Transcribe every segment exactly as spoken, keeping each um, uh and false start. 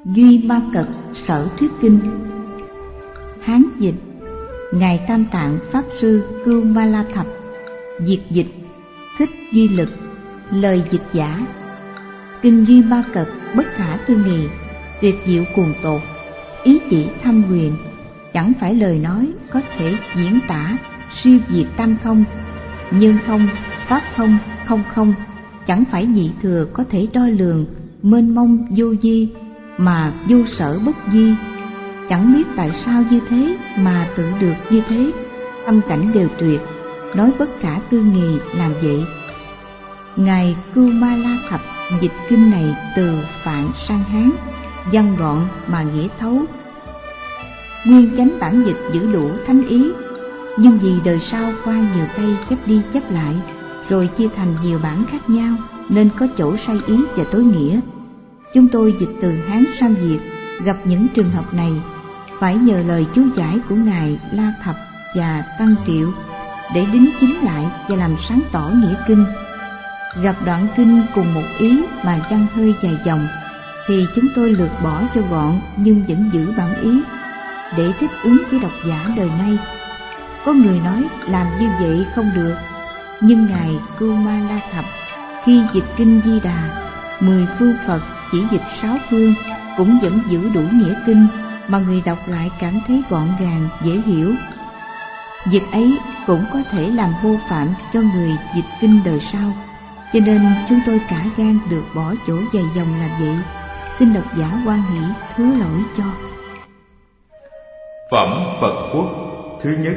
Duy Ma Cật Sở Thuyết Kinh. Hán dịch: Ngài Tam Tạng Pháp Sư Cưu Ma La Thập. Việt dịch: Thích Duy Lực. Lời dịch giả: Kinh Duy Ma Cật bất khả tư nghị, tuyệt diệu cuồng tột, ý chỉ thâm huyền, chẳng phải lời nói có thể diễn tả, siêu việt tam không, nhân không, pháp không, không không, chẳng phải nhị thừa có thể đo lường, mênh mông vô vi mà vô sở bất di. Chẳng biết tại sao như thế mà tự được như thế, tâm cảnh đều tuyệt, nói bất khả tư nghị làm vậy. Ngài Cưu Ma La Thập dịch kinh này từ Phạn sang Hán, văn gọn mà nghĩa thấu. Nguyên chánh bản dịch giữ đủ thánh ý, nhưng vì đời sau qua nhiều tay chép đi chép lại, rồi chia thành nhiều bản khác nhau, nên có chỗ sai ý và tối nghĩa. Chúng tôi dịch từ Hán sang Việt, gặp những trường hợp này, phải nhờ lời chú giải của Ngài La Thập và Tăng Triệu để đính chính lại và làm sáng tỏ nghĩa kinh. Gặp đoạn kinh cùng một ý mà văn hơi dài dòng, thì chúng tôi lược bỏ cho gọn nhưng vẫn giữ bản ý, để thích ứng với độc giả đời nay. Có người nói làm như vậy không được, nhưng Ngài Cưu Ma La Thập khi dịch kinh Di Đà, mười phương Phật chỉ dịch sáu phương, cũng vẫn giữ đủ nghĩa kinh mà người đọc lại cảm thấy gọn gàng, dễ hiểu. Việc ấy cũng có thể làm vô phạm cho người dịch kinh đời sau, cho nên chúng tôi cả gan được bỏ chỗ dài dòng làm vậy. Xin độc giả hoan hỷ thứ lỗi cho. Phẩm Phật Quốc thứ nhất.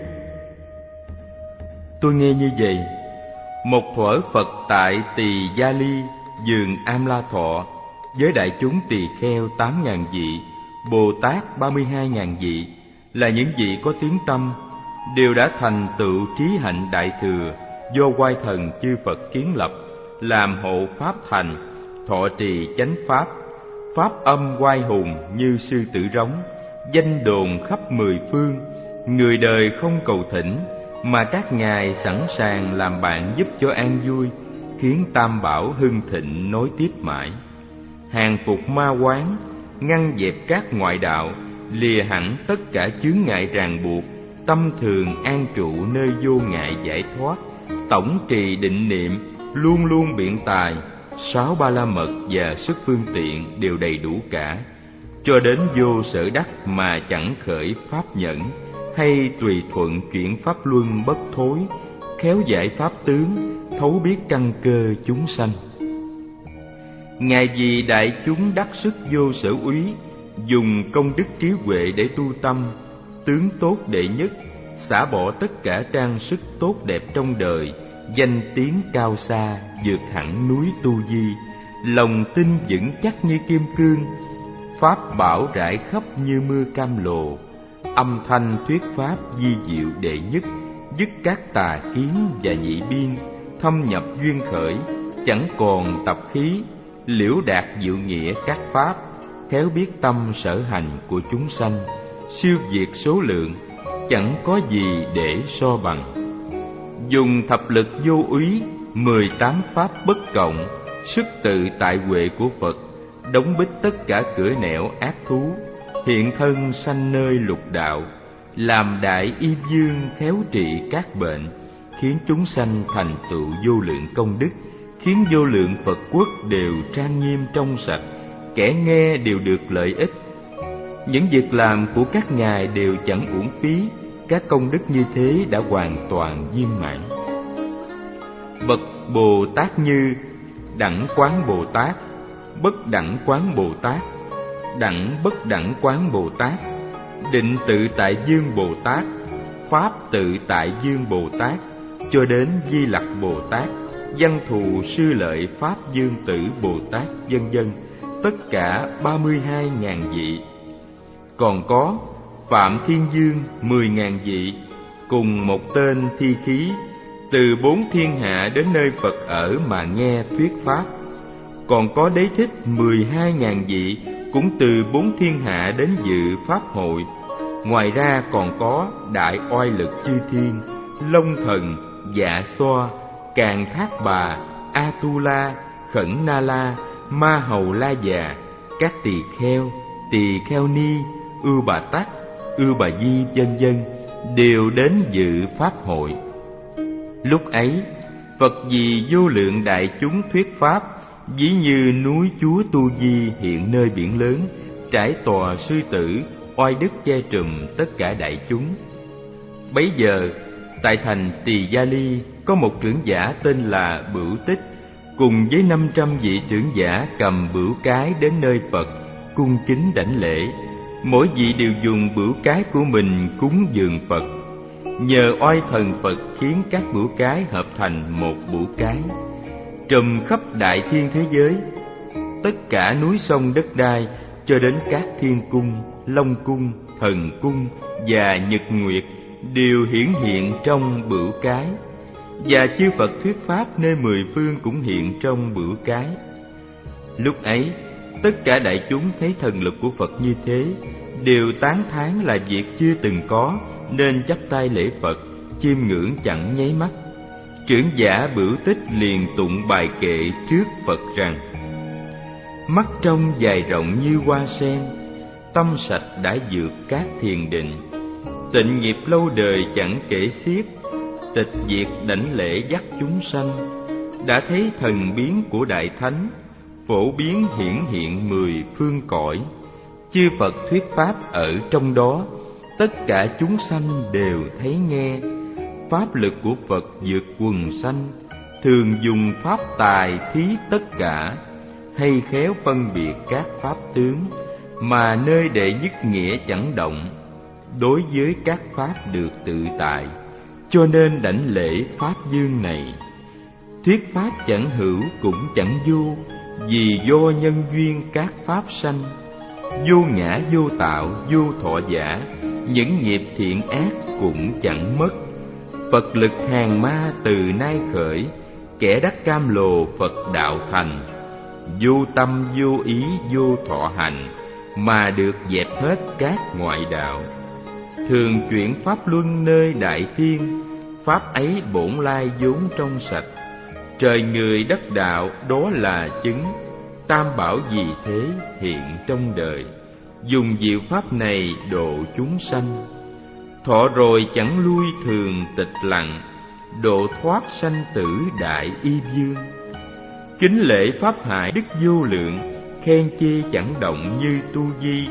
Tôi nghe như vậy: một thuở Phật tại Tỳ Gia Ly, vườn Am La Thọ, với đại chúng tỳ kheo tám ngàn vị, Bồ Tát ba mươi hai ngàn vị, là những vị có tiếng tâm, đều đã thành tựu trí hạnh đại thừa, do oai thần chư Phật kiến lập, làm hộ pháp thành, thọ trì chánh pháp, pháp âm oai hùng như sư tử rống, danh đồn khắp mười phương. Người đời không cầu thỉnh, mà các ngài sẵn sàng làm bạn giúp cho an vui, khiến tam bảo hưng thịnh nối tiếp mãi. Hàng phục ma quán, ngăn dẹp các ngoại đạo, lìa hẳn tất cả chướng ngại ràng buộc, tâm thường an trụ nơi vô ngại giải thoát. Tổng trì định niệm, luôn luôn biện tài, sáu ba la mật và sức phương tiện đều đầy đủ cả, cho đến vô sở đắc mà chẳng khởi pháp nhẫn, hay tùy thuận chuyển pháp luân bất thối, khéo giải pháp tướng, thấu biết căn cơ chúng sanh. Ngài vì đại chúng đắc sức vô sở úy, dùng công đức trí huệ để tu tâm, tướng tốt đệ nhất, xả bỏ tất cả trang sức tốt đẹp trong đời, danh tiếng cao xa, vượt hẳn núi tu di, lòng tin vững chắc như kim cương, pháp bảo rải khắp như mưa cam lồ, âm thanh thuyết pháp di diệu đệ nhất, dứt các tà kiến và nhị biên, thâm nhập duyên khởi, chẳng còn tập khí, liễu đạt diệu nghĩa các pháp, khéo biết tâm sở hành của chúng sanh, siêu việt số lượng, chẳng có gì để so bằng. Dùng thập lực vô úy, mười tám pháp bất cộng, sức tự tại huệ của Phật, đóng bít tất cả cửa nẻo ác thú, hiện thân sanh nơi lục đạo, làm đại y dương khéo trị các bệnh, khiến chúng sanh thành tựu vô lượng công đức, khiến vô lượng Phật quốc đều trang nghiêm trong sạch, kẻ nghe đều được lợi ích. Những việc làm của các ngài đều chẳng uổng phí, các công đức như thế đã hoàn toàn viên mãn. Bậc Bồ Tát như đẳng quán Bồ Tát, bất đẳng quán Bồ Tát, đẳng bất đẳng quán Bồ Tát, định tự tại dương Bồ Tát, pháp tự tại dương Bồ Tát, cho đến Di Lặc Bồ Tát, văn thù sư lợi pháp dương tử Bồ Tát, vân vân, tất cả ba mươi hai ngàn vị. Còn có Phạm Thiên Dương mười ngàn vị, cùng một tên thi khí, từ bốn thiên hạ đến nơi Phật ở mà nghe thuyết pháp. Còn có Đế Thích mười hai ngàn vị, cũng từ bốn thiên hạ đến dự pháp hội. Ngoài ra còn có Đại Oai Lực Chư Thiên, Long Thần, Dạ Xoa, Càn Thác Bà, A Tu La, Khẩn Na La, Ma Hầu La Già, các tỳ kheo, tỳ kheo ni, ưu bà tắc, ưu bà di vân vân đều đến dự pháp hội. Lúc ấy, Phật vì vô lượng đại chúng thuyết pháp, ví như núi Chúa Tu Di hiện nơi biển lớn, trải tòa sư tử, oai đức che trùm tất cả đại chúng. Bấy giờ, tại thành Tỳ Gia Ly có một trưởng giả tên là Bửu Tích, cùng với năm trăm vị trưởng giả cầm bửu cái đến nơi Phật, cung kính đảnh lễ. Mỗi vị đều dùng bửu cái của mình cúng dường Phật. Nhờ oai thần Phật khiến các bửu cái hợp thành một bửu cái, trùm khắp đại thiên thế giới. Tất cả núi sông đất đai cho đến các thiên cung, long cung, thần cung và nhật nguyệt đều hiển hiện trong bửu cái, và chư Phật thuyết pháp nơi mười phương cũng hiện trong bửu cái. Lúc ấy, tất cả đại chúng thấy thần lực của Phật như thế, đều tán thán là việc chưa từng có, nên chắp tay lễ Phật, chiêm ngưỡng chẳng nháy mắt. Trưởng giả Bửu Tích liền tụng bài kệ trước Phật rằng: mắt trong dài rộng như hoa sen, tâm sạch đã vượt các thiền định, tịnh nghiệp lâu đời chẳng kể xiết, tịch diệt đảnh lễ dắt chúng sanh. Đã thấy thần biến của đại thánh, phổ biến hiển hiện mười phương cõi. Chư Phật thuyết pháp ở trong đó, tất cả chúng sanh đều thấy nghe. Pháp lực của Phật vượt quần sanh, thường dùng pháp tài thí tất cả, hay khéo phân biệt các pháp tướng, mà nơi đệ nhất nghĩa chẳng động. Đối với các pháp được tự tại, cho nên đảnh lễ pháp dương này. Thuyết pháp chẳng hữu cũng chẳng vô, vì do nhân duyên các pháp sanh. Vô ngã vô tạo vô thọ giả, những nghiệp thiện ác cũng chẳng mất. Phật lực hàng ma từ nay khởi, kẻ đắc cam lồ Phật đạo thành. Vô tâm vô ý vô thọ hành, mà được dẹp hết các ngoại đạo. Thường chuyển pháp luân nơi đại thiên, pháp ấy bổn lai vốn trong sạch. Trời người đất đạo đó là chứng, tam bảo vì thế hiện trong đời. Dùng diệu pháp này độ chúng sanh, thọ rồi chẳng lui thường tịch lặng, độ thoát sanh tử đại y dương. Kính lễ pháp hải đức vô lượng, khen chê chẳng động như Tu Di.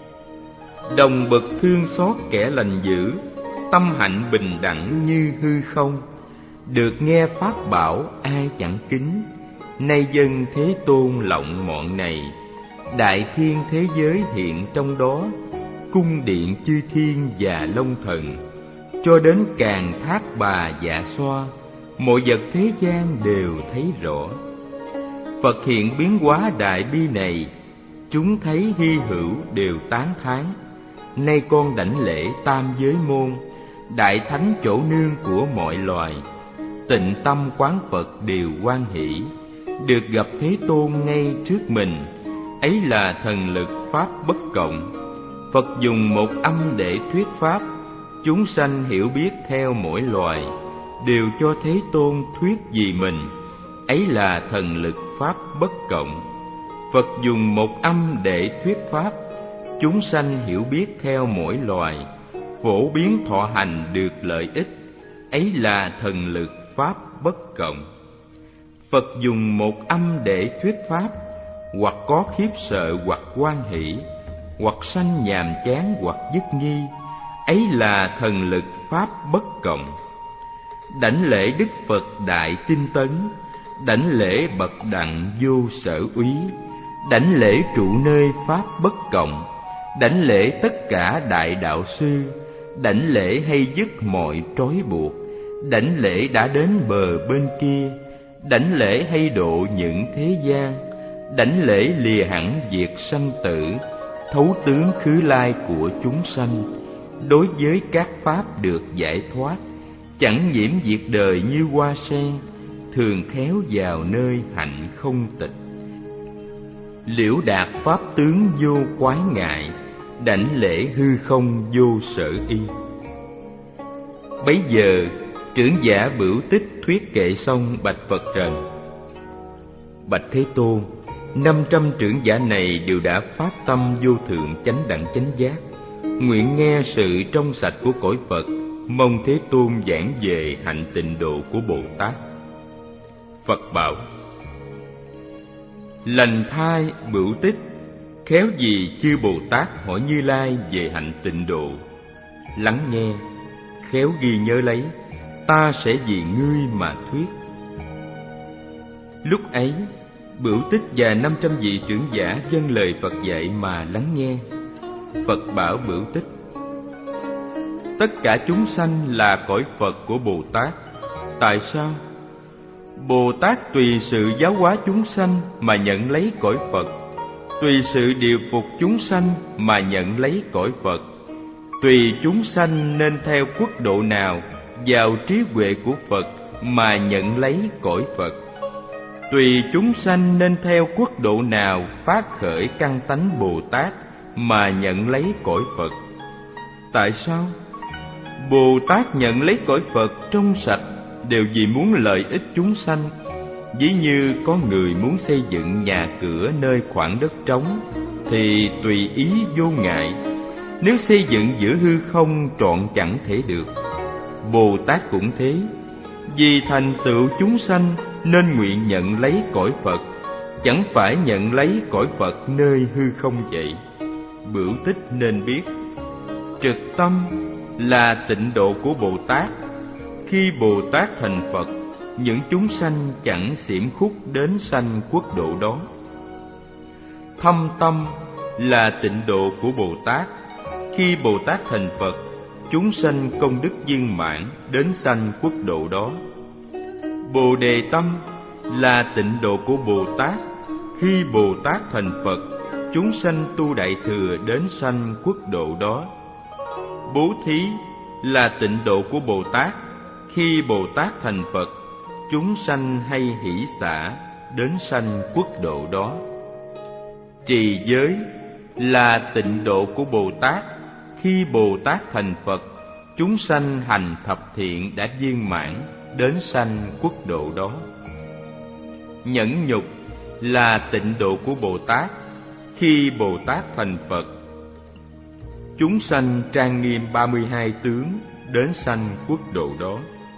Đồng bậc thương xót kẻ lành dữ, tâm hạnh bình đẳng như hư không. Được nghe pháp bảo ai chẳng kính, nay dân Thế Tôn lộng mọn này. Đại thiên thế giới hiện trong đó, cung điện chư thiên và long thần, cho đến càng thác bà dạ xoa, mọi vật thế gian đều thấy rõ. Phật hiện biến hóa đại bi này, chúng thấy hy hữu đều tán thán. Nay con đảnh lễ tam giới môn, đại thánh chỗ nương của mọi loài. Tịnh tâm quán Phật đều hoan hỷ, được gặp Thế Tôn ngay trước mình. Ấy là thần lực pháp bất cộng. Phật dùng một âm để thuyết pháp, chúng sanh hiểu biết theo mỗi loài, đều cho Thế Tôn thuyết vì mình. Ấy là thần lực pháp bất cộng. Phật dùng một âm để thuyết pháp, chúng sanh hiểu biết theo mỗi loài, phổ biến thọ hành được lợi ích. Ấy là thần lực pháp bất cộng. Phật dùng một âm để thuyết pháp, hoặc có khiếp sợ hoặc hoan hỷ, hoặc sanh nhàm chán hoặc dứt nghi. Ấy là thần lực pháp bất cộng. Đảnh lễ Đức Phật đại tinh tấn, đảnh lễ bậc đặng vô sở úy, đảnh lễ trụ nơi pháp bất cộng, đảnh lễ tất cả đại đạo sư, đảnh lễ hay dứt mọi trói buộc, đảnh lễ đã đến bờ bên kia, đảnh lễ hay độ những thế gian, đảnh lễ lìa hẳn diệt sanh tử, thấu tướng khứ lai của chúng sanh. Đối với các pháp được giải thoát, chẳng nhiễm diệt đời như hoa sen, thường khéo vào nơi hạnh không tịch. Liễu đạt pháp tướng vô quái ngại, đảnh lễ hư không vô sở y. Bấy giờ trưởng giả Bửu Tích thuyết kệ xong bạch Phật rằng: Bạch Thế Tôn, năm trăm trưởng giả này đều đã phát tâm vô thượng chánh đẳng chánh giác, nguyện nghe sự trong sạch của cõi Phật, mong Thế Tôn giảng về hạnh tịnh độ của Bồ Tát. Phật bảo: lành thai Bửu Tích, khéo gì chư Bồ Tát hỏi Như Lai về hạnh tịnh độ. Lắng nghe, khéo ghi nhớ lấy, ta sẽ vì ngươi mà thuyết. Lúc ấy, Bửu Tích và năm trăm vị trưởng giả vâng lời Phật dạy mà lắng nghe. Phật bảo Bửu Tích: tất cả chúng sanh là cõi Phật của Bồ Tát. Tại sao? Bồ Tát tùy sự giáo hóa chúng sanh mà nhận lấy cõi Phật, tùy sự điều phục chúng sanh mà nhận lấy cõi Phật, tùy chúng sanh nên theo quốc độ nào vào trí huệ của Phật mà nhận lấy cõi Phật, tùy chúng sanh nên theo quốc độ nào phát khởi căn tánh Bồ Tát mà nhận lấy cõi Phật. Tại sao? Bồ Tát nhận lấy cõi Phật trong sạch đều vì muốn lợi ích chúng sanh. Ví như có người muốn xây dựng nhà cửa nơi khoảng đất trống thì tùy ý vô ngại, nếu xây dựng giữa hư không trọn chẳng thể được. Bồ Tát cũng thế, vì thành tựu chúng sanh nên nguyện nhận lấy cõi Phật, chẳng phải nhận lấy cõi Phật nơi hư không vậy. Bửu Tích nên biết, trực tâm là tịnh độ của Bồ Tát. Khi Bồ Tát thành Phật, những chúng sanh chẳng xiểm khúc đến sanh quốc độ đó. Thâm tâm là tịnh độ của Bồ Tát. Khi Bồ Tát thành Phật, chúng sanh công đức viên mãn đến sanh quốc độ đó. Bồ Đề tâm là tịnh độ của Bồ Tát. Khi Bồ Tát thành Phật, chúng sanh tu đại thừa đến sanh quốc độ đó. Bố thí là tịnh độ của Bồ Tát. Khi Bồ Tát thành Phật, chúng sanh hay hỷ xả đến sanh quốc độ đó. Trì giới là tịnh độ của Bồ Tát. Khi Bồ Tát thành Phật, chúng sanh hành thập thiện đã viên mãn đến sanh quốc độ đó. Nhẫn nhục là tịnh độ của Bồ Tát. Khi Bồ Tát thành Phật, chúng sanh trang nghiêm ba mươi hai tướng đến sanh quốc độ đó.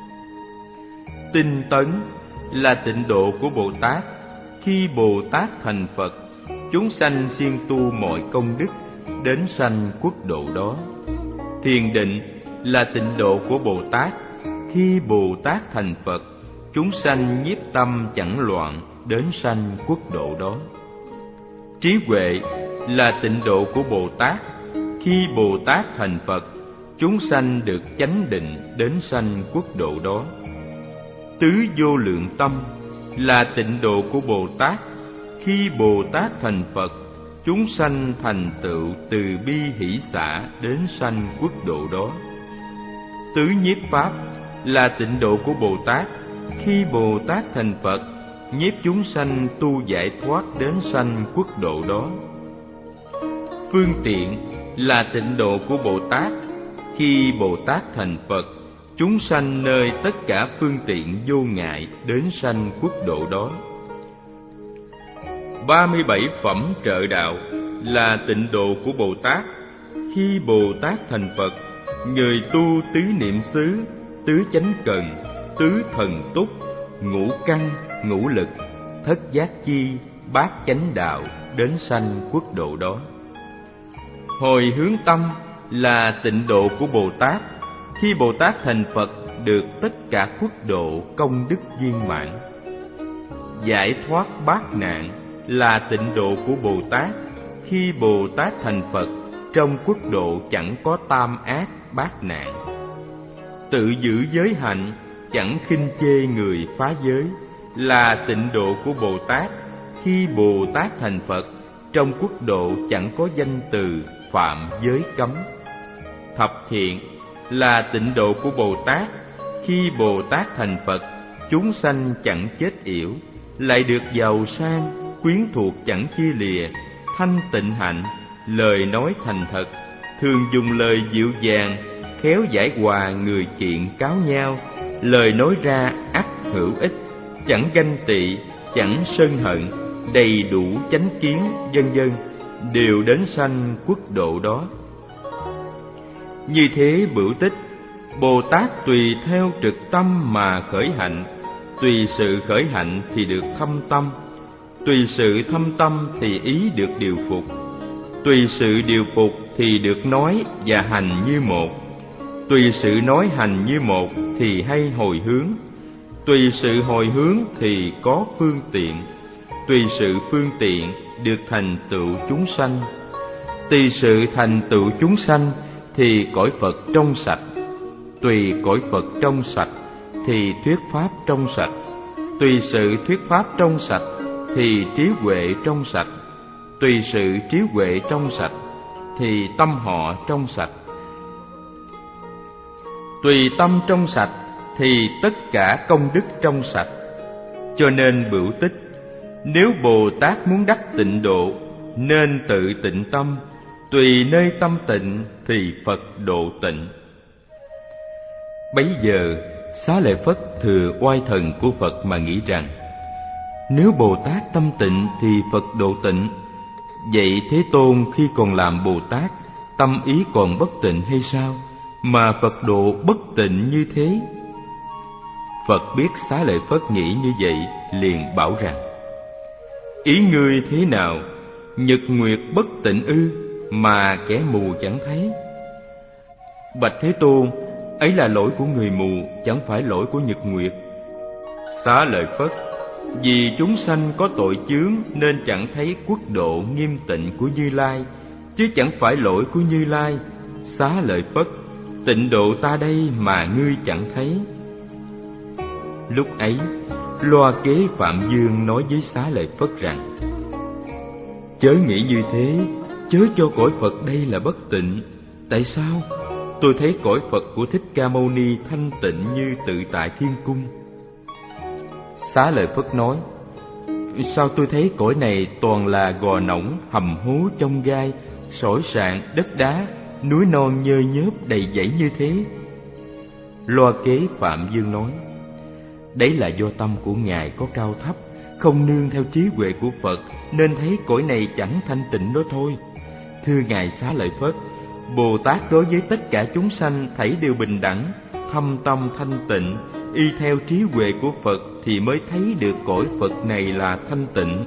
Tinh tấn là tịnh độ của Bồ Tát. Khi Bồ Tát thành Phật, chúng sanh siêng tu mọi công đức đến sanh quốc độ đó. Thiền định là tịnh độ của Bồ Tát. Khi Bồ Tát thành Phật, chúng sanh nhiếp tâm chẳng loạn đến sanh quốc độ đó. Trí huệ là tịnh độ của Bồ Tát. Khi Bồ Tát thành Phật, chúng sanh được chánh định đến sanh quốc độ đó. Tứ vô lượng tâm là tịnh độ của Bồ Tát. Khi Bồ Tát thành Phật, chúng sanh thành tựu từ bi hỷ xả đến sanh quốc độ đó. Tứ nhiếp pháp là tịnh độ của Bồ Tát. Khi Bồ Tát thành Phật, nhiếp chúng sanh tu giải thoát đến sanh quốc độ đó. Phương tiện là tịnh độ của Bồ Tát. Khi Bồ Tát thành Phật, chúng sanh nơi tất cả phương tiện vô ngại đến sanh quốc độ đó. ba mươi bảy phẩm trợ đạo là tịnh độ của Bồ Tát. Khi Bồ Tát thành Phật, người tu tứ niệm xứ, tứ chánh cần, tứ thần túc, ngũ căn, ngũ lực, thất giác chi, bát chánh đạo đến sanh quốc độ đó. Hồi hướng tâm là tịnh độ của Bồ Tát. Khi Bồ Tát thành Phật, được tất cả quốc độ công đức viên mãn. Giải thoát bát nạn là tịnh độ của Bồ Tát. Khi Bồ Tát thành Phật, trong quốc độ chẳng có tam ác bát nạn. Tự giữ giới hạnh, chẳng khinh chê người phá giới là tịnh độ của Bồ Tát. Khi Bồ Tát thành Phật, trong quốc độ chẳng có danh từ phạm giới cấm. Thập thiện là tịnh độ của Bồ Tát. Khi Bồ Tát thành Phật, chúng sanh chẳng chết yểu, lại được giàu sang, quyến thuộc chẳng chia lìa, thanh tịnh hạnh, lời nói thành thật, thường dùng lời dịu dàng, khéo giải hòa người kiện cáo nhau, lời nói ra ắt hữu ích, chẳng ganh tị, chẳng sân hận, đầy đủ chánh kiến, vân vân, đều đến sanh quốc độ đó. Như thế Bửu Tích, Bồ Tát tùy theo trực tâm mà khởi hạnh, tùy sự khởi hạnh thì được thâm tâm, tùy sự thâm tâm thì ý được điều phục, tùy sự điều phục thì được nói và hành như một, tùy sự nói hành như một thì hay hồi hướng, tùy sự hồi hướng thì có phương tiện, tùy sự phương tiện được thành tựu chúng sanh, tùy sự thành tựu chúng sanh thì cõi Phật trong sạch, tùy cõi Phật trong sạch thì thuyết pháp trong sạch, tùy sự thuyết pháp trong sạch thì trí huệ trong sạch, tùy sự trí huệ trong sạch thì tâm họ trong sạch, tùy tâm trong sạch thì tất cả công đức trong sạch. Cho nên Bửu Tích, nếu Bồ Tát muốn đắc tịnh độ, nên tự tịnh tâm, tùy nơi tâm tịnh thì Phật độ tịnh. Bấy giờ Xá Lợi Phất thừa oai thần của Phật mà nghĩ rằng, nếu Bồ Tát tâm tịnh thì Phật độ tịnh, vậy Thế Tôn khi còn làm Bồ Tát, tâm ý còn bất tịnh hay sao, mà Phật độ bất tịnh như thế? Phật biết Xá Lợi Phất nghĩ như vậy, liền bảo rằng, ý ngươi thế nào? Nhật nguyệt bất tịnh ư, mà kẻ mù chẳng thấy? Bạch Thế Tôn, ấy là lỗi của người mù, chẳng phải lỗi của nhật nguyệt. Xá Lợi Phất, vì chúng sanh có tội chướng nên chẳng thấy quốc độ nghiêm tịnh của Như Lai, chứ chẳng phải lỗi của Như Lai. Xá Lợi Phất, tịnh độ ta đây mà ngươi chẳng thấy. Lúc ấy, Loa Kế Phạm Dương nói với Xá Lợi Phất rằng, chớ nghĩ như thế, chớ cho cõi Phật đây là bất tịnh. Tại sao? Tôi thấy cõi Phật của Thích Ca Mâu Ni thanh tịnh như tự tại thiên cung. Xá Lợi Phất nói, sao tôi thấy cõi này toàn là gò nỏng, hầm hố trong gai, sỏi sạn, đất đá, núi non nhơ nhớp đầy dãy như thế? Loa Kế Phạm Dương nói, đấy là do tâm của Ngài có cao thấp, không nương theo trí huệ của Phật, nên thấy cõi này chẳng thanh tịnh đó thôi. Thưa Ngài Xá Lợi Phất, Bồ Tát đối với tất cả chúng sanh thảy đều bình đẳng, thâm tâm thanh tịnh, y theo trí huệ của Phật thì mới thấy được cõi Phật này là thanh tịnh.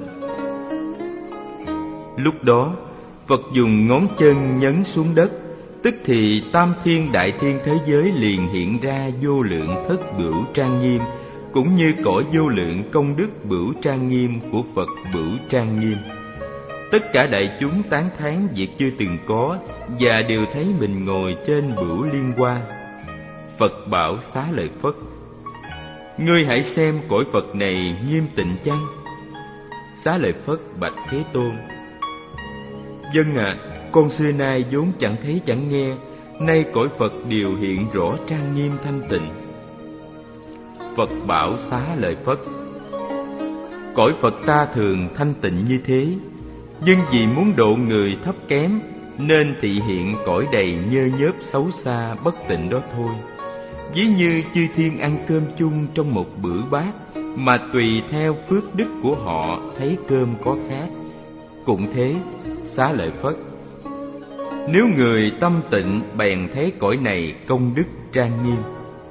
Lúc đó, Phật dùng ngón chân nhấn xuống đất, tức thì tam thiên đại thiên thế giới liền hiện ra vô lượng thất bửu trang nghiêm, cũng như cõi vô lượng công đức bửu trang nghiêm của Phật bửu trang nghiêm. Tất cả đại chúng tán thán việc chưa từng có, và đều thấy mình ngồi trên bửu liên hoa. Phật bảo Xá Lợi Phất, ngươi hãy xem cõi Phật này nghiêm tịnh chăng? Xá Lợi Phất bạch Thế Tôn, vâng ạ, à, con xưa nay vốn chẳng thấy chẳng nghe, nay cõi Phật đều hiện rõ trang nghiêm thanh tịnh. Phật bảo Xá Lợi Phất, cõi Phật ta thường thanh tịnh như thế, nhưng vì muốn độ người thấp kém nên thị hiện cõi đầy nhơ nhớp xấu xa bất tịnh đó thôi. Ví như chư thiên ăn cơm chung trong một bữa bát, mà tùy theo phước đức của họ thấy cơm có khác. Cũng thế, Xá Lợi Phất, nếu người tâm tịnh bèn thấy cõi này công đức trang nghiêm.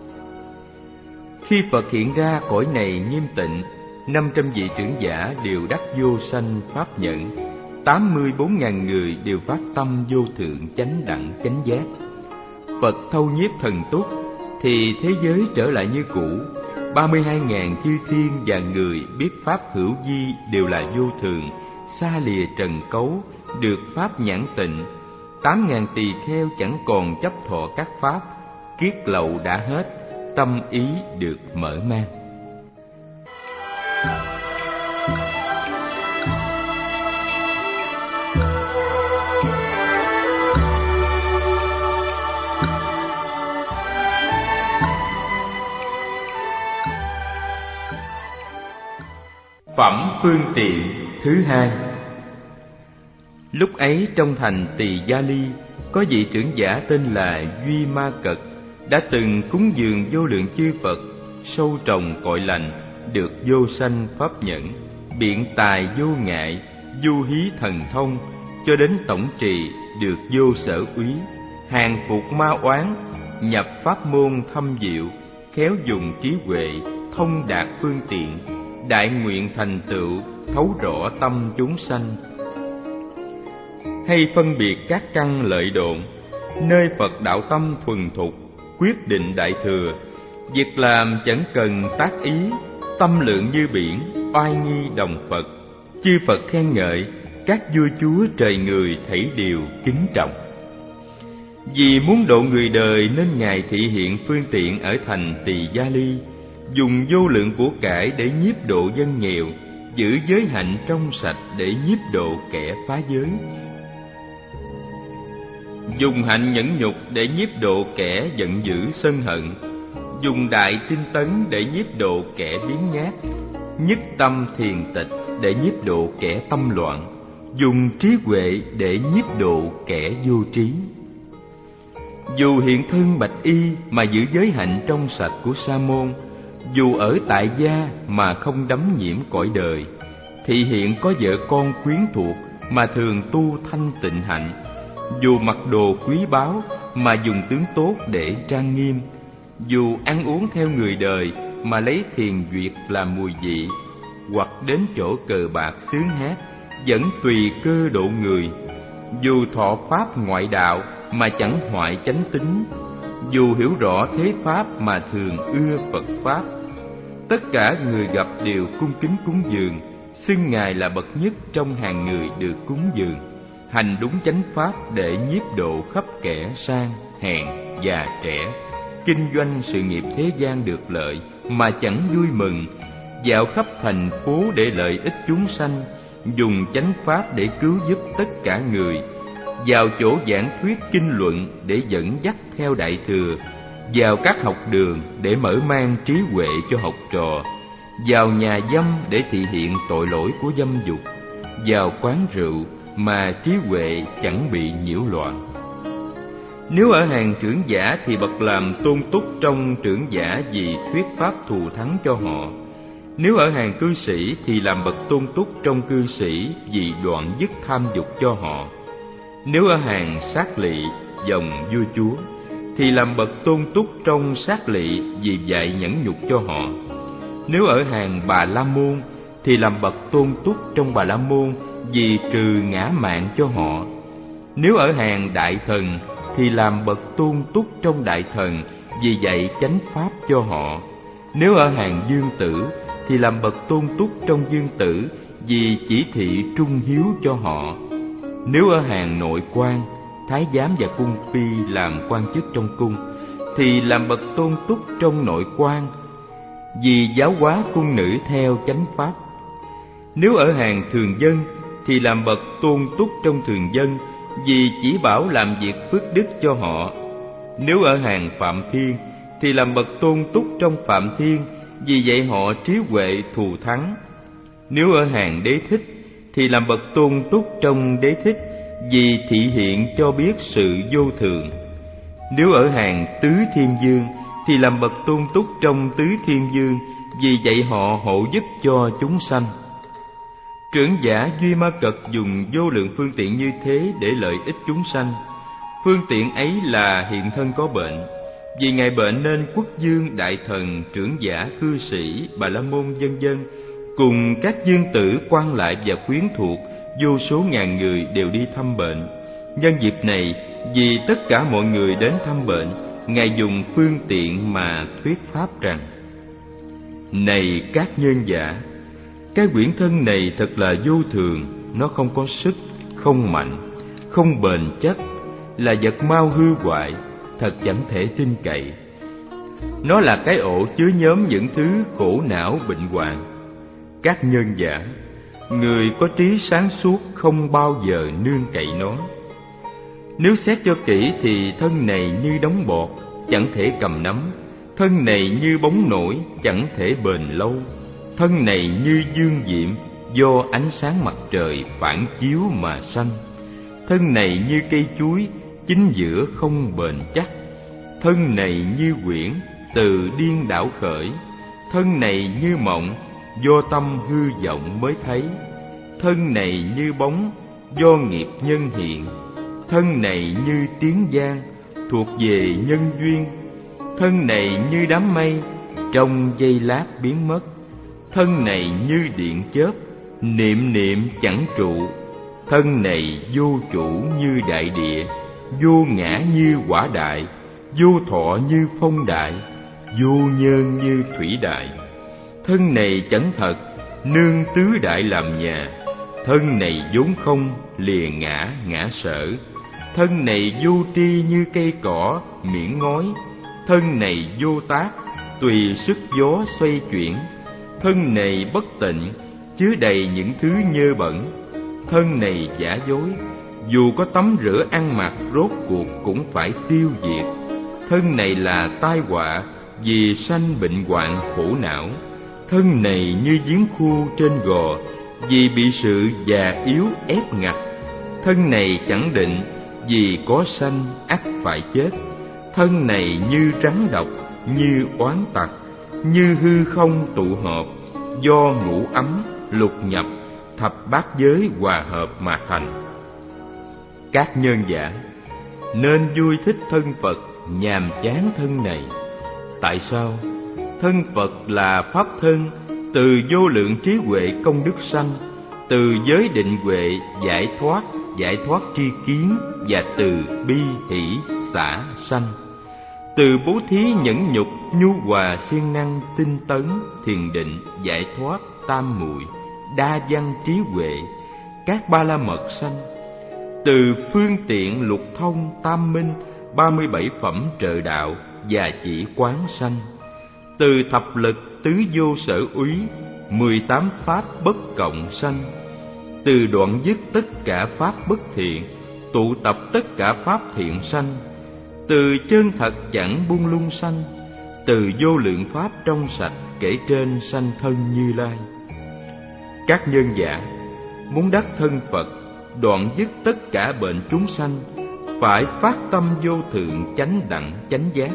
Khi Phật hiện ra cõi này nghiêm tịnh, năm trăm vị trưởng giả đều đắc vô sanh pháp nhận, tám mươi bốn ngàn người đều phát tâm vô thượng chánh đẳng chánh giác. Phật thâu nhiếp thần túc, thì thế giới trở lại như cũ. Ba mươi hai ngàn chư thiên và người biết pháp hữu vi đều là vô thường, xa lìa trần cấu, được pháp nhãn tịnh. Tám ngàn tỳ kheo chẳng còn chấp thọ các pháp, kiết lậu đã hết, tâm ý được mở mang. Phẩm phương tiện thứ hai. Lúc ấy trong thành Tỳ Gia Ly, có vị trưởng giả tên là Duy Ma Cật, đã từng cúng dường vô lượng chư Phật, sâu trồng cội lành, được vô sanh pháp nhẫn, biện tài vô ngại, du hí thần thông, cho đến tổng trì được vô sở úy, hàng phục ma oán, nhập pháp môn thâm diệu, khéo dùng trí huệ, thông đạt phương tiện, đại nguyện thành tựu, thấu rõ tâm chúng sanh. Hay phân biệt các căn lợi độn, nơi Phật đạo tâm thuần thục, quyết định đại thừa, việc làm chẳng cần tác ý, tâm lượng như biển, oai nghi đồng Phật. Chư Phật khen ngợi, các vua chúa trời người thảy đều kính trọng. Vì muốn độ người đời nên Ngài thị hiện phương tiện ở thành Tỳ Gia Ly, dùng vô lượng của cải để nhiếp độ dân nghèo, giữ giới hạnh trong sạch để nhiếp độ kẻ phá giới, dùng hạnh nhẫn nhục để nhiếp độ kẻ giận dữ sân hận, dùng đại tinh tấn để nhiếp độ kẻ biếng nhác, nhất tâm thiền tịch để nhiếp độ kẻ tâm loạn, dùng trí huệ để nhiếp độ kẻ vô trí. Dù hiện thân bạch y mà giữ giới hạnh trong sạch của sa môn, dù ở tại gia mà không đắm nhiễm cõi đời, thị hiện có vợ con quyến thuộc mà thường tu thanh tịnh hạnh, dù mặc đồ quý báu mà dùng tướng tốt để trang nghiêm, dù ăn uống theo người đời mà lấy thiền duyệt làm mùi vị, hoặc đến chỗ cờ bạc sướng hát vẫn tùy cơ độ người, dù thọ pháp ngoại đạo mà chẳng hoại chánh tính, dù hiểu rõ thế pháp mà thường ưa Phật pháp, tất cả người gặp đều cung kính cúng dường, xưng Ngài là bậc nhất trong hàng người được cúng dường, hành đúng chánh pháp để nhiếp độ khắp kẻ sang, hèn, già, trẻ, kinh doanh sự nghiệp thế gian được lợi mà chẳng vui mừng, dạo khắp thành phố để lợi ích chúng sanh, dùng chánh pháp để cứu giúp tất cả người, vào chỗ giảng thuyết kinh luận để dẫn dắt theo đại thừa, vào các học đường để mở mang trí huệ cho học trò, vào nhà dâm để thị hiện tội lỗi của dâm dục, vào quán rượu mà trí huệ chẳng bị nhiễu loạn. Nếu ở hàng trưởng giả thì bậc làm tôn túc trong trưởng giả vì thuyết pháp thù thắng cho họ. Nếu ở hàng cư sĩ thì làm bậc tôn túc trong cư sĩ vì đoạn dứt tham dục cho họ. Nếu ở hàng sát lỵ, dòng vua chúa thì làm bậc tôn túc trong sát lỵ vì dạy nhẫn nhục cho họ. Nếu ở hàng Bà La Môn thì làm bậc tôn túc trong Bà La Môn vì trừ ngã mạn cho họ. Nếu ở hàng đại thần thì làm bậc tôn túc trong đại thần vì dạy chánh pháp cho họ. Nếu ở hàng dương tử thì làm bậc tôn túc trong dương tử vì chỉ thị trung hiếu cho họ. Nếu ở hàng nội quan, thái giám và cung phi làm quan chức trong cung thì làm bậc tôn túc trong nội quan vì giáo hóa cung nữ theo chánh pháp. Nếu ở hàng thường dân thì làm bậc tôn túc trong thường dân vì chỉ bảo làm việc phước đức cho họ. Nếu ở hàng phạm thiên thì làm bậc tôn túc trong phạm thiên vì dạy họ trí huệ thù thắng. Nếu ở hàng đế thích thì làm bậc tôn túc trong đế thích vì thị hiện cho biết sự vô thường. Nếu ở hàng tứ thiên dương thì làm bậc tôn túc trong tứ thiên dương vì dạy họ hộ giúp cho chúng sanh. Trưởng giả Duy Ma Cật dùng vô lượng phương tiện như thế để lợi ích chúng sanh. Phương tiện ấy là hiện thân có bệnh. Vì Ngài bệnh nên quốc vương, đại thần, trưởng giả, cư sĩ, Bà La Môn vân vân cùng các dương tử, quan lại và quyến thuộc vô số ngàn người đều đi thăm bệnh. Nhân dịp này, vì tất cả mọi người đến thăm bệnh, Ngài dùng phương tiện mà thuyết pháp rằng: Này các nhân giả, cái quyển thân này thật là vô thường, nó không có sức, không mạnh, không bền chắc, là vật mau hư hoại, thật chẳng thể tin cậy. Nó là cái ổ chứa nhóm những thứ khổ não bệnh hoạn. Các nhân giả, người có trí sáng suốt không bao giờ nương cậy nó. Nếu xét cho kỹ thì thân này như đống bọt, chẳng thể cầm nắm. Thân này như bóng nổi, chẳng thể bền lâu. Thân này như dương diệm, do ánh sáng mặt trời phản chiếu mà sanh. Thân này như cây chuối, chính giữa không bền chắc. Thân này như quyển, từ điên đảo khởi. Thân này như mộng, do tâm hư vọng mới thấy. Thân này như bóng, do nghiệp nhân hiện. Thân này như tiếng gian, thuộc về nhân duyên. Thân này như đám mây, trong giây lát biến mất. Thân này như điện chớp, niệm niệm chẳng trụ. Thân này vô chủ như đại địa, vô ngã như quả đại, vô thọ như phong đại, vô nhân như thủy đại. Thân này chẳng thật, nương tứ đại làm nhà. Thân này vốn không, lìa ngã ngã sở. Thân này vô tri như cây cỏ, miễn ngói. Thân này vô tác, tùy sức gió xoay chuyển. Thân này bất tịnh, chứa đầy những thứ nhơ bẩn. Thân này giả dối, dù có tắm rửa ăn mặc rốt cuộc cũng phải tiêu diệt. Thân này là tai họa, vì sanh bệnh hoạn khổ não. Thân này như giếng khô trên gò, vì bị sự già yếu ép ngặt. Thân này chẳng định, vì có sanh ắt phải chết. Thân này như rắn độc, như oán tặc, như hư không tụ hợp, do ngũ ấm, lục nhập, thập bát giới hòa hợp mà thành. Các nhân giả nên vui thích thân Phật, nhàm chán thân này. Tại sao? Thân Phật là pháp thân, từ vô lượng trí huệ công đức sanh, từ giới định huệ giải thoát, giải thoát tri kiến, và từ bi hỷ xả sanh. Từ bố thí nhẫn nhục, nhu hòa siêng năng, tinh tấn, thiền định, giải thoát, tam muội, đa văn trí huệ, các ba la mật sanh. Từ phương tiện lục thông, tam minh, ba mươi bảy phẩm trợ đạo và chỉ quán sanh. Từ thập lực tứ vô sở úy, mười tám pháp bất cộng sanh. Từ đoạn dứt tất cả pháp bất thiện, tụ tập tất cả pháp thiện sanh. Từ chân thật chẳng buông lung sanh, từ vô lượng pháp trong sạch kể trên sanh thân Như Lai. Các nhân giả muốn đắc thân Phật, đoạn dứt tất cả bệnh chúng sanh, phải phát tâm vô thượng chánh đẳng chánh giác.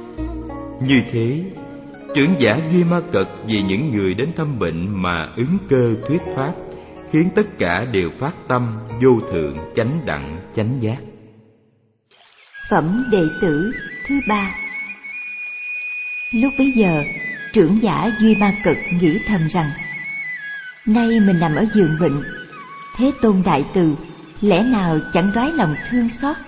Như thế, trưởng giả Duy Ma Cật vì những người đến thăm bệnh mà ứng cơ thuyết pháp, khiến tất cả đều phát tâm vô thượng chánh đẳng chánh giác. Phẩm đệ tử thứ ba. Lúc bấy giờ, trưởng giả Duy Ma Cật nghĩ thầm rằng: nay mình nằm ở giường bệnh, Thế Tôn đại từ lẽ nào chẳng đoái lòng thương xót.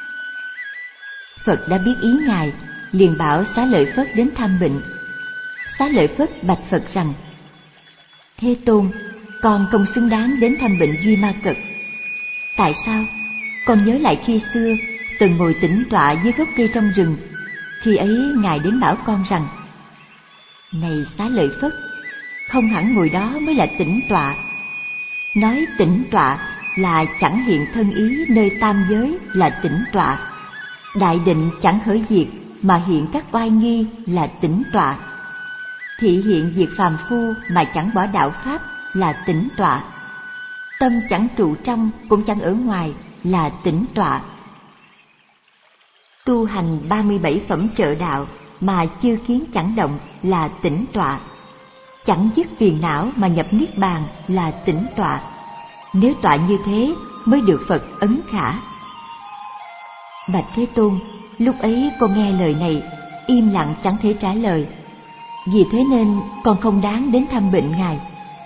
Phật đã biết ý ngài, liền bảo Xá Lợi Phất đến thăm bệnh. Xá Lợi Phất bạch Phật rằng: Thế Tôn, con không xứng đáng đến thăm bệnh Duy Ma Cật. Tại sao? Con nhớ lại khi xưa từng ngồi tĩnh tọa dưới gốc cây trong rừng. Khi ấy ngài đến bảo con rằng: này Xá Lợi Phất, không hẳn ngồi đó mới là tĩnh tọa. Nói tĩnh tọa là chẳng hiện thân ý nơi tam giới là tĩnh tọa. Đại định chẳng khởi diệt mà hiện các oai nghi là tĩnh tọa. Thị hiện diệt phàm phu mà chẳng bỏ đạo pháp là tĩnh tọa. Tâm chẳng trụ trong cũng chẳng ở ngoài là tĩnh tọa. Tu hành ba mươi bảy phẩm trợ đạo mà chư kiến chẳng động là tĩnh tọa. Chẳng dứt phiền não mà nhập niết bàn là tĩnh tọa. Nếu tọa như thế mới được Phật ấn khả. Bạch Thế Tôn, lúc ấy con nghe lời này, im lặng chẳng thể trả lời. Vì thế nên con không đáng đến thăm bệnh ngài.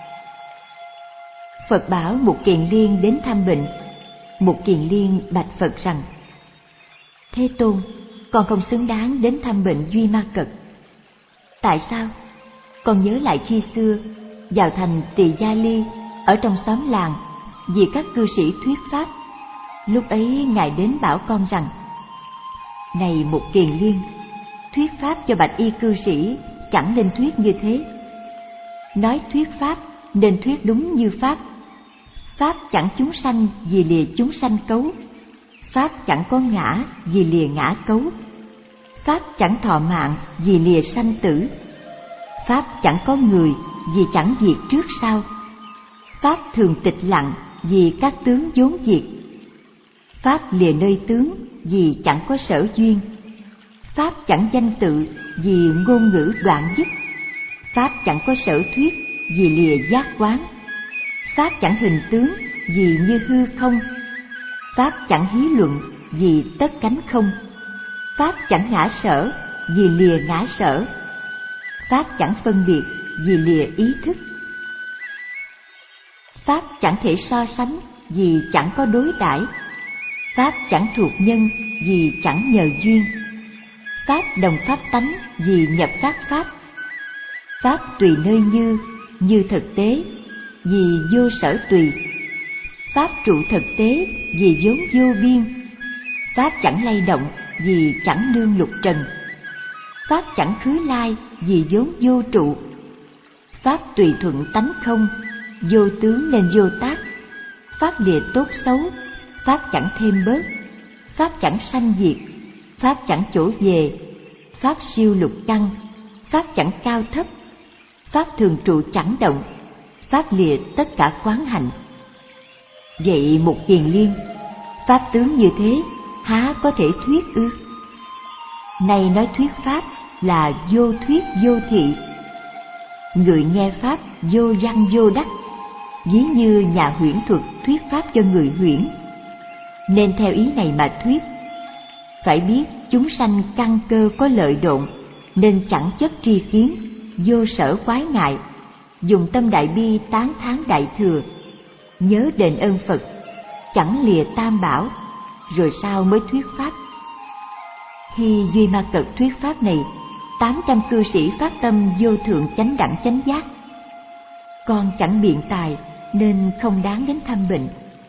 Phật bảo Mục Kiền Liên đến thăm bệnh. Mục Kiền Liên bạch Phật rằng: Thế Tôn, con không xứng đáng đến thăm bệnh Duy Ma Cật. Tại sao? Con nhớ lại khi xưa vào thành Tỳ Gia Ly, ở trong xóm làng, vì các cư sĩ thuyết pháp. Lúc ấy ngài đến bảo con rằng: này Mục Kiền Liên, thuyết pháp cho bạch y cư sĩ chẳng nên thuyết như thế. Nói thuyết pháp nên thuyết đúng như pháp. Pháp chẳng chúng sanh vì lìa chúng sanh cấu. Pháp chẳng có ngã vì lìa ngã cấu. Pháp chẳng thọ mạng vì lìa sanh tử. Pháp chẳng có người vì chẳng diệt trước sau. Pháp thường tịch lặng vì các tướng vốn diệt. Pháp lìa nơi tướng vì chẳng có sở duyên. Pháp chẳng danh tự vì ngôn ngữ đoạn dứt. Pháp chẳng có sở thuyết vì lìa giác quán. Pháp chẳng hình tướng vì như hư không. Pháp chẳng hí luận vì tất cánh không. Pháp chẳng ngã sở vì lìa ngã sở. Pháp chẳng phân biệt vì lìa ý thức. Pháp chẳng thể so sánh vì chẳng có đối đãi. Pháp chẳng thuộc nhân vì chẳng nhờ duyên. Pháp đồng pháp tánh vì nhập các pháp. Pháp tùy nơi như, như thực tế, vì vô sở tùy. Pháp trụ thực tế vì vốn vô biên. Pháp chẳng lay động vì chẳng nương lục trần. Pháp chẳng khứ lai vì vốn vô trụ. Pháp tùy thuận tánh không, vô tướng nên vô tác. Pháp lìa tốt xấu, Pháp chẳng thêm bớt. Pháp chẳng sanh diệt, Pháp chẳng chỗ về. Pháp siêu lục căn, Pháp chẳng cao thấp. Pháp thường trụ chẳng động, Pháp lìa tất cả quán hạnh. Vậy một kiền liên, Pháp tướng như thế, há có thể thuyết ư? Nay nói thuyết Pháp là vô thuyết vô thị. Người nghe Pháp vô văn vô đắc, ví như nhà huyễn thuật thuyết Pháp cho người huyễn. Nên theo ý này mà thuyết. Phải biết chúng sanh căn cơ có lợi độn, nên chẳng chất tri kiến, vô sở quái ngại, dùng tâm đại bi tán thán đại thừa, nhớ đền ơn Phật, chẳng lìa tam bảo, rồi sao mới thuyết Pháp. Khi Duy Ma Cật thuyết Pháp này, tám trăm cư sĩ phát tâm vô thượng chánh đẳng chánh giác. Con chẳng biện tài nên không đáng đến thăm bệnh.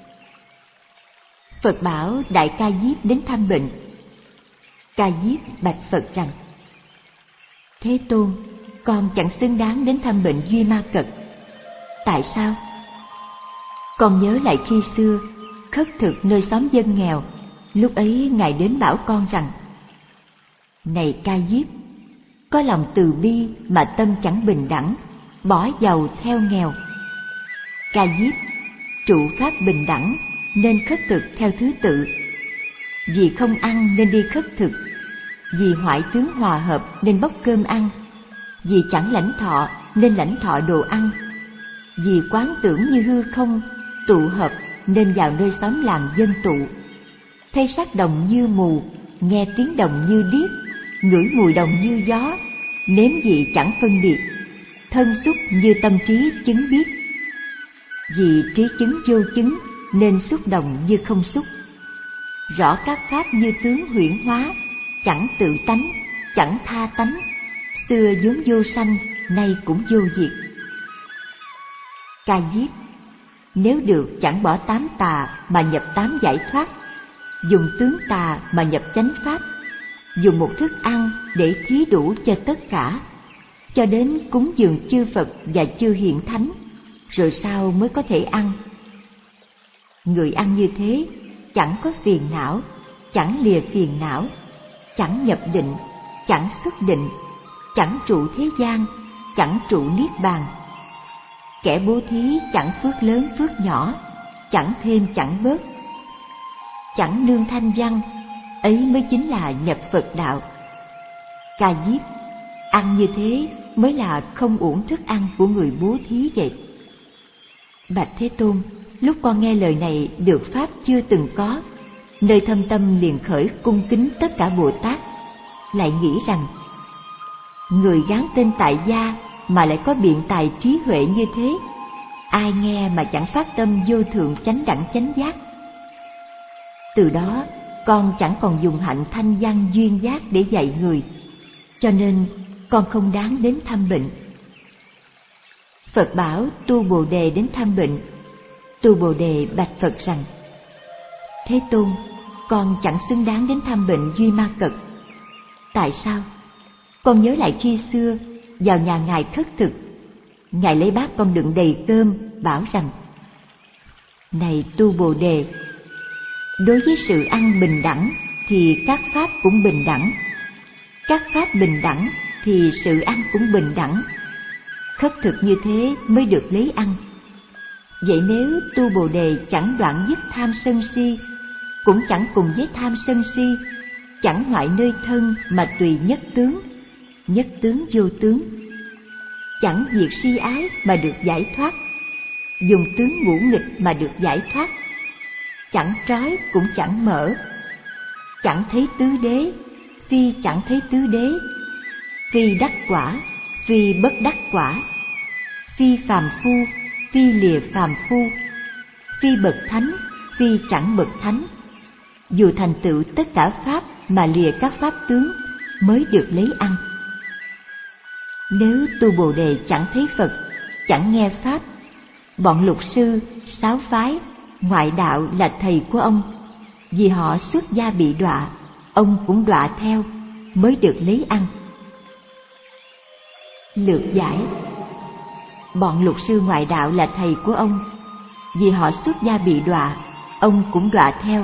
Phật bảo Đại Ca Diếp đến thăm bệnh. Ca Diếp bạch Phật rằng: Thế Tôn, con chẳng xứng đáng đến thăm bệnh Duy Ma Cật. Tại sao? Con nhớ lại khi xưa khất thực nơi xóm dân nghèo, lúc ấy Ngài đến bảo con rằng: Này Ca Diếp, có lòng từ bi mà tâm chẳng bình đẳng, bỏ giàu theo nghèo. Ca Diếp, trụ pháp bình đẳng nên khất thực theo thứ tự. Vì không ăn nên đi khất thực, vì hoại tướng hòa hợp nên bốc cơm ăn, vì chẳng lãnh thọ nên lãnh thọ đồ ăn, vì quán tưởng như hư không tụ hợp nên vào nơi xóm làng dân tụ. Thấy sắc đồng như mù, nghe tiếng đồng như điếc, ngửi mùi đồng như gió, nếm vị chẳng phân biệt, thân xúc như tâm trí chứng biết. Vì trí chứng vô chứng nên xúc đồng như không xúc. Rõ các pháp như tướng huyễn hóa, chẳng tự tánh, chẳng tha tánh, xưa vốn vô sanh, nay cũng vô diệt. Ca Diếp, nếu được chẳng bỏ tám tà mà nhập tám giải thoát, dùng tướng tà mà nhập chánh pháp, dùng một thức ăn để thí đủ cho tất cả, cho đến cúng dường chư Phật và chư hiện thánh, rồi sao mới có thể ăn? Người ăn như thế chẳng có phiền não, chẳng lìa phiền não, chẳng nhập định, chẳng xuất định, chẳng trụ thế gian, chẳng trụ niết bàn. Kẻ bố thí chẳng phước lớn phước nhỏ, chẳng thêm chẳng bớt, chẳng nương thanh văn, ấy mới chính là nhập Phật đạo. Ca Diếp, ăn như thế mới là không uổng thức ăn của người bố thí vậy. Bạch Thế Tôn, lúc con nghe lời này được pháp chưa từng có, nơi thâm tâm liền khởi cung kính tất cả Bồ Tát, lại nghĩ rằng người gán tên tại gia mà lại có biện tài trí huệ như thế, ai nghe mà chẳng phát tâm vô thượng chánh đẳng chánh giác. Từ đó con chẳng còn dùng hạnh thanh văn duyên giác để dạy người, cho nên con không đáng đến thăm bệnh. Phật bảo Tu Bồ Đề đến thăm bệnh. Tu Bồ Đề bạch Phật rằng: Thế Tôn, con chẳng xứng đáng đến thăm bệnh Duy Ma Cật. Tại sao? Con nhớ lại khi xưa vào nhà Ngài khất thực, Ngài lấy bát con đựng đầy cơm, bảo rằng: Này Tu Bồ Đề, đối với sự ăn bình đẳng thì các pháp cũng bình đẳng, các pháp bình đẳng thì sự ăn cũng bình đẳng. Khất thực như thế mới được lấy ăn. Vậy nếu Tu Bồ Đề chẳng đoạn dứt tham sân si, cũng chẳng cùng với tham sân si, chẳng hoại nơi thân mà tùy nhất tướng, nhất tướng vô tướng, chẳng diệt si ái mà được giải thoát, dùng tướng ngũ nghịch mà được giải thoát, chẳng trói cũng chẳng mở, chẳng thấy tứ đế, phi chẳng thấy tứ đế, phi đắc quả, phi bất đắc quả, phi phàm phu, phi lìa phàm phu, phi bậc thánh, phi chẳng bậc thánh, dù thành tựu tất cả pháp mà lìa các pháp tướng mới được lấy ăn. Nếu tu Bồ Đề chẳng thấy Phật, chẳng nghe pháp, bọn lục sư, sáu phái, ngoại đạo là thầy của ông, vì họ xuất gia bị đọa, ông cũng đọa theo mới được lấy ăn. Lược giải: bọn lục sư ngoại đạo là thầy của ông, vì họ xuất gia bị đọa, ông cũng đọa theo.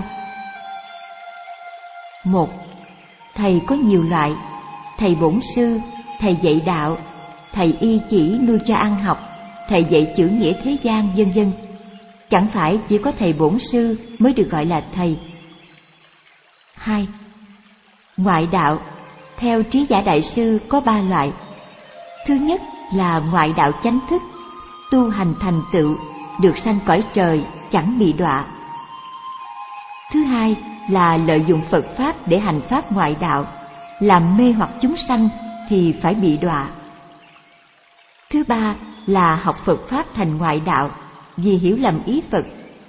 Một, thầy có nhiều loại: thầy bổn sư, thầy dạy đạo, thầy y chỉ nuôi cho ăn học, thầy dạy chữ nghĩa thế gian, vân vân. Chẳng phải chỉ có thầy bổn sư mới được gọi là thầy. Hai, ngoại đạo theo Trí Giả Đại Sư có ba loại. Thứ nhất là ngoại đạo chánh thức, tu hành thành tựu, được sanh cõi trời, chẳng bị đọa. Thứ hai là lợi dụng Phật Pháp để hành pháp ngoại đạo, làm mê hoặc chúng sanh thì phải bị đọa. Thứ ba là học Phật Pháp thành ngoại đạo vì hiểu lầm ý Phật,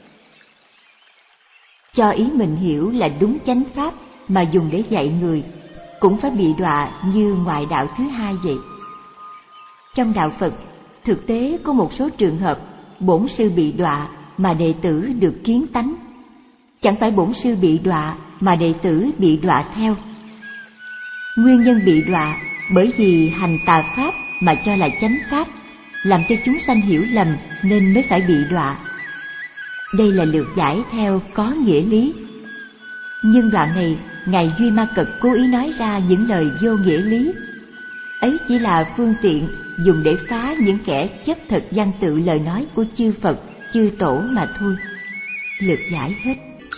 cho ý mình hiểu là đúng chánh Pháp mà dùng để dạy người, cũng phải bị đọa như ngoại đạo thứ hai vậy. Trong đạo Phật, thực tế có một số trường hợp bổn sư bị đọa mà đệ tử được kiến tánh, chẳng phải bổn sư bị đọa mà đệ tử bị đọa theo. Nguyên nhân bị đọa bởi vì hành tà pháp mà cho là chánh pháp, làm cho chúng sanh hiểu lầm nên mới phải bị đọa. Đây là lược giải theo có nghĩa lý. Nhưng đoạn này, Ngài Duy Ma Cật cố ý nói ra những lời vô nghĩa lý. Ấy chỉ là phương tiện dùng để phá những kẻ chấp thực văn tự lời nói của chư Phật, chư Tổ mà thôi. Lược giải hết.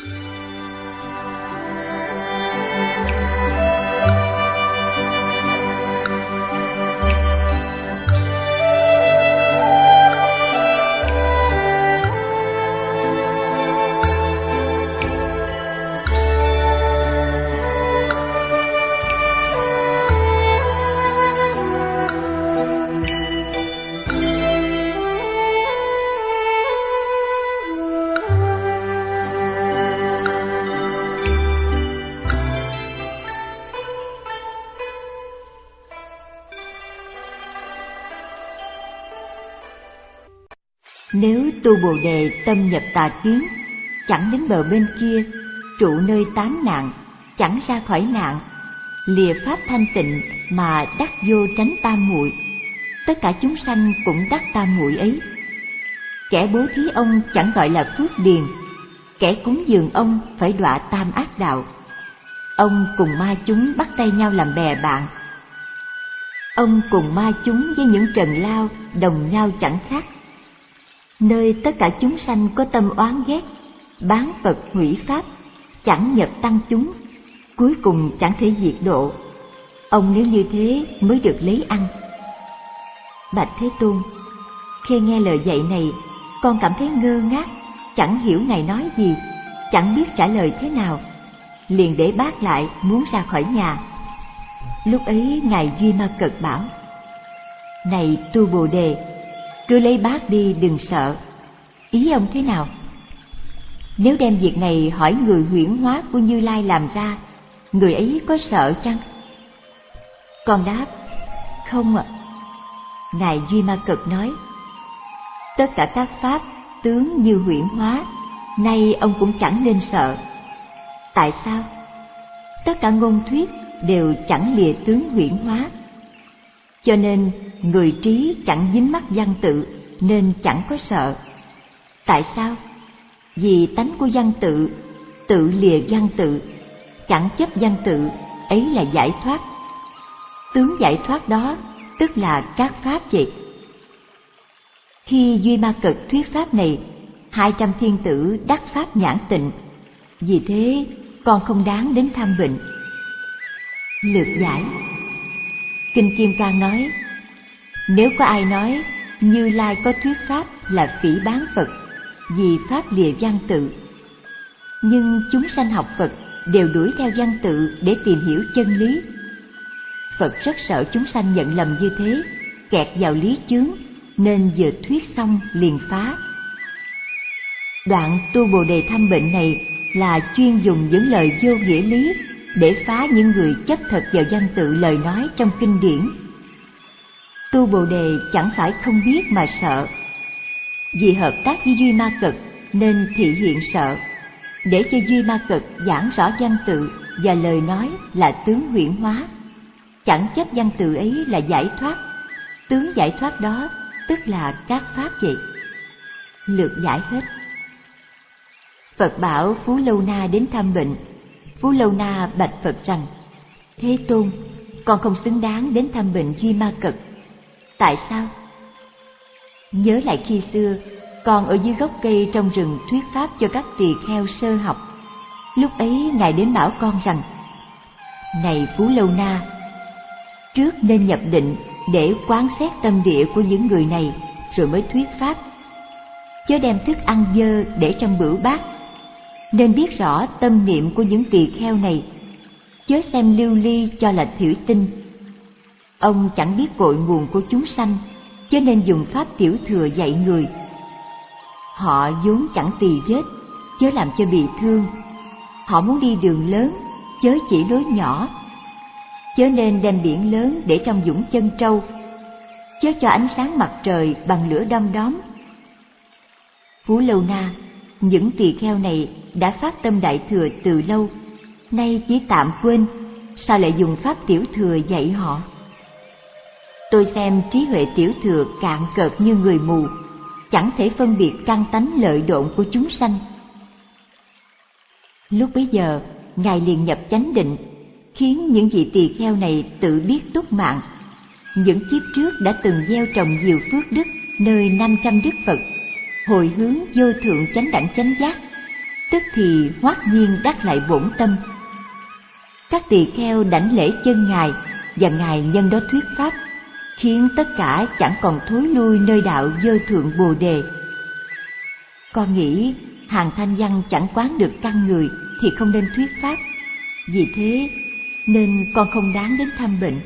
Nếu tu Bồ Đề tâm nhập tà kiến, chẳng đến bờ bên kia, trụ nơi tám nạn, chẳng ra khỏi nạn, lìa pháp thanh tịnh mà đắc vô tránh tam muội, tất cả chúng sanh cũng đắc tam muội ấy. Kẻ bố thí ông chẳng gọi là phước điền, kẻ cúng dường ông phải đọa tam ác đạo. Ông cùng ma chúng bắt tay nhau làm bè bạn. Ông cùng ma chúng với những trần lao đồng nhau chẳng khác. Nơi tất cả chúng sanh có tâm oán ghét, bán Phật hủy Pháp, chẳng nhập tăng chúng, cuối cùng chẳng thể diệt độ. Ông nếu như thế mới được lấy ăn. Bạch Thế Tôn, khi nghe lời dạy này, con cảm thấy ngơ ngác, chẳng hiểu Ngài nói gì, chẳng biết trả lời thế nào, liền để bát lại muốn ra khỏi nhà. Lúc ấy Ngài Duy Ma Cật bảo: này tu Bồ Đề, cứ lấy bát đi, đừng sợ. Ý ông thế nào? Nếu đem việc này hỏi người huyễn hóa của Như Lai làm ra, người ấy có sợ chăng? Con đáp: không ạ. À. Ngài Duy Ma Cật nói: tất cả các pháp tướng như huyễn hóa, nay ông cũng chẳng nên sợ. Tại sao? Tất cả ngôn thuyết đều chẳng lìa tướng huyễn hóa, cho nên người trí chẳng dính mắc văn tự nên chẳng có sợ. Tại sao? Vì tánh của văn tự, tự lìa văn tự, chẳng chấp văn tự, ấy là giải thoát. Tướng giải thoát đó tức là các pháp vậy. Khi Duy Ma Cật thuyết pháp này, hai trăm thiên tử đắc pháp nhãn tịnh, vì thế con không đáng đến tham bệnh. Lược giải. Kinh Kim Cang nói: Nếu có ai nói Như Lai có thuyết pháp là phỉ báng Phật, vì pháp lìa văn tự, nhưng chúng sanh học Phật đều đuổi theo văn tự để tìm hiểu chân lý. Phật rất sợ chúng sanh nhận lầm như thế, kẹt vào lý chướng, nên vừa thuyết xong liền phá. Đoạn tu Bồ Đề Thăm Bệnh này là chuyên dùng những lời vô nghĩa lý để phá những người chấp thật vào văn tự lời nói trong kinh điển. Tu Bồ Đề chẳng phải không biết mà sợ, vì hợp tác với Duy Ma Cực nên thị hiện sợ, để cho Duy Ma Cực giảng rõ văn tự và lời nói là tướng huyễn hóa, chẳng chấp văn tự ấy là giải thoát. Tướng giải thoát đó tức là các pháp vậy. Lược giải hết. Phật bảo Phú Lâu Na đến thăm bệnh. Phú Lâu Na bạch Phật rằng: Thế Tôn, con không xứng đáng đến thăm bệnh Duy Ma Cực. Tại sao? Nhớ lại khi xưa, con ở dưới gốc cây trong rừng thuyết pháp cho các tỳ kheo sơ học. Lúc ấy Ngài đến bảo con rằng: Này Phú Lâu Na, trước nên nhập định để quán xét tâm địa của những người này rồi mới thuyết pháp. Chớ đem thức ăn dơ để trong bửu bát, nên biết rõ tâm niệm của những tỳ kheo này. Chớ xem lưu ly cho là thủy tinh. Ông chẳng biết cội nguồn của chúng sanh, cho nên dùng pháp tiểu thừa dạy người. Họ vốn chẳng tỳ vết, chớ làm cho bị thương. Họ muốn đi đường lớn, chớ chỉ lối nhỏ. Chớ nên đem biển lớn để trong dũng chân trâu. Chớ cho ánh sáng mặt trời bằng lửa đom đóm. Phú Lâu Na, những tỳ kheo này đã phát tâm đại thừa từ lâu, nay chỉ tạm quên, sao lại dùng pháp tiểu thừa dạy họ? Tôi xem trí huệ tiểu thừa cạn cợt như người mù, chẳng thể phân biệt căn tánh lợi độn của chúng sanh. Lúc bấy giờ, Ngài liền nhập chánh định, khiến những vị tỳ kheo này tự biết túc mạng. Những kiếp trước đã từng gieo trồng nhiều phước đức nơi năm trăm đức Phật, hồi hướng vô thượng chánh đẳng chánh giác, tức thì hoát nhiên đắc lại bổn tâm. Các tỳ kheo đảnh lễ chân Ngài, và Ngài nhân đó thuyết pháp, khiến tất cả chẳng còn thối lui nơi đạo vô thượng Bồ Đề. Con nghĩ hàng thanh văn chẳng quán được căn người thì không nên thuyết pháp, vì thế nên con không đáng đến thăm bệnh.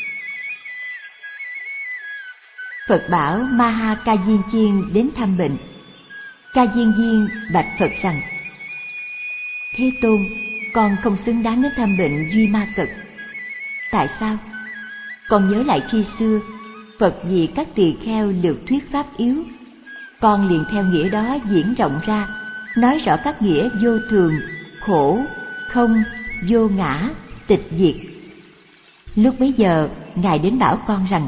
Phật bảo Ma Ha Ca Diên Chiên đến thăm bệnh. Ca Diên Diên bạch Phật rằng: Thế Tôn, con không xứng đáng đến thăm bệnh Duy Ma Cực. Tại sao? Con nhớ lại khi xưa, Phật vì các tỳ kheo lược thuyết pháp yếu, con liền theo nghĩa đó diễn rộng ra, nói rõ các nghĩa vô thường, khổ, không, vô ngã, tịch diệt. Lúc bấy giờ, Ngài đến bảo con rằng: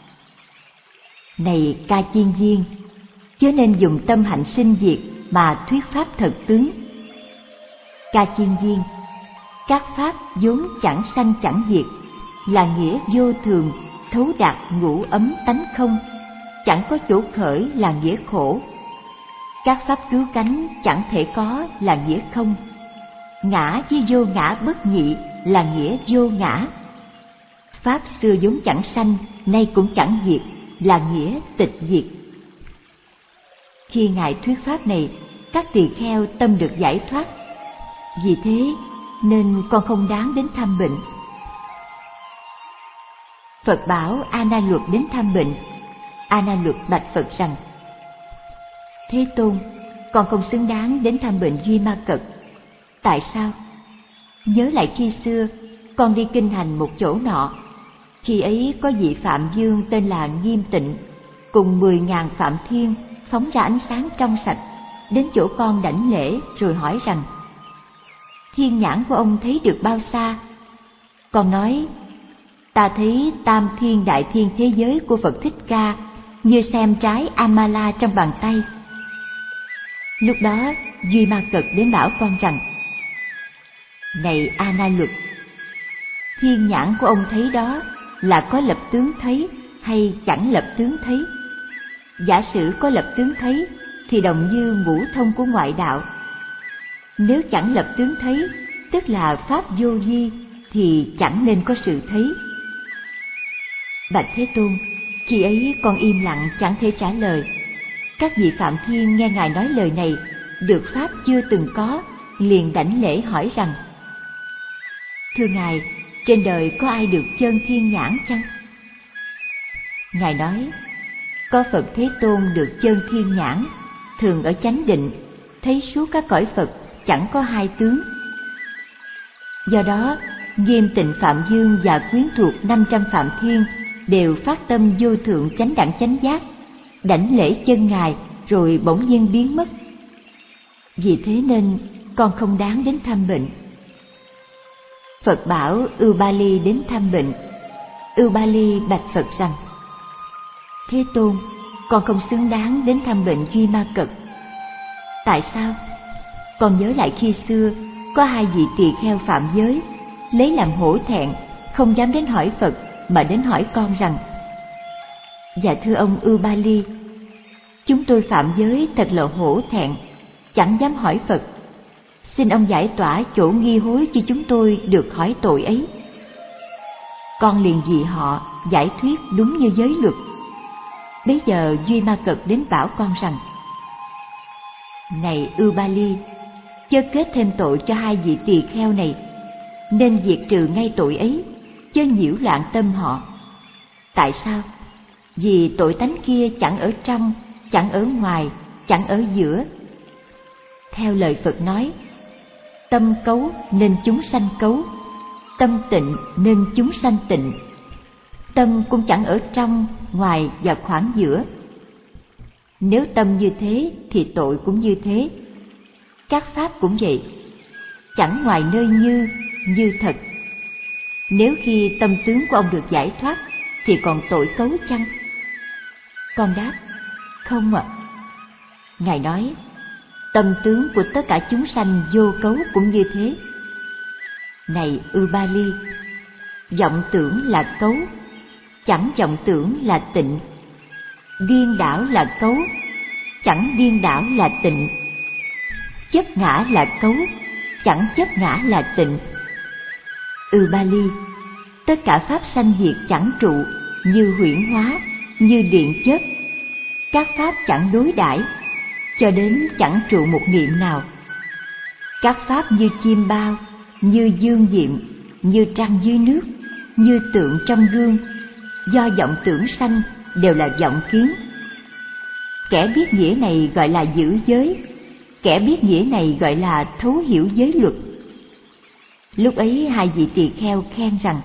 Này Ca Chiên Viên, chớ nên dùng tâm hạnh sinh diệt mà thuyết pháp thật tướng. Ca Chiên Viên, các pháp vốn chẳng sanh chẳng diệt, là nghĩa vô thường, thấu đạt ngũ ấm tánh không, chẳng có chỗ khởi là nghĩa khổ. Các pháp cứu cánh chẳng thể có là nghĩa không. Ngã với vô ngã bất nhị là nghĩa vô ngã. Pháp xưa vốn chẳng sanh, nay cũng chẳng diệt, là nghĩa tịch diệt. Khi Ngài thuyết pháp này, các tỳ kheo tâm được giải thoát. Vì thế nên con không đáng đến thăm bệnh. Phật bảo A Na Luật đến thăm bệnh. A Na Luật bạch Phật rằng: Thế Tôn, con không xứng đáng đến thăm bệnh Duy Ma Cực. Tại sao? Nhớ lại khi xưa, con đi kinh hành một chỗ nọ. Khi ấy có vị Phạm Dương tên là Nghiêm Tịnh, cùng mười ngàn Phạm Thiên phóng ra ánh sáng trong sạch, đến chỗ con đảnh lễ rồi hỏi rằng: Thiên nhãn của ông thấy được bao xa? Con nói: Ta thấy tam thiên đại thiên thế giới của Phật Thích Ca như xem trái Amala trong bàn tay. Lúc đó Duy Ma Cực đến bảo con rằng: Này A Na Luật, thiên nhãn của ông thấy đó là có lập tướng thấy hay chẳng lập tướng thấy? Giả sử có lập tướng thấy thì đồng như ngũ thông của ngoại đạo. Nếu chẳng lập tướng thấy, tức là pháp vô vi, thì chẳng nên có sự thấy. Bạch Thế Tôn, Khi ấy con im lặng chẳng thể trả lời. Các vị Phạm Thiên nghe Ngài nói lời này, được pháp chưa từng có, liền đảnh lễ hỏi rằng: Thưa Ngài, trên đời có ai được chân thiên nhãn chăng? Ngài nói: Có Phật Thế Tôn được chân thiên nhãn, thường ở chánh định, thấy suốt các cõi Phật chẳng có hai tướng. Do đó, Nghiêm Tịnh Phạm Dương và quyến thuộc năm trăm Phạm Thiên đều phát tâm vô thượng chánh đẳng chánh giác, đảnh lễ chân Ngài rồi bỗng nhiên biến mất. Vì thế nên con không đáng đến thăm bệnh. Phật bảo Ưu Ba Ly đến thăm bệnh. Ưu Ba Ly bạch Phật rằng: Thế Tôn, con không xứng đáng đến thăm bệnh Duy Ma Cật. Tại sao? Con nhớ lại khi xưa có hai vị tỳ kheo phạm giới, lấy làm hổ thẹn, không dám đến hỏi Phật mà đến hỏi con rằng: Dạ thưa ông Ưu Ba Ly, chúng tôi phạm giới thật là hổ thẹn, chẳng dám hỏi Phật. Xin ông giải tỏa chỗ nghi hối cho chúng tôi được hỏi tội ấy. Con liền vì họ giải thuyết đúng như giới luật. Bấy giờ Duy Ma Cật đến bảo con rằng: Này Ưu Ba Ly, chớ kết thêm tội cho hai vị tỳ kheo này, nên diệt trừ ngay tội ấy, chớ nhiễu loạn tâm họ. Tại sao? Vì tội tánh kia chẳng ở trong, chẳng ở ngoài, chẳng ở giữa. Theo lời Phật nói, tâm cấu nên chúng sanh cấu, tâm tịnh nên chúng sanh tịnh. Tâm cũng chẳng ở trong, ngoài và khoảng giữa. Nếu tâm như thế thì tội cũng như thế. Các pháp cũng vậy, chẳng ngoài nơi như, như thật. Nếu khi tâm tướng của ông được giải thoát thì còn tội cấu chăng? Con đáp: Không ạ. À. Ngài nói: Tâm tướng của tất cả chúng sanh vô cấu cũng như thế. Này Ưu Ba Ly, vọng tưởng là cấu, chẳng vọng tưởng là tịnh. Điên đảo là cấu, chẳng điên đảo là tịnh. Chấp ngã là cấu, chẳng chấp ngã là tịnh. Ưu Ba Ly, tất cả pháp sanh diệt chẳng trụ, như huyễn hóa, như điện chớp. Các pháp chẳng đối đãi, cho đến chẳng trụ một niệm nào. Các pháp như chim bao, như dương diệm, như trăng dưới nước, như tượng trong gương, do vọng tưởng sanh, đều là vọng kiến. Kẻ biết nghĩa này gọi là giữ giới, kẻ biết nghĩa này gọi là thấu hiểu giới luật. Lúc ấy hai vị tỳ kheo khen rằng: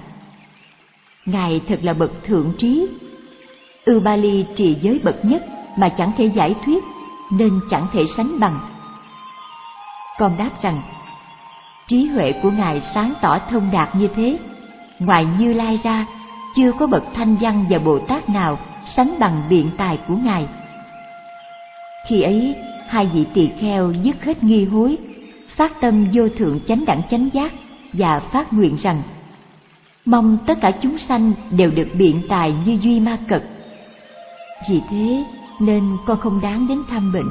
Ngài thật là bậc thượng trí. Ưu Ba Ly trì giới bậc nhất mà chẳng thể giải thuyết, nên chẳng thể sánh bằng. Con đáp rằng: Trí huệ của Ngài sáng tỏ thông đạt như thế, ngoài Như Lai ra, chưa có bậc Thanh Văn và Bồ Tát nào sánh bằng biện tài của Ngài. Khi ấy, hai vị tỳ kheo dứt hết nghi hối, phát tâm vô thượng chánh đẳng chánh giác và phát nguyện rằng: Mong tất cả chúng sanh đều được biện tài như Duy Ma Cật. Vì thế nên con không đáng đến thăm bệnh.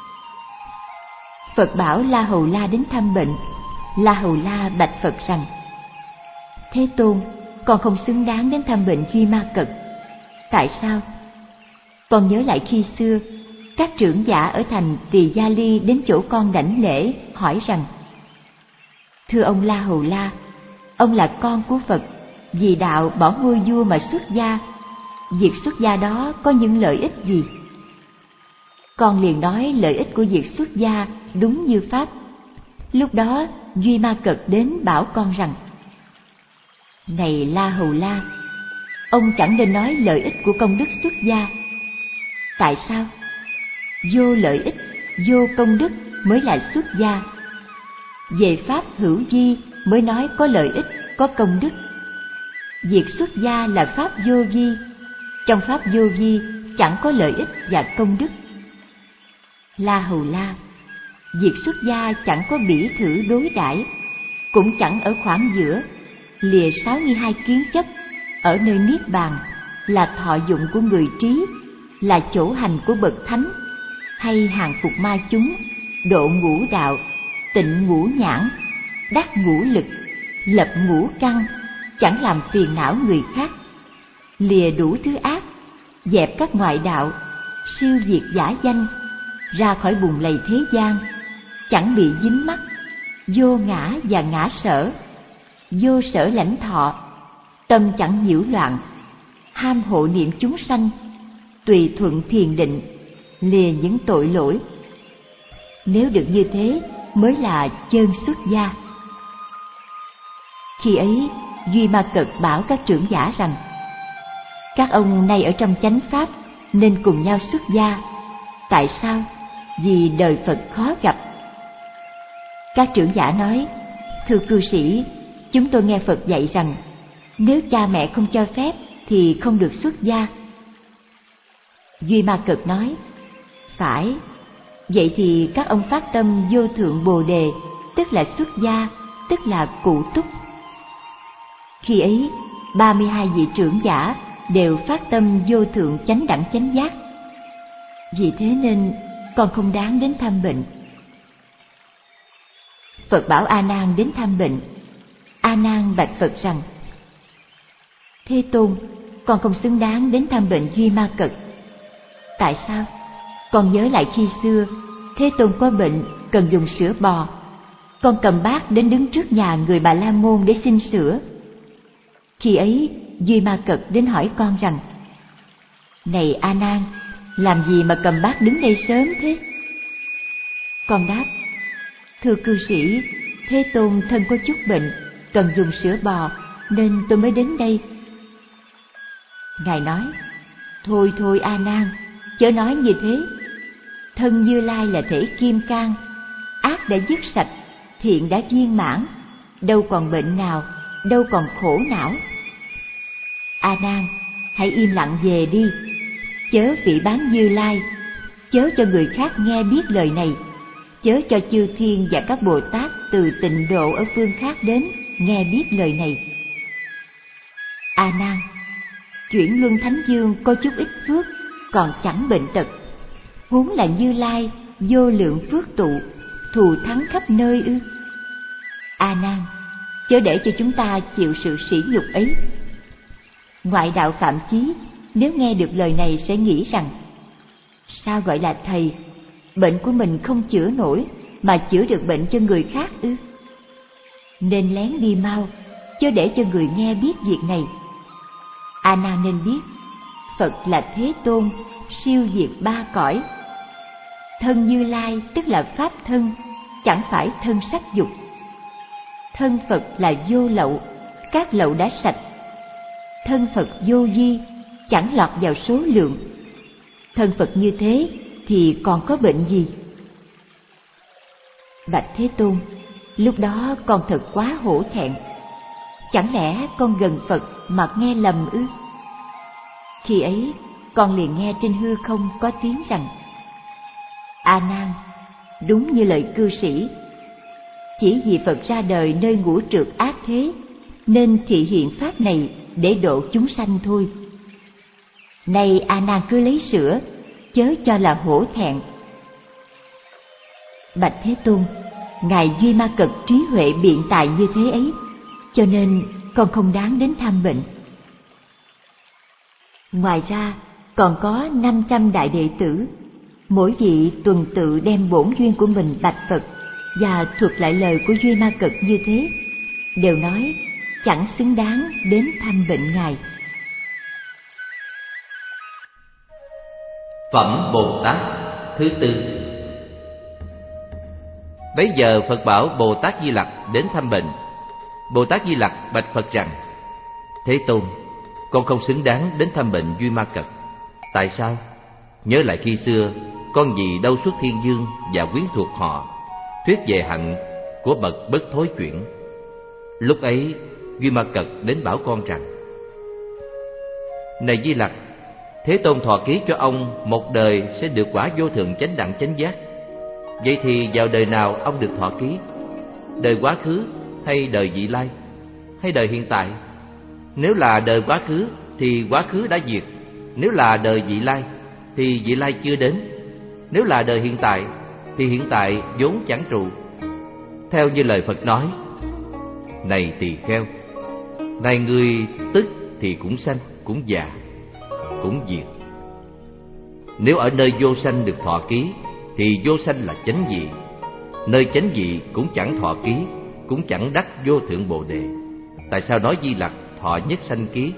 Phật bảo La Hầu La đến thăm bệnh. La Hầu La bạch Phật rằng: Thế Tôn, con không xứng đáng đến thăm bệnh Duy Ma Cật. Tại sao? Con nhớ lại khi xưa, các trưởng giả ở thành Tỳ Gia Ly đến chỗ con đảnh lễ, hỏi rằng: Thưa ông La Hầu La, ông là con của Phật, vì đạo bỏ ngôi vua mà xuất gia. Việc xuất gia đó có những lợi ích gì? Con liền nói lợi ích của việc xuất gia đúng như Pháp. Lúc đó Duy Ma Cật đến bảo con rằng: Này La Hầu La, ông chẳng nên nói lợi ích của công đức xuất gia. Tại sao? Vô lợi ích, vô công đức mới là xuất gia. Về Pháp hữu vi mới nói có lợi ích, có công đức. Việc xuất gia là Pháp vô vi. Trong Pháp vô vi chẳng có lợi ích và công đức. La Hầu La, việc xuất gia chẳng có bỉ thử đối đãi, cũng chẳng ở khoảng giữa, lìa sáu mươi hai kiến chấp, ở nơi niết bàn, là thọ dụng của người trí, là chỗ hành của bậc thánh, hay hàng phục ma chúng, độ ngũ đạo, tịnh ngũ nhãn, đắc ngũ lực, lập ngũ căn, chẳng làm phiền não người khác, lìa đủ thứ ác, dẹp các ngoại đạo, siêu diệt giả danh, ra khỏi bùn lầy thế gian, chẳng bị dính mắc, vô ngã và ngã sở, vô sở lãnh thọ, tâm chẳng nhiễu loạn, ham hộ niệm chúng sanh, tùy thuận thiền định, lìa những tội lỗi. Nếu được như thế mới là chân xuất gia. Khi ấy, Duy Ma Cật bảo các trưởng giả rằng: các ông nay ở trong chánh pháp nên cùng nhau xuất gia. Tại sao? Vì đời Phật khó gặp. Các trưởng giả nói: thưa cư sĩ, chúng tôi nghe Phật dạy rằng nếu cha mẹ không cho phép thì không được xuất gia. Duy Ma Cật nói: phải, vậy thì các ông phát tâm vô thượng Bồ Đề, tức là xuất gia, tức là cụ túc. Khi ấy, ba mươi hai vị trưởng giả đều phát tâm vô thượng chánh đẳng chánh giác. Vì thế nên con không đáng đến thăm bệnh. Phật bảo A Nan đến thăm bệnh. A Nan bạch Phật rằng: Thế Tôn, con không xứng đáng đến thăm bệnh Duy Ma Cật. Tại sao? Con nhớ lại khi xưa Thế Tôn có bệnh cần dùng sữa bò, con cầm bát đến đứng trước nhà người Bà La Môn để xin sữa. Khi ấy Duy Ma Cật đến hỏi con rằng: này A Nan, làm gì mà cầm bát đứng đây sớm thế? Con đáp: thưa cư sĩ, Thế Tôn thân có chút bệnh cần dùng sữa bò nên tôi mới đến đây. Ngài nói: thôi thôi A Nan, chớ nói như thế. Thân Như Lai là thể kim cang, ác đã dứt sạch, thiện đã viên mãn, đâu còn bệnh nào, đâu còn khổ não. A Nan, hãy im lặng về đi, chớ phỉ báng Như Lai, chớ cho người khác nghe biết lời này, chớ cho chư thiên và các Bồ Tát từ tịnh độ ở phương khác đến nghe biết lời này. A Nan, chuyển luân thánh dương có chút ít phước, còn chẳng bệnh tật, huống là Như Lai vô lượng phước tụ, thù thắng khắp nơi ư? A Nan, chớ để cho chúng ta chịu sự sỉ nhục ấy. Ngoại đạo phạm chí nếu nghe được lời này sẽ nghĩ rằng: sao gọi là thầy, bệnh của mình không chữa nổi mà chữa được bệnh cho người khác ư? Nên lén đi mau, chớ để cho người nghe biết việc này. A Nan nên biết, Phật là Thế Tôn, siêu diệt ba cõi. Thân Như Lai tức là pháp thân, chẳng phải thân sắc dục. Thân Phật là vô lậu, các lậu đã sạch. Thân Phật vô vi, chẳng lọt vào số lượng. Thân Phật như thế thì còn có bệnh gì? Bạch Thế Tôn, lúc đó con thật quá hổ thẹn. Chẳng lẽ con gần Phật mà nghe lầm ư? Khi ấy con liền nghe trên hư không có tiếng rằng: A Nan, đúng như lời cư sĩ, chỉ vì Phật ra đời nơi ngũ trược ác thế nên thị hiện pháp này để độ chúng sanh thôi. Này A Nan cứ lấy sữa, chớ cho là hổ thẹn. Bạch Thế Tôn, ngài Duy Ma Cật trí huệ biện tài như thế ấy, cho nên con không đáng đến thăm bệnh. Ngoài ra còn có năm trăm đại đệ tử, mỗi vị tuần tự đem bổn duyên của mình bạch Phật và thuật lại lời của Duy Ma Cật như thế, đều nói chẳng xứng đáng đến thăm bệnh ngài. Phẩm Bồ Tát thứ tư. Bấy giờ Phật bảo Bồ Tát Di Lặc đến thăm bệnh. Bồ Tát Di Lặc bạch Phật rằng: Thế Tôn, con không xứng đáng đến thăm bệnh Duy Ma Cật. Tại sao? Nhớ lại khi xưa, con vì đâu xuất thiên dương và quyến thuộc họ, thuyết về hạnh của bậc bất thối chuyển. Lúc ấy Duy Ma Cật đến bảo con rằng: Này Di Lặc, Thế Tôn thọ ký cho ông một đời sẽ được quả vô thượng chánh đẳng chánh giác. Vậy thì vào đời nào ông được thọ ký? Đời quá khứ hay đời vị lai, hay đời hiện tại? Nếu là đời quá khứ thì quá khứ đã diệt. Nếu là đời vị lai thì vị lai chưa đến. Nếu là đời hiện tại thì hiện tại vốn chẳng trụ. Theo như lời Phật nói: Này tỳ kheo, này người tức thì cũng sanh, cũng già, cũng diệt, Nếu ở nơi vô sanh được thọ ký thì vô sanh là chánh vị. Nơi chánh vị cũng chẳng thọ ký, cũng chẳng đắc vô thượng Bồ đề. Tại sao nói Di Lặc thọ nhất sanh ký?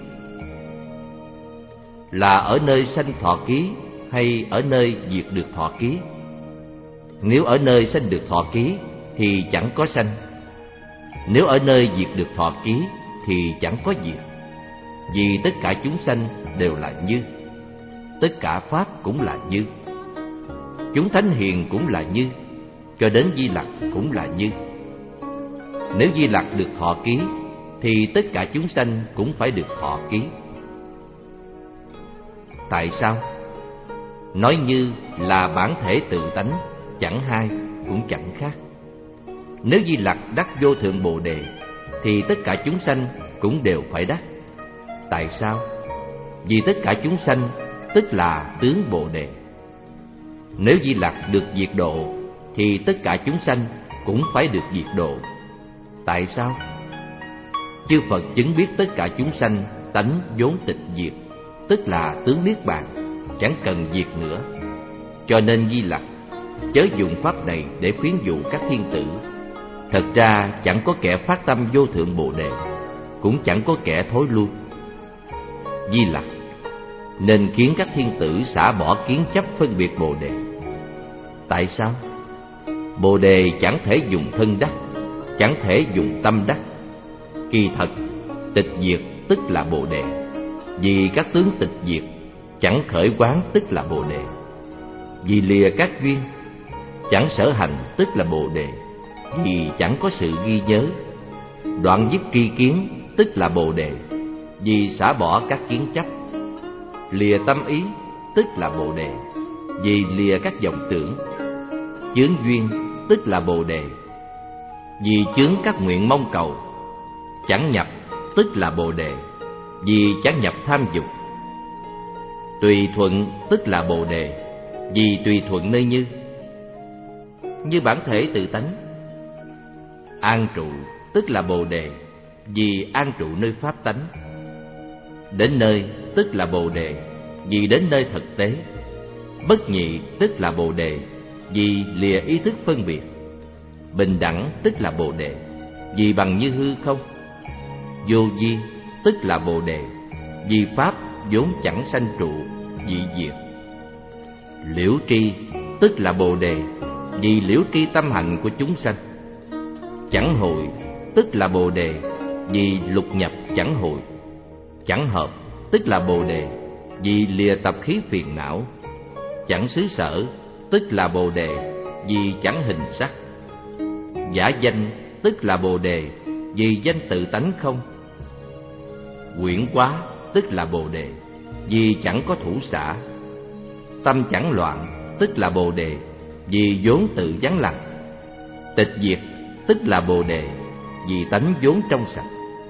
Là ở nơi sanh thọ ký hay ở nơi diệt được thọ ký? Nếu ở nơi sanh được thọ ký thì chẳng có sanh. Nếu ở nơi diệt được thọ ký thì chẳng có diệt. Vì tất cả chúng sanh đều là như, tất cả pháp cũng là như. Chúng thánh hiền cũng là như, cho đến Di Lặc cũng là như. Nếu Di Lặc được thọ ký thì tất cả chúng sanh cũng phải được thọ ký. Tại sao? Nói như là bản thể tự tánh, chẳng hai cũng chẳng khác. Nếu Di Lặc đắc vô thượng Bồ đề thì tất cả chúng sanh cũng đều phải đắc. Tại sao? Vì tất cả chúng sanh tức là tướng Bồ đề. Nếu Di Lặc được diệt độ thì tất cả chúng sanh cũng phải được diệt độ. Tại sao? Chư Phật chứng biết tất cả chúng sanh tánh vốn tịch diệt, tức là tướng niết bàn, chẳng cần diệt nữa. Cho nên Di Lặc chớ dùng pháp này để khuyến dụ các thiên tử. Thật ra chẳng có kẻ phát tâm vô thượng Bồ đề, cũng chẳng có kẻ thối lui. Di Lặc nên khiến các thiên tử xả bỏ kiến chấp phân biệt Bồ đề. Tại sao? Bồ đề chẳng thể dùng thân đắc, chẳng thể dùng tâm đắc. Kỳ thật tịch diệt tức là Bồ đề. Vì các tướng tịch diệt, chẳng khởi quán tức là Bồ đề. Vì lìa các duyên, chẳng sở hành tức là Bồ đề. Vì chẳng có sự ghi nhớ, đoạn dứt tri kiến tức là Bồ đề. Vì xả bỏ các kiến chấp. Lìa tâm ý tức là Bồ đề. Vì lìa các vọng tưởng. Chướng duyên tức là Bồ đề. Vì chướng các nguyện mong cầu. Chẳng nhập tức là Bồ đề. Vì chẳng nhập tham dục. Tùy thuận tức là Bồ đề. Vì tùy thuận nơi như. Như bản thể tự tánh. An trụ tức là Bồ đề. Vì an trụ nơi pháp tánh. Đến nơi tức là Bồ đề. Vì đến nơi thực tế. Bất nhị tức là Bồ đề. Vì lìa ý thức phân biệt. Bình đẳng tức là Bồ đề. Vì bằng như hư không. Vô vi tức là Bồ đề. Vì pháp vốn chẳng sanh trụ, dị diệt. Liễu tri tức là Bồ đề. Vì liễu tri tâm hạnh của chúng sanh. Chẳng hội tức là Bồ đề. Vì lục nhập chẳng hội. Chẳng hợp tức là Bồ đề. Vì lìa tập khí phiền não. Chẳng xứ sở tức là Bồ đề. Vì chẳng hình sắc. Giả danh tức là Bồ đề. Vì danh tự tánh không. Quyển quá tức là Bồ đề. Vì chẳng có thủ xả. Tâm chẳng loạn tức là Bồ đề. Vì vốn tự vắng lặng. Tịch diệt tức là Bồ đề. Vì tánh vốn trong sạch.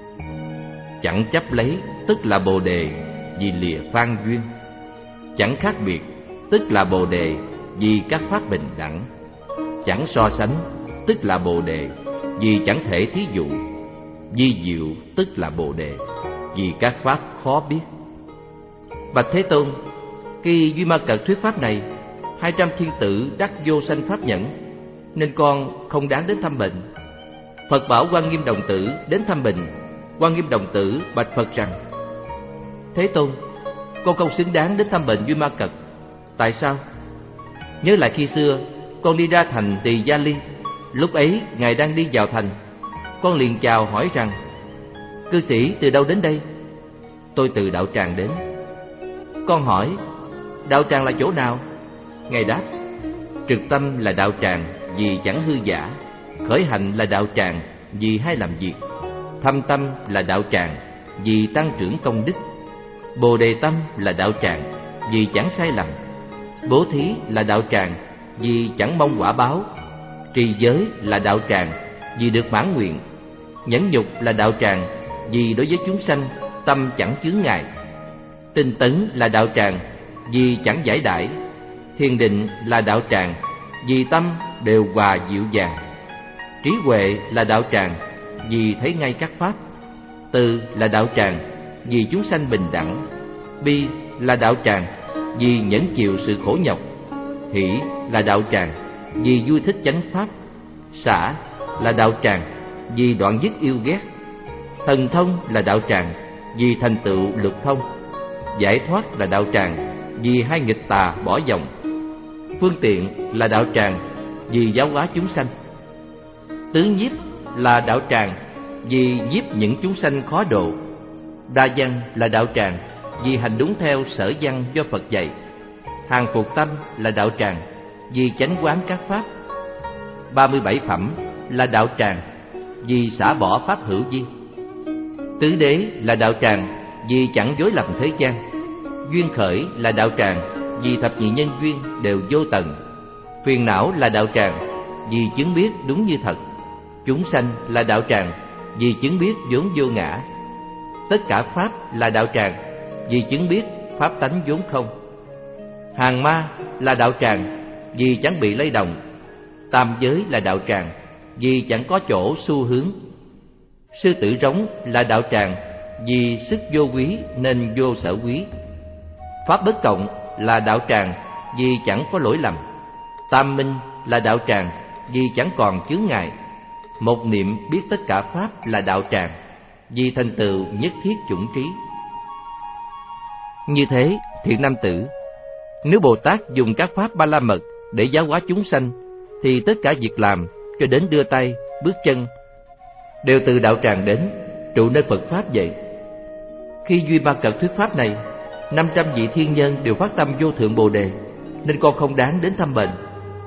Chẳng chấp lấy tức là Bồ đề. Vì lìa phan duyên. Chẳng khác biệt tức là Bồ đề. Vì các pháp bình đẳng. Chẳng so sánh tức là Bồ đề. Vì chẳng thể thí dụ. Vi diệu tức là Bồ đề. Vì các pháp khó biết. Bạch Thế Tôn, khi Duy Ma Cật thuyết pháp này, hai trăm thiên tử đắc vô sanh pháp nhẫn, nên con không đáng đến thăm bệnh. Phật bảo Quan Nghiêm Đồng Tử đến thăm bệnh. Quan Nghiêm Đồng Tử bạch Phật rằng: Thế Tôn, con không xứng đáng đến thăm bệnh Duy Ma Cật. Tại sao? Nhớ lại khi xưa con đi ra thành Tỳ Gia Ly. Lúc ấy Ngài đang đi vào thành. Con liền chào hỏi rằng: Cư sĩ từ đâu đến đây? Tôi từ đạo tràng đến. Con hỏi: Đạo tràng là chỗ nào? Ngài đáp: Trực tâm là đạo tràng vì chẳng hư giả. Khởi hành là đạo tràng vì hay làm việc. Thâm tâm là đạo tràng vì tăng trưởng công đức. Bồ đề tâm là đạo tràng vì chẳng sai lầm. Bố thí là đạo tràng vì chẳng mong quả báo. Trì giới là đạo tràng vì được mãn nguyện. Nhẫn nhục là đạo tràng vì đối với chúng sanh tâm chẳng chướng ngại. Tinh tấn là đạo tràng vì chẳng giải đãi. Thiền định là đạo tràng vì tâm đều hòa dịu dàng. Trí huệ là đạo tràng vì thấy ngay các pháp. Từ là đạo tràng vì chúng sanh bình đẳng. Bi là đạo tràng vì nhẫn chịu sự khổ nhọc. Hỷ là đạo tràng, vì vui thích chánh pháp. Xả là đạo tràng, vì đoạn dứt yêu ghét. Thần thông là đạo tràng, vì thành tựu lục thông. Giải thoát là đạo tràng, vì hai nghịch tà bỏ dòng. Phương tiện là đạo tràng, vì giáo hóa chúng sanh. Tứ nhiếp là đạo tràng, vì nhiếp những chúng sanh khó độ. Đa văn là đạo tràng, vì hành đúng theo sở văn do Phật dạy. Hàng phục tâm là đạo tràng, vì chánh quán các pháp. Ba mươi bảy phẩm là đạo tràng, vì xả bỏ pháp hữu vi. Tứ đế là đạo tràng, vì chẳng dối lầm thế gian. Duyên khởi là đạo tràng, vì thập nhị nhân duyên đều vô tận. Phiền não là đạo tràng, vì chứng biết đúng như thật. Chúng sanh là đạo tràng, vì chứng biết vốn vô ngã. Tất cả pháp là đạo tràng, vì chứng biết pháp tánh vốn không. Hàng ma là đạo tràng, vì chẳng bị lay động. Tam giới là đạo tràng, vì chẳng có chỗ xu hướng. Sư tử rống là đạo tràng, vì sức vô quý nên vô sở quý. Pháp bất cộng là đạo tràng, vì chẳng có lỗi lầm. Tam minh là đạo tràng, vì chẳng còn chướng ngại. Một niệm biết tất cả pháp là đạo tràng, vì thành tựu nhất thiết chủng trí. Như thế, thiện nam tử, nếu Bồ Tát dùng các pháp ba la mật để giáo hóa chúng sanh, thì tất cả việc làm cho đến đưa tay, bước chân đều từ đạo tràng đến, trụ nơi Phật pháp vậy. Khi Duy Ma Cật thuyết pháp này, năm trăm vị thiên nhân đều phát tâm vô thượng Bồ đề, nên con không đáng đến thăm bệnh.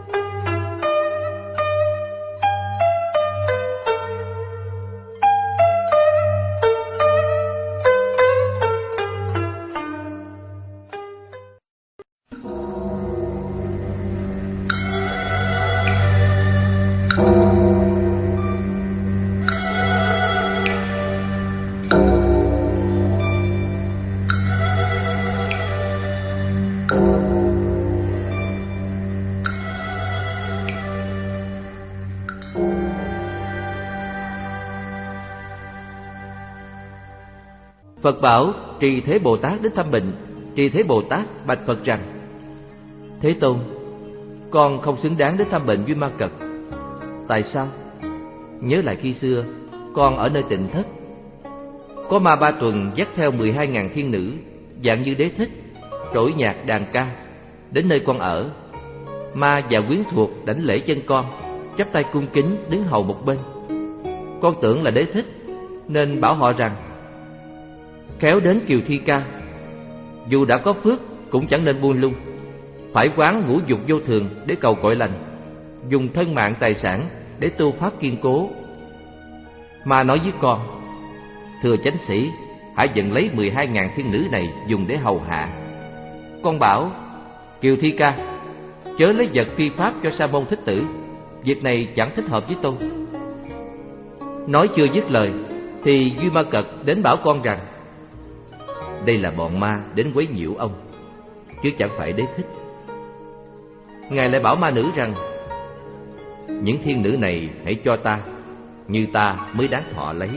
Phật bảo Trì Thế Bồ Tát đến thăm bệnh. Trì Thế Bồ Tát bạch Phật rằng: Thế Tôn, con không xứng đáng đến thăm bệnh Duy Ma Cật. Tại sao? Nhớ lại khi xưa con ở nơi Tịnh Thất, có ma Ba Tuần dắt theo mười hai ngàn thiên nữ, dạng như đế thích, trỗi nhạc đàn ca, đến nơi con ở. Ma và quyến thuộc đảnh lễ chân con, chắp tay cung kính đứng hầu một bên. Con tưởng là đế thích, nên bảo họ rằng: Khéo đến Kiều Thi Ca, dù đã có phước cũng chẳng nên buông lung, phải quán ngũ dục vô thường để cầu cội lành, dùng thân mạng tài sản để tu pháp kiên cố. Ma nói với con: Thưa chánh sĩ, hãy dẫn lấy mười hai ngàn thiên nữ này dùng để hầu hạ. Con bảo: Kiều Thi Ca, chớ lấy vật phi pháp cho Sa Môn Thích Tử, việc này chẳng thích hợp với tôi. Nói chưa dứt lời thì Duy Ma Cật đến bảo con rằng: Đây là bọn ma đến quấy nhiễu ông, chứ chẳng phải đế thích. Ngài lại bảo ma nữ rằng: Những thiên nữ này hãy cho ta, như ta mới đáng thọ lấy.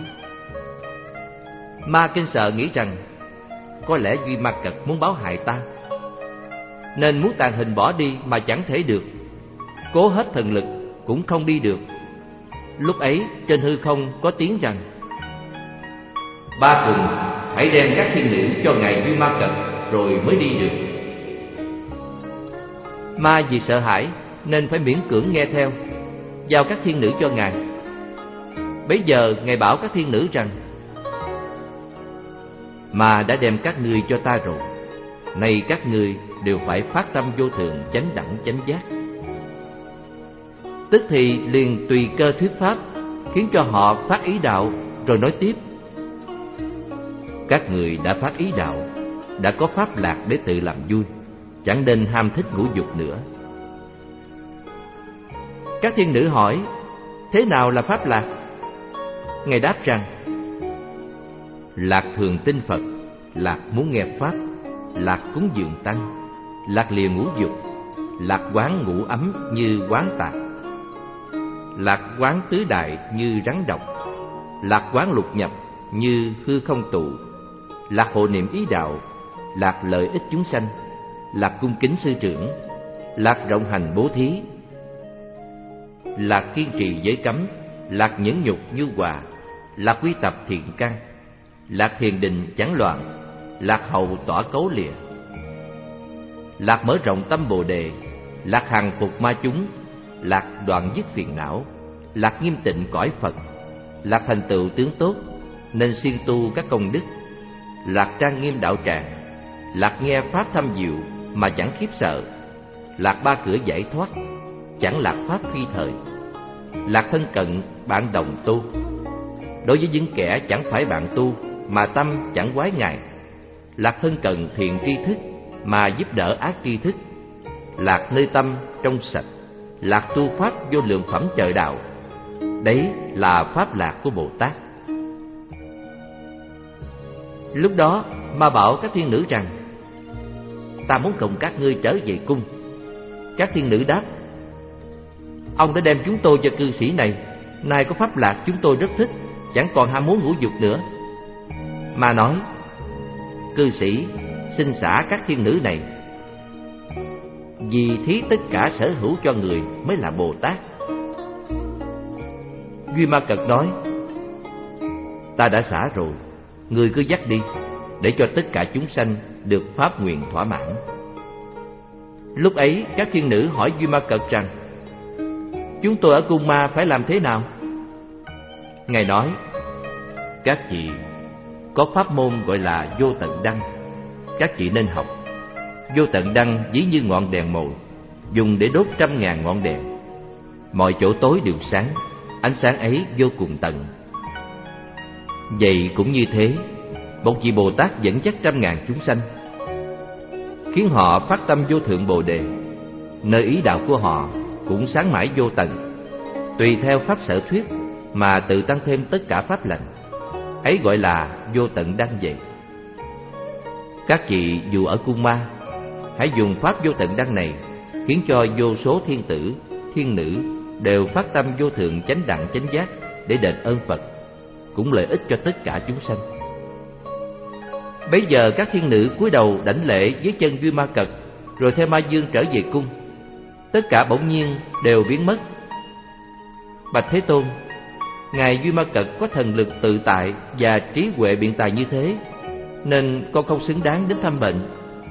Ma kinh sợ nghĩ rằng có lẽ Duy Ma Cật muốn báo hại ta, nên muốn tàn hình bỏ đi mà chẳng thể được, cố hết thần lực cũng không đi được. Lúc ấy trên hư không có tiếng rằng: Ba Tuần hãy đem các thiên nữ cho ngài Duy Ma Cật rồi mới đi được. Ma vì sợ hãi nên phải miễn cưỡng nghe theo, giao các thiên nữ cho ngài. Bấy giờ ngài bảo các thiên nữ rằng: Ma đã đem các ngươi cho ta rồi, nay các ngươi đều phải phát tâm vô thượng chánh đẳng chánh giác. Tức thì liền tùy cơ thuyết pháp, khiến cho họ phát ý đạo, rồi nói tiếp: Các người đã phát ý đạo, đã có pháp lạc để tự làm vui, chẳng nên ham thích ngũ dục nữa. Các thiên nữ hỏi: Thế nào là pháp lạc? Ngài đáp rằng: Lạc thường tin Phật, lạc muốn nghe pháp, lạc cúng dường tăng, lạc lìa ngũ dục, lạc quán ngũ ấm như quán tạp, lạc quán tứ đại như rắn độc, lạc quán lục nhập như hư không tụ, lạc hộ niệm ý đạo, lạc lợi ích chúng sanh, lạc cung kính sư trưởng, lạc rộng hành bố thí, lạc kiên trì giới cấm, lạc nhẫn nhục nhu hòa, lạc quy tập thiện căn, lạc thiền định chẳng loạn, lạc hậu tỏa cấu lìa, lạc mở rộng tâm bồ đề, lạc hàng phục ma chúng, lạc đoạn dứt phiền não, lạc nghiêm tịnh cõi Phật, lạc thành tựu tướng tốt, nên siêng tu các công đức, lạc trang nghiêm đạo tràng, lạc nghe pháp thâm diệu mà chẳng khiếp sợ, lạc ba cửa giải thoát, chẳng lạc pháp phi thời, lạc thân cận bạn đồng tu. Đối với những kẻ chẳng phải bạn tu mà tâm chẳng quái ngại, lạc thân cận thiện tri thức mà giúp đỡ ác tri thức, lạc nơi tâm trong sạch, lạc tu pháp vô lượng phẩm trợ đạo. Đấy là pháp lạc của Bồ Tát. Lúc đó ma bảo các thiên nữ rằng: ta muốn cùng các ngươi trở về cung. Các thiên nữ đáp: ông đã đem chúng tôi cho cư sĩ này, nay có pháp lạc chúng tôi rất thích, chẳng còn ham muốn ngũ dục nữa. Ma nói: cư sĩ xin xả các thiên nữ này, vì thí tất cả sở hữu cho người mới là Bồ Tát. Duy Ma Cật nói: ta đã xả rồi, người cứ dắt đi, để cho tất cả chúng sanh được pháp nguyện thỏa mãn. Lúc ấy các thiên nữ hỏi Duy Ma Cật rằng: chúng tôi ở cung ma phải làm thế nào? Ngài nói: các chị có pháp môn gọi là vô tận đăng, các chị nên học. Vô tận đăng ví như ngọn đèn mồi, dùng để đốt trăm ngàn ngọn đèn. Mọi chỗ tối đều sáng, ánh sáng ấy vô cùng tận. Vậy cũng như thế, một vị Bồ Tát dẫn dắt trăm ngàn chúng sanh, khiến họ phát tâm vô thượng Bồ Đề. Nơi ý đạo của họ cũng sáng mãi vô tận, tùy theo pháp sở thuyết mà tự tăng thêm tất cả pháp lành. Ấy gọi là vô tận đăng vậy. Các chị dù ở cung ma, hãy dùng pháp vô tận đăng này, khiến cho vô số thiên tử, thiên nữ đều phát tâm vô thượng chánh đẳng chánh giác để đền ơn Phật, cũng lợi ích cho tất cả chúng sanh. Bấy giờ các thiên nữ cúi đầu đảnh lễ dưới chân Duy Ma Cật, rồi theo Ma Dương trở về cung. Tất cả bỗng nhiên đều biến mất. Bạch Thế Tôn, ngài Duy Ma Cật có thần lực tự tại và trí huệ biện tài như thế, nên con không xứng đáng đến thăm bệnh.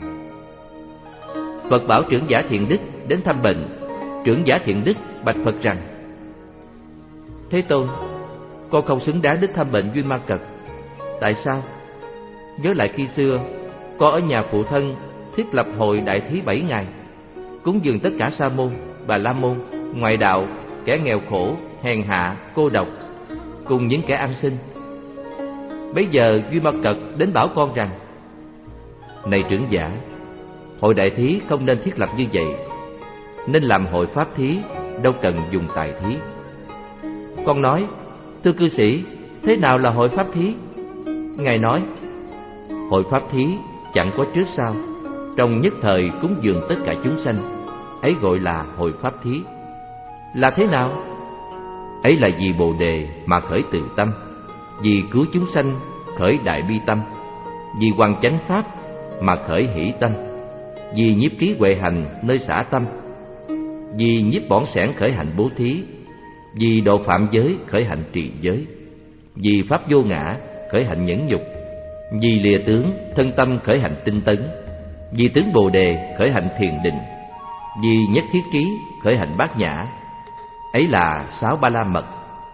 Phật bảo trưởng giả Thiện Đức đến thăm bệnh. Trưởng giả Thiện Đức bạch Phật rằng: Thế Tôn, con không xứng đáng đến thăm bệnh Duy Ma Cật. Tại sao? Nhớ lại khi xưa, con ở nhà phụ thân thiết lập hội đại thí bảy ngày, cúng dường tất cả sa môn, bà la môn, ngoại đạo, kẻ nghèo khổ, hèn hạ, cô độc, cùng những kẻ ăn xin. Bấy giờ Duy Ma Cật đến bảo con rằng: Này trưởng giả, hội đại thí không nên thiết lập như vậy, nên làm hội pháp thí, đâu cần dùng tài thí. Con nói: Thưa cư sĩ, thế nào là hội pháp thí? Ngài nói: Hội pháp thí chẳng có trước sau, trong nhất thời cúng dường tất cả chúng sanh, ấy gọi là hội pháp thí. Là thế nào? Ấy là vì Bồ Đề mà khởi từ tâm, vì cứu chúng sanh khởi đại bi tâm, vì hoàn chánh pháp mà khởi hỷ tâm, vì nhiếp trí huệ hành nơi xả tâm, vì nhiếp bỏng sẻn khởi hành bố thí, vì độ phạm giới khởi hạnh trì giới, vì pháp vô ngã khởi hạnh nhẫn nhục, vì lìa tướng thân tâm khởi hạnh tinh tấn, vì tướng Bồ Đề khởi hạnh thiền định, vì nhất thiết trí khởi hạnh bát nhã. Ấy là sáu ba la mật.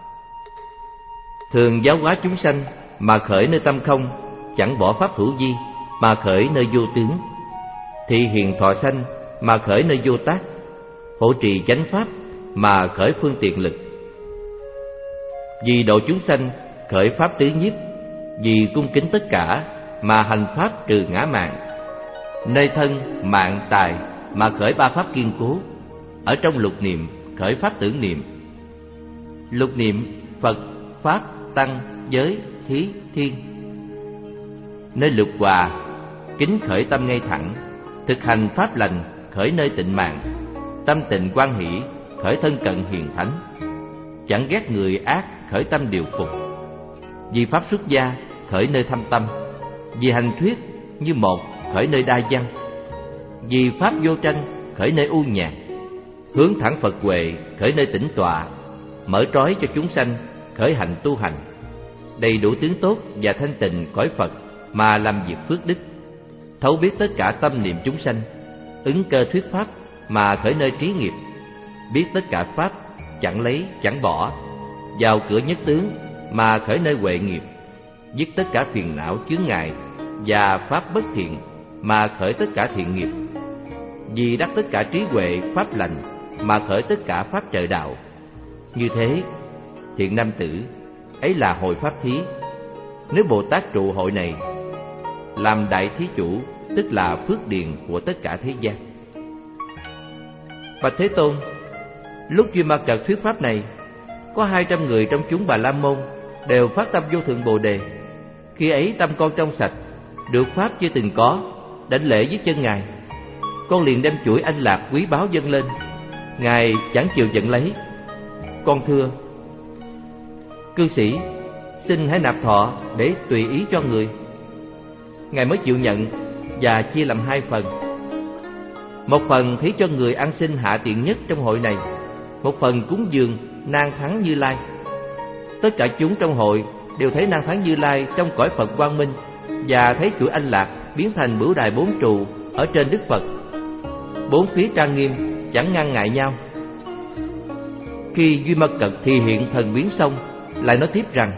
Thường giáo hóa chúng sanh mà khởi nơi tâm không, chẳng bỏ pháp hữu vi mà khởi nơi vô tướng, thị hiền thọ sanh mà khởi nơi vô tác, hộ trì chánh pháp mà khởi phương tiện lực, vì độ chúng sanh khởi pháp tứ nhiếp, vì cung kính tất cả mà hành pháp trừ ngã mạn, nơi thân mạng tài mà khởi ba pháp kiên cố, ở trong lục niệm khởi pháp tưởng niệm. Lục niệm Phật, Pháp, Tăng, Giới, Thí, Thiên. Nơi lục hòa kính khởi tâm ngay thẳng, thực hành pháp lành khởi nơi tịnh mạng, tâm tịnh quan hỷ khởi thân cận hiền thánh, chẳng ghét người ác khởi tâm điều phục, vì pháp xuất gia khởi nơi thâm tâm, vì hành thuyết như một khởi nơi đa văn, Vì pháp vô tranh khởi nơi u nhàn, hướng thẳng Phật huệ khởi nơi tĩnh tọa, mở trói cho chúng sanh khởi hành tu hành, đầy đủ tướng tốt và thanh tịnh cõi Phật mà làm việc phước đức, thấu biết tất cả tâm niệm chúng sanh, ứng cơ thuyết pháp mà khởi nơi trí nghiệp, biết tất cả pháp chẳng lấy chẳng bỏ, vào cửa nhất tướng mà khởi nơi huệ nghiệp, dứt tất cả phiền não chướng ngại và pháp bất thiện mà khởi tất cả thiện nghiệp, vì đắc tất cả trí huệ pháp lành mà khởi tất cả pháp trợ đạo. Như thế, thiện nam tử, ấy là hội pháp thí. Nếu Bồ Tát trụ hội này, làm đại thí chủ, tức là phước điền của tất cả thế gian. Bạch Thế Tôn, lúc Duy Ma Cật thuyết pháp này, có hai trăm người trong chúng Bà La Môn đều phát tâm vô thượng Bồ Đề. Khi ấy tâm con trong sạch, được pháp chưa từng có, đảnh lễ dưới chân Ngài. Con liền đem chuỗi anh lạc quý báu dâng lên. Ngài chẳng chịu nhận lấy. Con thưa: cư sĩ, xin hãy nạp thọ để tùy ý cho người. Ngài mới chịu nhận và chia làm hai phần. Một phần thí cho người ăn xin hạ tiện nhất trong hội này, một phần cúng dường Nan Thắng Như Lai. Tất cả chúng trong hội đều thấy Nan Thắng Như Lai trong cõi Phật quang minh, và thấy chuỗi anh lạc biến thành bửu đài bốn trụ ở trên Đức Phật. Bốn phía trang nghiêm, chẳng ngăn ngại nhau. Khi Duy Ma Cật thì hiện thần biến xong, lại nói tiếp rằng: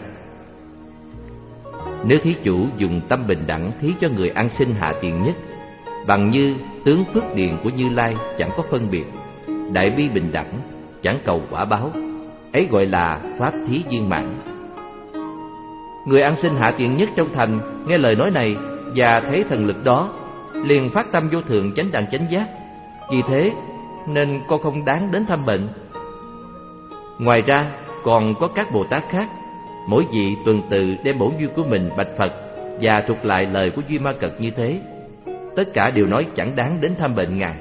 nếu thí chủ dùng tâm bình đẳng thí cho người ăn xin hạ tiện nhất, bằng như tướng phước điền của Như Lai chẳng có phân biệt, đại bi bình đẳng, chẳng cầu quả báo, ấy gọi là pháp thí viên mãn. Người ăn xin hạ tiện nhất trong thành nghe lời nói này và thấy thần lực đó, liền phát tâm vô thượng chánh đẳng chánh giác. Vì thế nên con không đáng đến thăm bệnh. Ngoài ra còn có các Bồ Tát khác, mỗi vị tuần tự đem bổn duyên của mình bạch Phật và thuật lại lời của Duy Ma Cật như thế. Tất cả đều nói chẳng đáng đến thăm bệnh Ngài.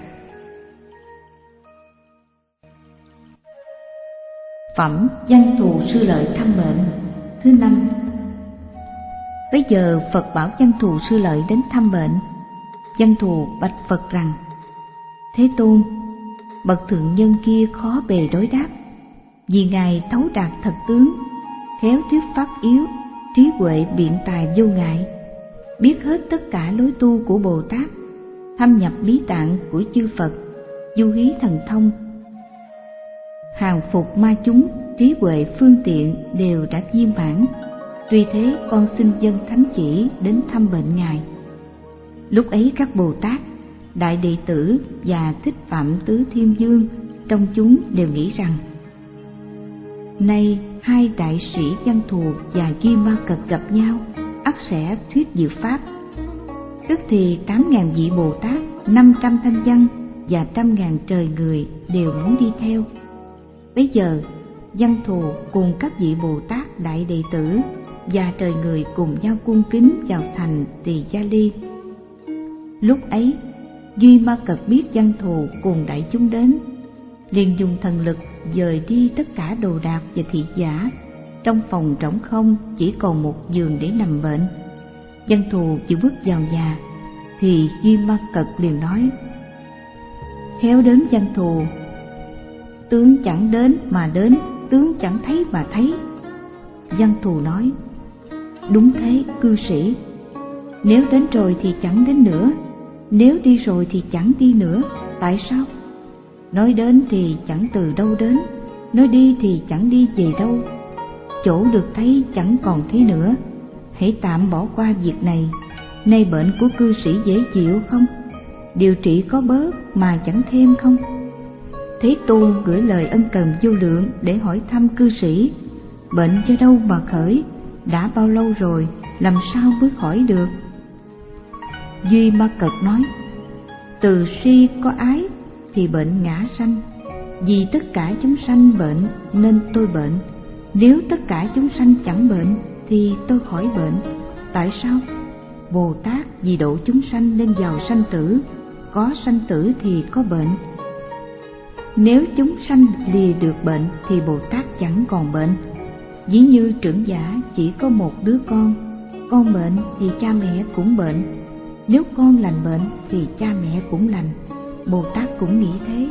Phẩm Văn Thù Sư Lợi thăm bệnh thứ năm. Bây giờ Phật bảo Văn Thù Sư Lợi đến thăm bệnh. Văn Thù bạch Phật rằng: Thế Tôn, bậc thượng nhân kia khó bề đối đáp, vì Ngài thấu đạt thật tướng, khéo thuyết pháp yếu, trí huệ biện tài vô ngại, biết hết tất cả lối tu của Bồ Tát, thâm nhập bí tạng của chư Phật, du hí thần thông, hàng phục ma chúng, trí huệ phương tiện đều đã viên mãn. Tuy thế con xin dâng thánh chỉ đến thăm bệnh Ngài. Lúc ấy các Bồ Tát, đại đệ tử và Thích Phạm Tứ Thiên Vương trong chúng đều nghĩ rằng: nay hai đại sĩ Văn Thù và Duy Ma Cật gặp nhau, ắt sẽ thuyết diệu pháp. Tức thì tám ngàn vị Bồ Tát, năm trăm thanh văn và trăm ngàn trời người đều muốn đi theo. Bấy giờ Văn Thù cùng các vị Bồ Tát đại đệ tử và trời người cùng nhau cung kính vào thành Tỳ Gia Ly. Lúc ấy Duy Ma Cật biết Văn Thù cùng đại chúng đến, liền dùng thần lực dời đi tất cả đồ đạc và thị giả. Trong phòng trống không chỉ còn một giường để nằm bệnh. Văn Thù vừa bước vào nhà thì Duy Ma Cật liền nói: khéo đến Văn Thù, tướng chẳng đến mà đến, tướng chẳng thấy mà thấy. Văn Thù nói: đúng thế cư sĩ, nếu đến rồi thì chẳng đến nữa, nếu đi rồi thì chẳng đi nữa. Tại sao? Nói đến thì chẳng từ đâu đến, nói đi thì chẳng đi về đâu. Chỗ được thấy chẳng còn thấy nữa. Hãy tạm bỏ qua việc này. Nay bệnh của cư sĩ dễ chịu không? Điều trị có bớt mà chẳng thêm không? Thế Tôn gửi lời ân cần vô lượng để hỏi thăm cư sĩ: bệnh do đâu mà khởi? Đã bao lâu rồi? Làm sao mới khỏi được? Duy Ma Cật nói: từ si có ái thì bệnh ngã sanh. Vì tất cả chúng sanh bệnh nên tôi bệnh. Nếu tất cả chúng sanh chẳng bệnh thì tôi khỏi bệnh. Tại sao? Bồ Tát vì độ chúng sanh nên giàu sanh tử, có sanh tử thì có bệnh. Nếu chúng sanh lìa được bệnh thì Bồ Tát chẳng còn bệnh. Ví như trưởng giả chỉ có một đứa con, con bệnh thì cha mẹ cũng bệnh. Nếu con lành bệnh thì cha mẹ cũng lành, Bồ Tát cũng nghĩ thế.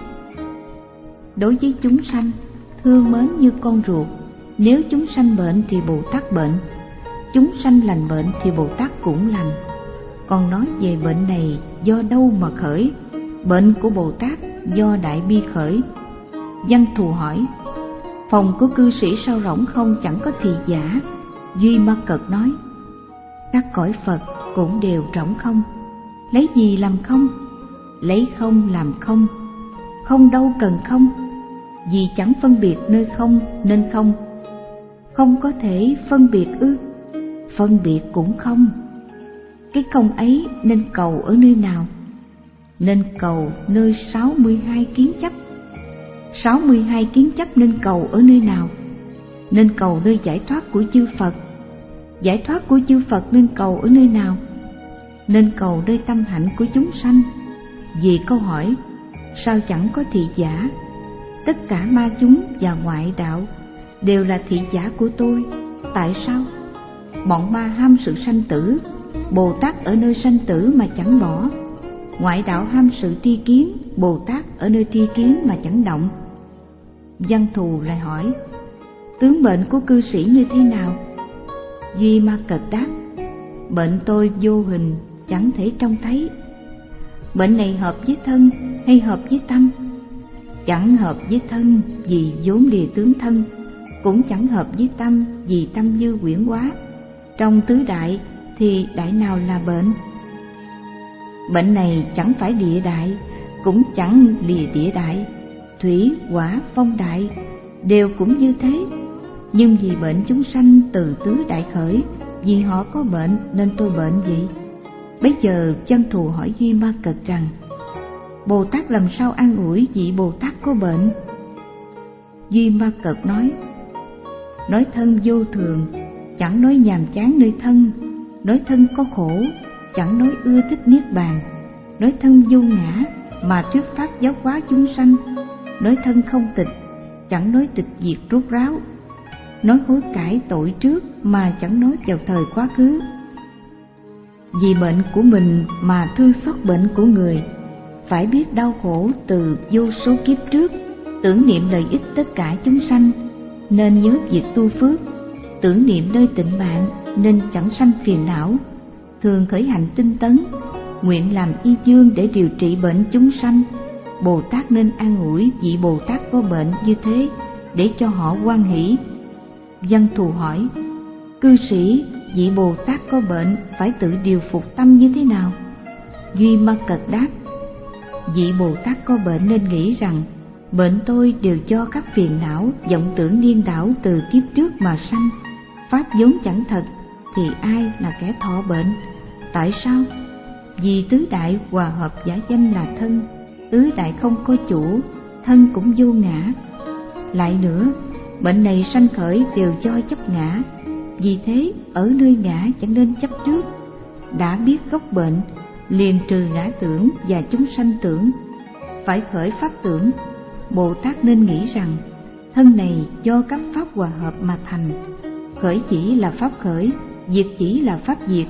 Đối với chúng sanh, thương mến như con ruột, nếu chúng sanh bệnh thì Bồ Tát bệnh, chúng sanh lành bệnh thì Bồ Tát cũng lành. Còn nói về bệnh này do đâu mà khởi? Bệnh của Bồ Tát do đại bi khởi. Văn Thù hỏi: phòng của cư sĩ sao rỗng không, chẳng có thị giả? Duy Ma Cật nói: các cõi Phật cũng đều rỗng không. Lấy gì làm không? Lấy không làm không. Không đâu cần không, vì chẳng phân biệt nơi không nên không. Không có thể phân biệt ư? Phân biệt cũng không. Cái không ấy nên cầu ở nơi nào? Nên cầu nơi sáu mươi hai kiến chấp. Sáu mươi hai kiến chấp nên cầu ở nơi nào? Nên cầu nơi giải thoát của chư Phật. Giải thoát của chư Phật nên cầu ở nơi nào? Nên cầu nơi tâm hạnh của chúng sanh. Vì câu hỏi sao chẳng có thị giả? Tất cả ma chúng và ngoại đạo đều là thị giả của tôi. Tại sao? Bọn ma ham sự sanh tử, Bồ Tát ở nơi sanh tử mà chẳng bỏ. Ngoại đạo ham sự tri kiến, Bồ Tát ở nơi tri kiến mà chẳng động. Văn Thù lại hỏi: tướng bệnh của cư sĩ như thế nào? Duy Ma Cật đáp: bệnh tôi vô hình, chẳng thể trông thấy. Bệnh này hợp với thân hay hợp với tâm? Chẳng hợp với thân vì vốn lìa tướng thân, cũng chẳng hợp với tâm vì tâm như quyển hóa. Trong tứ đại thì đại nào là bệnh? Bệnh này chẳng phải địa đại, cũng chẳng lìa địa đại. Thủy, hỏa, phong đại đều cũng như thế. Nhưng vì bệnh chúng sanh từ tứ đại khởi, vì họ có bệnh nên tôi bệnh vậy. Bấy giờ Văn Thù hỏi Duy Ma Cật rằng: Bồ Tát làm sao an ủi vị Bồ Tát có bệnh? Duy Ma Cật nói: nói thân vô thường, chẳng nói nhàm chán nơi thân. Nói thân có khổ, chẳng nói ưa thích niết bàn. Nói thân vô ngã, mà thuyết pháp giáo hóa chúng sanh. Nói thân không tịch, chẳng nói tịch diệt rốt ráo. Nói hối cải tội trước, mà chẳng nói vào thời quá khứ. Vì bệnh của mình mà thương xót bệnh của người, phải biết đau khổ từ vô số kiếp trước. Tưởng niệm lợi ích tất cả chúng sanh, nên nhớ việc tu phước. Tưởng niệm nơi tịnh mạng, nên chẳng sanh phiền não. Thường khởi hành tinh tấn, nguyện làm y dương để điều trị bệnh chúng sanh. Bồ Tát nên an ủi vị Bồ Tát có bệnh như thế, để cho họ hoan hỷ. Văn Thù hỏi: cư sĩ, vị Bồ Tát có bệnh phải tự điều phục tâm như thế nào? Duy Ma Cật đáp: vị Bồ Tát có bệnh nên nghĩ rằng bệnh tôi đều do các phiền não, vọng tưởng điên đảo từ kiếp trước mà sanh. Pháp vốn chẳng thật, thì ai là kẻ thọ bệnh? Tại sao? Vì tứ đại hòa hợp giả danh là thân. Tứ đại không có chủ, thân cũng vô ngã. Lại nữa, bệnh này sanh khởi đều do chấp ngã. Vì thế ở nơi ngã chẳng nên chấp trước. Đã biết gốc bệnh, liền trừ ngã tưởng và chúng sanh tưởng, phải khởi pháp tưởng. Bồ Tát nên nghĩ rằng thân này do các pháp hòa hợp mà thành. Khởi chỉ là pháp khởi, diệt chỉ là pháp diệt.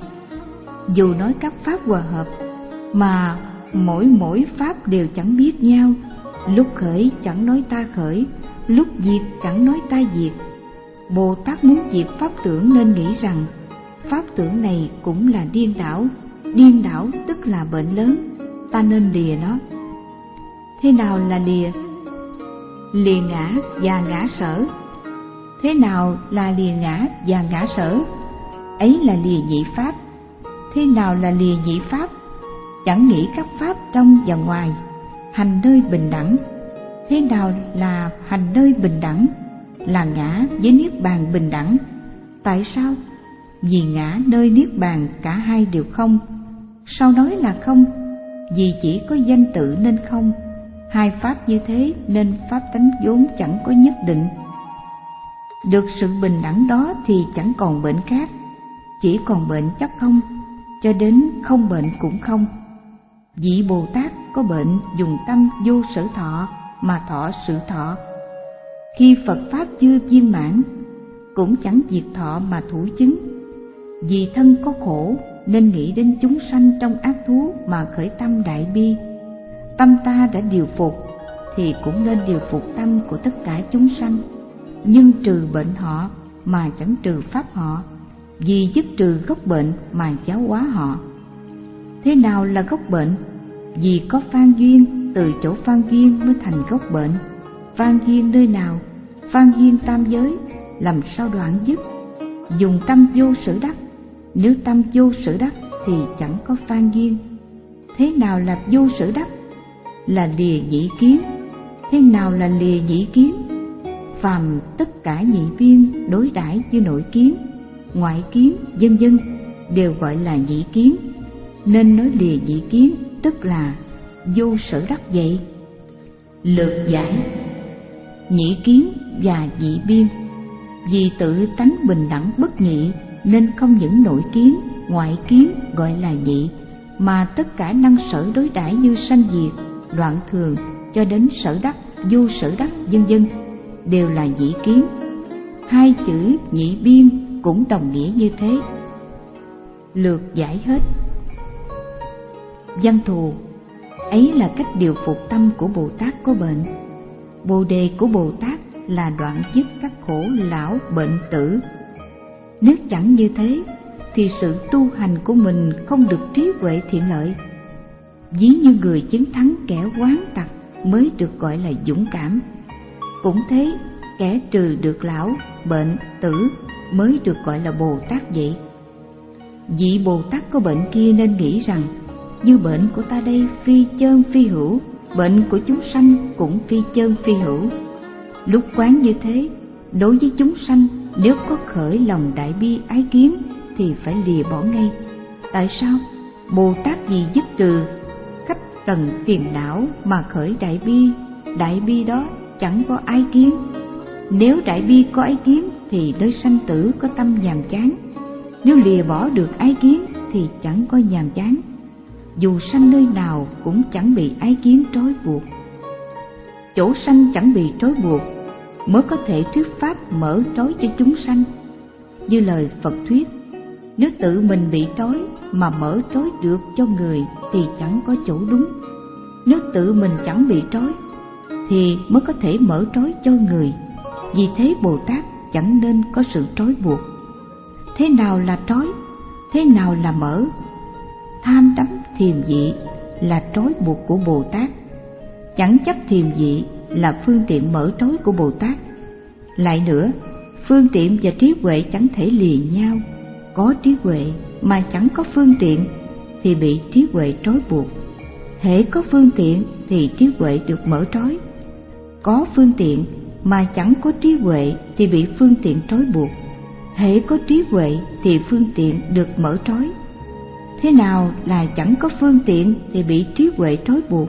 Dù nói các pháp hòa hợp, mà mỗi mỗi pháp đều chẳng biết nhau. Lúc khởi chẳng nói ta khởi, lúc diệt chẳng nói ta diệt. Bồ Tát muốn diệt pháp tưởng nên nghĩ rằng pháp tưởng này cũng là điên đảo. Điên đảo tức là bệnh lớn, ta nên lìa nó. Thế nào là lìa? Lìa ngã và ngã sở. Thế nào là lìa ngã và ngã sở? Ấy là lìa nhị pháp. Thế nào là lìa nhị pháp? Chẳng nghĩ các pháp trong và ngoài, hành nơi bình đẳng. Thế nào là hành nơi bình đẳng? Là ngã với niết bàn bình đẳng. Tại sao? Vì ngã nơi niết bàn cả hai đều không. Sao nói là không? Vì chỉ có danh tự nên không. Hai pháp như thế nên pháp tánh vốn chẳng có nhất định. Được sự bình đẳng đó thì chẳng còn bệnh khác, chỉ còn bệnh chấp không, cho đến không bệnh cũng không. Vị Bồ Tát có bệnh dùng tâm vô sở thọ mà thọ sự thọ. Khi Phật Pháp chưa viên mãn, cũng chẳng diệt thọ mà thủ chứng. Vì thân có khổ, nên nghĩ đến chúng sanh trong ác thú mà khởi tâm đại bi. Tâm ta đã điều phục thì cũng nên điều phục tâm của tất cả chúng sanh, nhưng trừ bệnh họ mà chẳng trừ pháp họ, vì dứt trừ gốc bệnh mà giáo hóa họ. Thế nào là gốc bệnh? Vì có phan duyên, từ chỗ phan duyên mới thành gốc bệnh. Phan duyên nơi nào? Phan duyên tam giới, làm sao đoạn dứt? Dùng tâm vô sở đắc. Nếu tâm vô sở đắc thì chẳng có phan duyên. Thế nào là vô sở đắc? Là lìa nhĩ kiến. Thế nào là lìa nhĩ kiến? Phàm tất cả nhị viên đối đãi như nội kiến, ngoại kiến, vân vân đều gọi là nhị kiến, nên nói lìa nhị kiến tức là vô sở đắc vậy. Lược giải nhị kiến và nhị biên. Vì tự tánh bình đẳng bất nhị nên không những nội kiến, ngoại kiến gọi là nhị, mà tất cả năng sở đối đãi như sanh diệt, đoạn thường cho đến sở đắc, vô sở đắc vân vân đều là nhị kiến. Hai chữ nhị biên cũng đồng nghĩa như thế. Lược giải hết. Văn thù, ấy là cách điều phục tâm của Bồ Tát có bệnh. Bồ đề của Bồ Tát là đoạn dứt các khổ lão bệnh tử. Nếu chẳng như thế thì sự tu hành của mình không được trí huệ thiện lợi. Ví như người chiến thắng kẻ oán tặc mới được gọi là dũng cảm. Cũng thế, kẻ trừ được lão bệnh tử mới được gọi là Bồ Tát vậy. Vị Bồ Tát có bệnh kia nên nghĩ rằng, như bệnh của ta đây phi chơn phi hữu, bệnh của chúng sanh cũng phi chơn phi hữu. Lúc quán như thế, đối với chúng sanh nếu có khởi lòng đại bi ái kiến thì phải lìa bỏ ngay. Tại sao? Bồ Tát vì dứt trừ khắp trần phiền não mà khởi đại bi, đại bi đó chẳng có ái kiến. Nếu đại bi có ái kiến thì nơi sanh tử có tâm nhàm chán. Nếu lìa bỏ được ái kiến thì chẳng có nhàm chán. Dù sanh nơi nào cũng chẳng bị ái kiến trói buộc. Chỗ sanh chẳng bị trói buộc mới có thể thuyết pháp mở trói cho chúng sanh. Như lời Phật thuyết, nếu tự mình bị trói mà mở trói được cho người thì chẳng có chỗ đúng. Nếu tự mình chẳng bị trói thì mới có thể mở trói cho người. Vì thế Bồ Tát chẳng nên có sự trói buộc. Thế nào là trói? Thế nào là mở? Tham đắm thiềm dị là trói buộc của Bồ Tát. Chẳng chấp thiềm dị là phương tiện mở trói của Bồ Tát. Lại nữa, phương tiện và trí huệ chẳng thể lìa nhau. Có trí huệ mà chẳng có phương tiện thì bị trí huệ trói buộc. Hễ có phương tiện thì trí huệ được mở trói. Có phương tiện mà chẳng có trí huệ thì bị phương tiện trói buộc. Hễ có trí huệ thì phương tiện được mở trói. Thế nào là chẳng có phương tiện thì bị trí huệ trói buộc?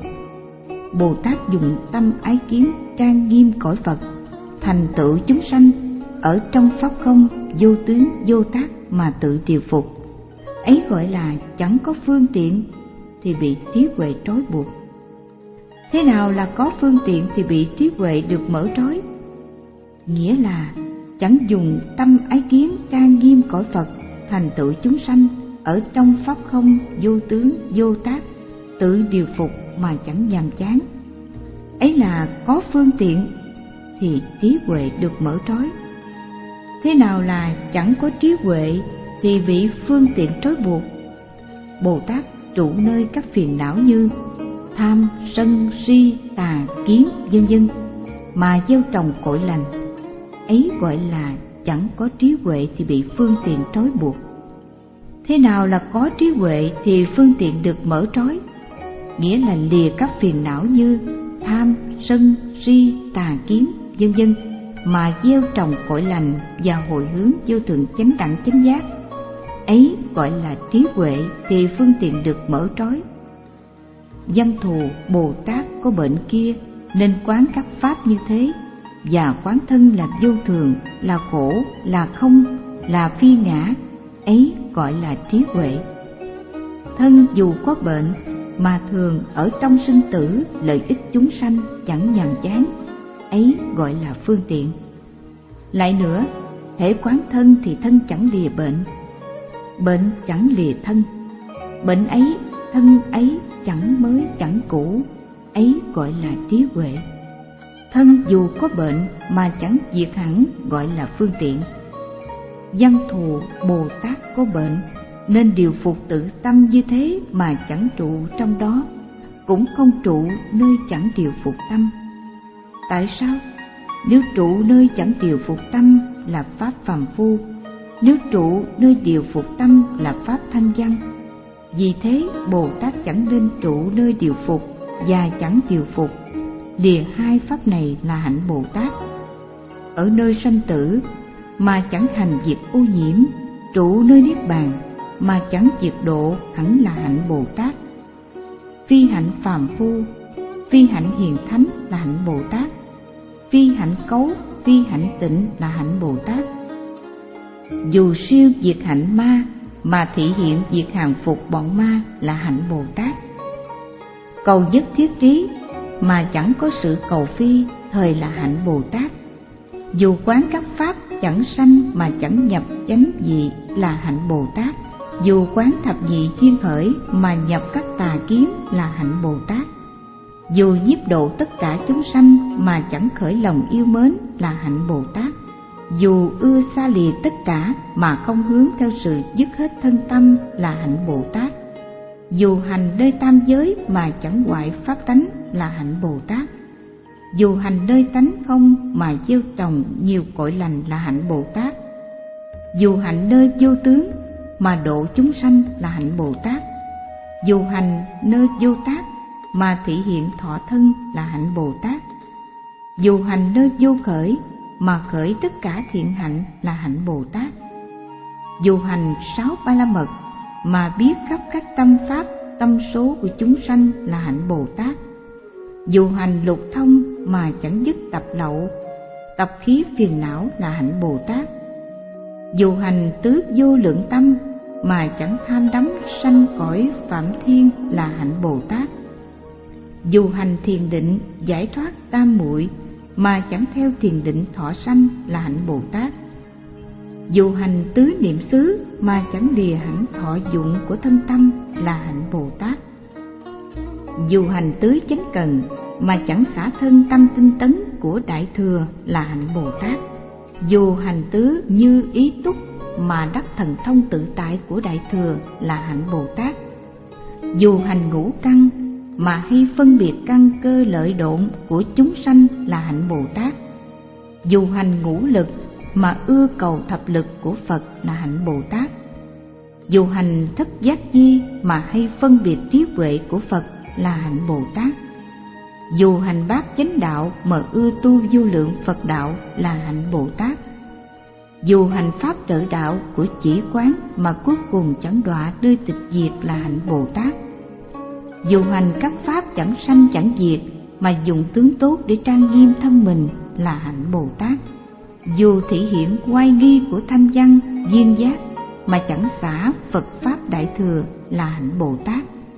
Bồ Tát dùng tâm ái kiến trang nghiêm cõi Phật, thành tựu chúng sanh ở trong pháp không vô tướng vô tác mà tự điều phục. Ấy gọi là chẳng có phương tiện thì bị trí huệ trói buộc. Thế nào là có phương tiện thì bị trí huệ được mở trói? Nghĩa là chẳng dùng tâm ái kiến trang nghiêm cõi Phật, thành tựu chúng sanh ở trong pháp không vô tướng vô tác tự điều phục mà chẳng nhàm chán. Ấy là có phương tiện thì trí huệ được mở trói. Thế nào là chẳng có trí huệ thì bị phương tiện trói buộc? Bồ Tát trụ nơi các phiền não như tham, sân, si, tà, kiến, vân vân mà gieo trồng cội lành. Ấy gọi là chẳng có trí huệ thì bị phương tiện trói buộc. Thế nào là có trí huệ thì phương tiện được mở trói? Nghĩa là lìa các phiền não như tham, sân, si, tà, kiến, vân vân mà gieo trồng cội lành và hồi hướng vô thượng chánh đẳng chánh giác. Ấy gọi là trí huệ thì phương tiện được mở trói. Văn thù Bồ Tát có bệnh kia nên quán các pháp như thế, và quán thân là vô thường, là khổ, là không, là phi ngã. Ấy gọi là trí huệ. Thân dù có bệnh mà thường ở trong sinh tử lợi ích chúng sanh chẳng nhàm chán. Ấy gọi là phương tiện. Lại nữa, hễ quán thân thì thân chẳng lìa bệnh. bệnh chẳng lìa thân. Bệnh ấy, thân ấy chẳng mới chẳng cũ, ấy gọi là trí huệ. Thân dù có bệnh mà chẳng diệt hẳn, gọi là phương tiện. Văn Thù Bồ Tát có bệnh, nên điều phục tự tâm như thế mà chẳng trụ trong đó, cũng không trụ nơi chẳng điều phục tâm. Tại sao? Nếu trụ nơi chẳng điều phục tâm là pháp phàm phu, nếu trụ nơi điều phục tâm là pháp thanh văn. Vì thế Bồ Tát chẳng nên trụ nơi điều phục và chẳng điều phục, lìa hai pháp này là hạnh Bồ Tát. Ở nơi sanh tử mà chẳng hành diệt ô nhiễm, trụ nơi niết bàn mà chẳng diệt độ, hẳn là hạnh Bồ Tát. Phi hạnh phàm phu, phi hạnh hiền thánh là hạnh Bồ Tát. Phi hạnh cấu, phi hạnh tịnh là hạnh Bồ Tát. Dù siêu diệt hạnh ma mà thị hiện diệt hàng phục bọn ma là hạnh Bồ Tát. Cầu nhất thiết trí mà chẳng có sự cầu phi, thời là hạnh Bồ Tát. Dù quán các pháp chẳng sanh mà chẳng nhập chánh vị là hạnh Bồ Tát. Dù quán thập nhị duyên khởi mà nhập các tà kiến là hạnh Bồ Tát. Dù nhiếp độ tất cả chúng sanh mà chẳng khởi lòng yêu mến là hạnh Bồ Tát. Dù ưa xa lìa tất cả mà không hướng theo sự dứt hết thân tâm là hạnh Bồ Tát. Dù hành nơi tam giới mà chẳng hoại pháp tánh là hạnh Bồ Tát. Dù hành nơi tánh không mà gieo trồng nhiều cội lành là hạnh Bồ Tát. Dù hành nơi vô tướng mà độ chúng sanh là hạnh Bồ Tát. Dù hành nơi vô tác mà thị hiện thọ thân là hạnh Bồ Tát. Dù hành nơi vô khởi mà khởi tất cả thiện hạnh là hạnh Bồ Tát. Dù hành sáu ba la mật mà biết khắp các tâm pháp, tâm số của chúng sanh là hạnh Bồ Tát. Dù hành lục thông mà chẳng dứt tập lậu, tập khí phiền não là hạnh Bồ Tát. Dù hành tứ vô lượng tâm mà chẳng tham đắm sanh cõi phạm thiên là hạnh Bồ Tát. Dù hành thiền định giải thoát tam muội mà chẳng theo thiền định thọ sanh là hạnh Bồ Tát. Dù hành tứ niệm xứ mà chẳng lìa hẳn thọ dụng của thân tâm là hạnh Bồ Tát. Dù hành tứ chánh cần mà chẳng xả thân tâm tinh tấn của Đại Thừa là hạnh Bồ Tát. Dù hành tứ như ý túc mà đắc thần thông tự tại của Đại Thừa là hạnh Bồ Tát. Dù hành ngũ căn mà hay phân biệt căn cơ lợi độn của chúng sanh là hạnh Bồ Tát. Dù hành ngũ lực mà ưa cầu thập lực của Phật là hạnh Bồ Tát. Dù hành thất giác chi mà hay phân biệt trí huệ của Phật là hạnh Bồ Tát. Dù hành bát chánh đạo mà ưa tu vô lượng Phật đạo là hạnh Bồ Tát. Dù hành pháp trợ đạo của chỉ quán mà cuối cùng chẳng đọa nơi tịch diệt là hạnh Bồ Tát. Dù hành các pháp chẳng sanh chẳng diệt mà dùng tướng tốt để trang nghiêm thân mình là hạnh Bồ Tát. Dù thị hiện oai nghi của thanh văn duyên giác mà chẳng xả Phật pháp Đại Thừa là hạnh Bồ Tát.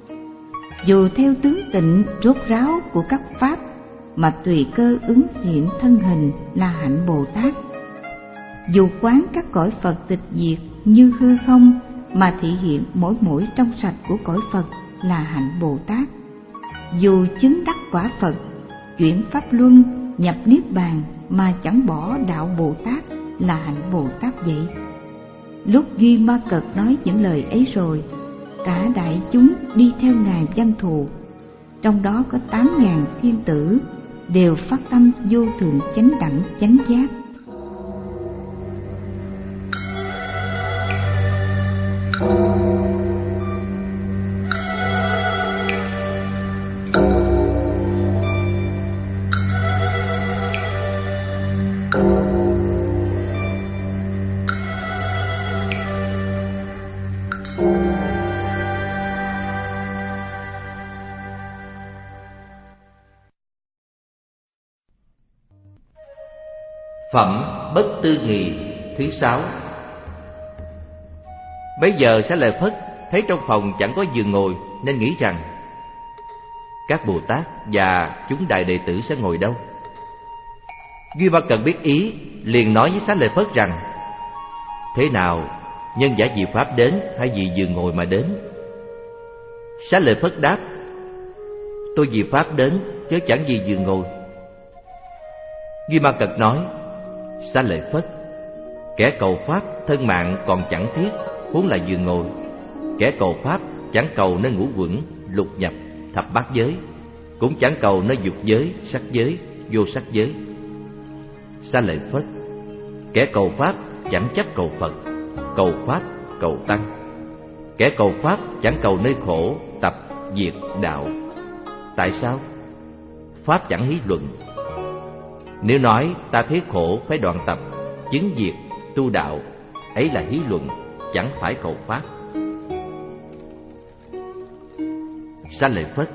Dù theo tướng tịnh rốt ráo của các pháp mà tùy cơ ứng hiện thân hình là hạnh Bồ Tát. Dù quán các cõi Phật tịch diệt như hư không mà thị hiện mỗi mỗi trong sạch của cõi Phật là hạnh Bồ Tát. Dù chứng đắc quả Phật, chuyển pháp luân nhập niết bàn mà chẳng bỏ đạo Bồ Tát là hạnh Bồ Tát vậy. Lúc Duy Ma Cật nói những lời ấy rồi, cả đại chúng đi theo ngài Văn Thù, trong đó có tám ngàn thiên tử đều phát tâm vô thượng chánh đẳng chánh giác. Phẩm Bất Tư Nghì thứ sáu. Bấy giờ Xá Lợi Phất thấy trong phòng chẳng có giường ngồi, nên nghĩ rằng các Bồ Tát và chúng đại đệ tử sẽ ngồi đâu. Duy Ma Cật biết ý, liền nói với Xá Lợi Phất rằng: thế nào nhân giả vì Pháp đến hay vì giường ngồi mà đến? Xá Lợi Phất đáp: tôi vì Pháp đến, chứ chẳng vì giường ngồi. Duy Ma Cật nói: Xá Lợi Phất, kẻ cầu Pháp thân mạng còn chẳng thiết, huống là giường ngồi. Kẻ cầu Pháp chẳng cầu nơi ngũ quẩn, lục nhập, thập bát giới, cũng chẳng cầu nơi dục giới, sắc giới, vô sắc giới. Xá Lợi Phất, kẻ cầu Pháp chẳng chấp cầu Phật, cầu Pháp, cầu Tăng. Kẻ cầu Pháp chẳng cầu nơi khổ, tập, diệt, đạo. Tại sao? Pháp chẳng hí luận. Nếu nói ta thấy khổ phải đoạn tập, chứng diệt, tu đạo, ấy là hí luận, chẳng phải cầu Pháp. Xá Lợi Phất,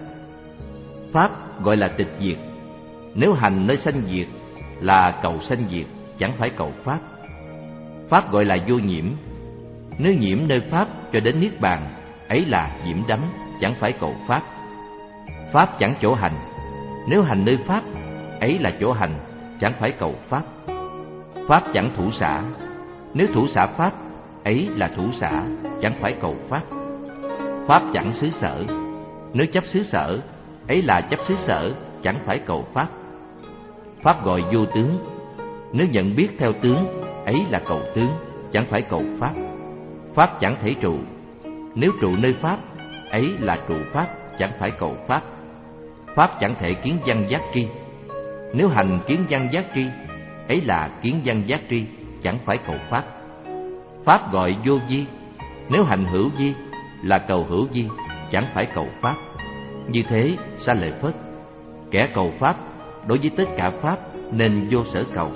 Pháp gọi là tịch diệt. Nếu hành nơi sanh diệt là cầu sanh diệt, chẳng phải cầu Pháp. Pháp gọi là vô nhiễm. Nếu nhiễm nơi Pháp cho đến Niết Bàn, ấy là nhiễm đắm, chẳng phải cầu Pháp. Pháp chẳng chỗ hành. Nếu hành nơi Pháp, ấy là chỗ hành, chẳng phải cầu Pháp. Pháp chẳng thủ xả. Nếu thủ xả Pháp, ấy là thủ xả, chẳng phải cầu Pháp. Pháp chẳng xứ sở. Nếu chấp xứ sở, ấy là chấp xứ sở, chẳng phải cầu Pháp. Pháp gọi vô tướng. Nếu nhận biết theo tướng, ấy là cầu tướng, chẳng phải cầu Pháp. Pháp chẳng thể trụ. Nếu trụ nơi Pháp, ấy là trụ Pháp, chẳng phải cầu Pháp. Pháp chẳng thể kiến văn giác tri. Nếu hành kiến văn giác tri, ấy là kiến văn giác tri, chẳng phải cầu Pháp. Pháp gọi vô vi. Nếu hành hữu vi, là cầu hữu vi, chẳng phải cầu Pháp. Như thế, Xá Lợi Phất, kẻ cầu Pháp đối với tất cả Pháp nên vô sở cầu.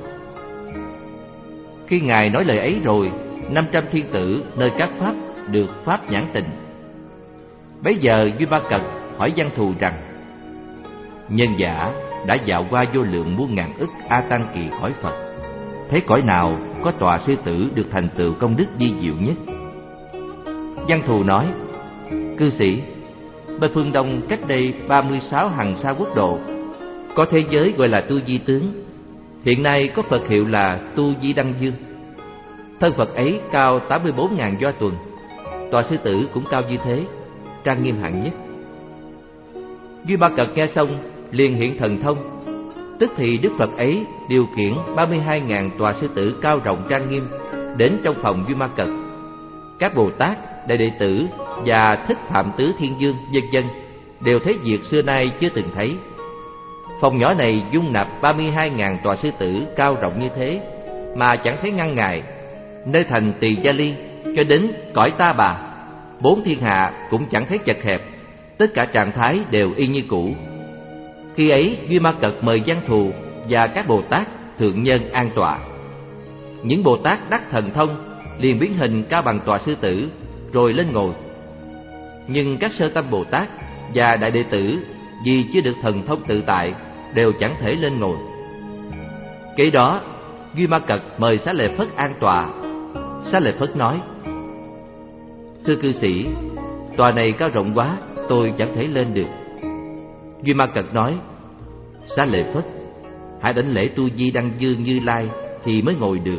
Khi Ngài nói lời ấy rồi, năm trăm thiên tử nơi các Pháp được Pháp nhãn tình. Bấy giờ Duy Ma Cật hỏi Văn Thù rằng: nhân giả đã dạo qua vô lượng muôn ngàn ức A Tăng kỳ cõi Phật, thấy cõi nào có tòa sư tử được thành tựu công đức vi diệu nhất? Văn Thù nói: cư sĩ, bên phương Đông cách đây ba mươi sáu hằng sa quốc độ, có thế giới gọi là Tu Di Tướng. Hiện nay có Phật hiệu là Tu Di Đăng Dương. Thân Phật ấy cao tám mươi bốn ngàn do tuần. Tòa sư tử cũng cao như thế, trang nghiêm hạng nhất. Duy Ma Cật nghe xong liền hiện thần thông. Tức thì Đức Phật ấy điều khiển ba mươi hai ngàn tòa sư tử cao rộng trang nghiêm đến trong phòng Duy Ma Cật. Các Bồ Tát, đại đệ tử và Thích Phạm Tứ Thiên Dương vân vân đều thấy việc xưa nay chưa từng thấy. Phòng nhỏ này dung nạp ba mươi hai ngàn tòa sư tử cao rộng như thế mà chẳng thấy ngăn ngại. Nơi thành Tỳ Gia Ly cho đến cõi Ta Bà, bốn thiên hạ cũng chẳng thấy chật hẹp, tất cả trạng thái đều y như cũ. Khi ấy Duy Ma Cật mời Văn Thù và các Bồ Tát thượng nhân an tọa. Những Bồ Tát đắc thần thông liền biến hình cao bằng tòa sư tử rồi lên ngồi. Nhưng các sơ tâm Bồ Tát và đại đệ tử vì chưa được thần thông tự tại đều chẳng thể lên ngồi. Kế đó Duy Ma Cật mời Xá Lợi Phất an tọa. Xá Lợi Phất nói: thưa cư sĩ, tòa này cao rộng quá, tôi chẳng thể lên được. Duy Ma Cật nói: Xá Lợi Phất, hãy đảnh lễ Tu Di Đăng Dương Như Lai thì mới ngồi được.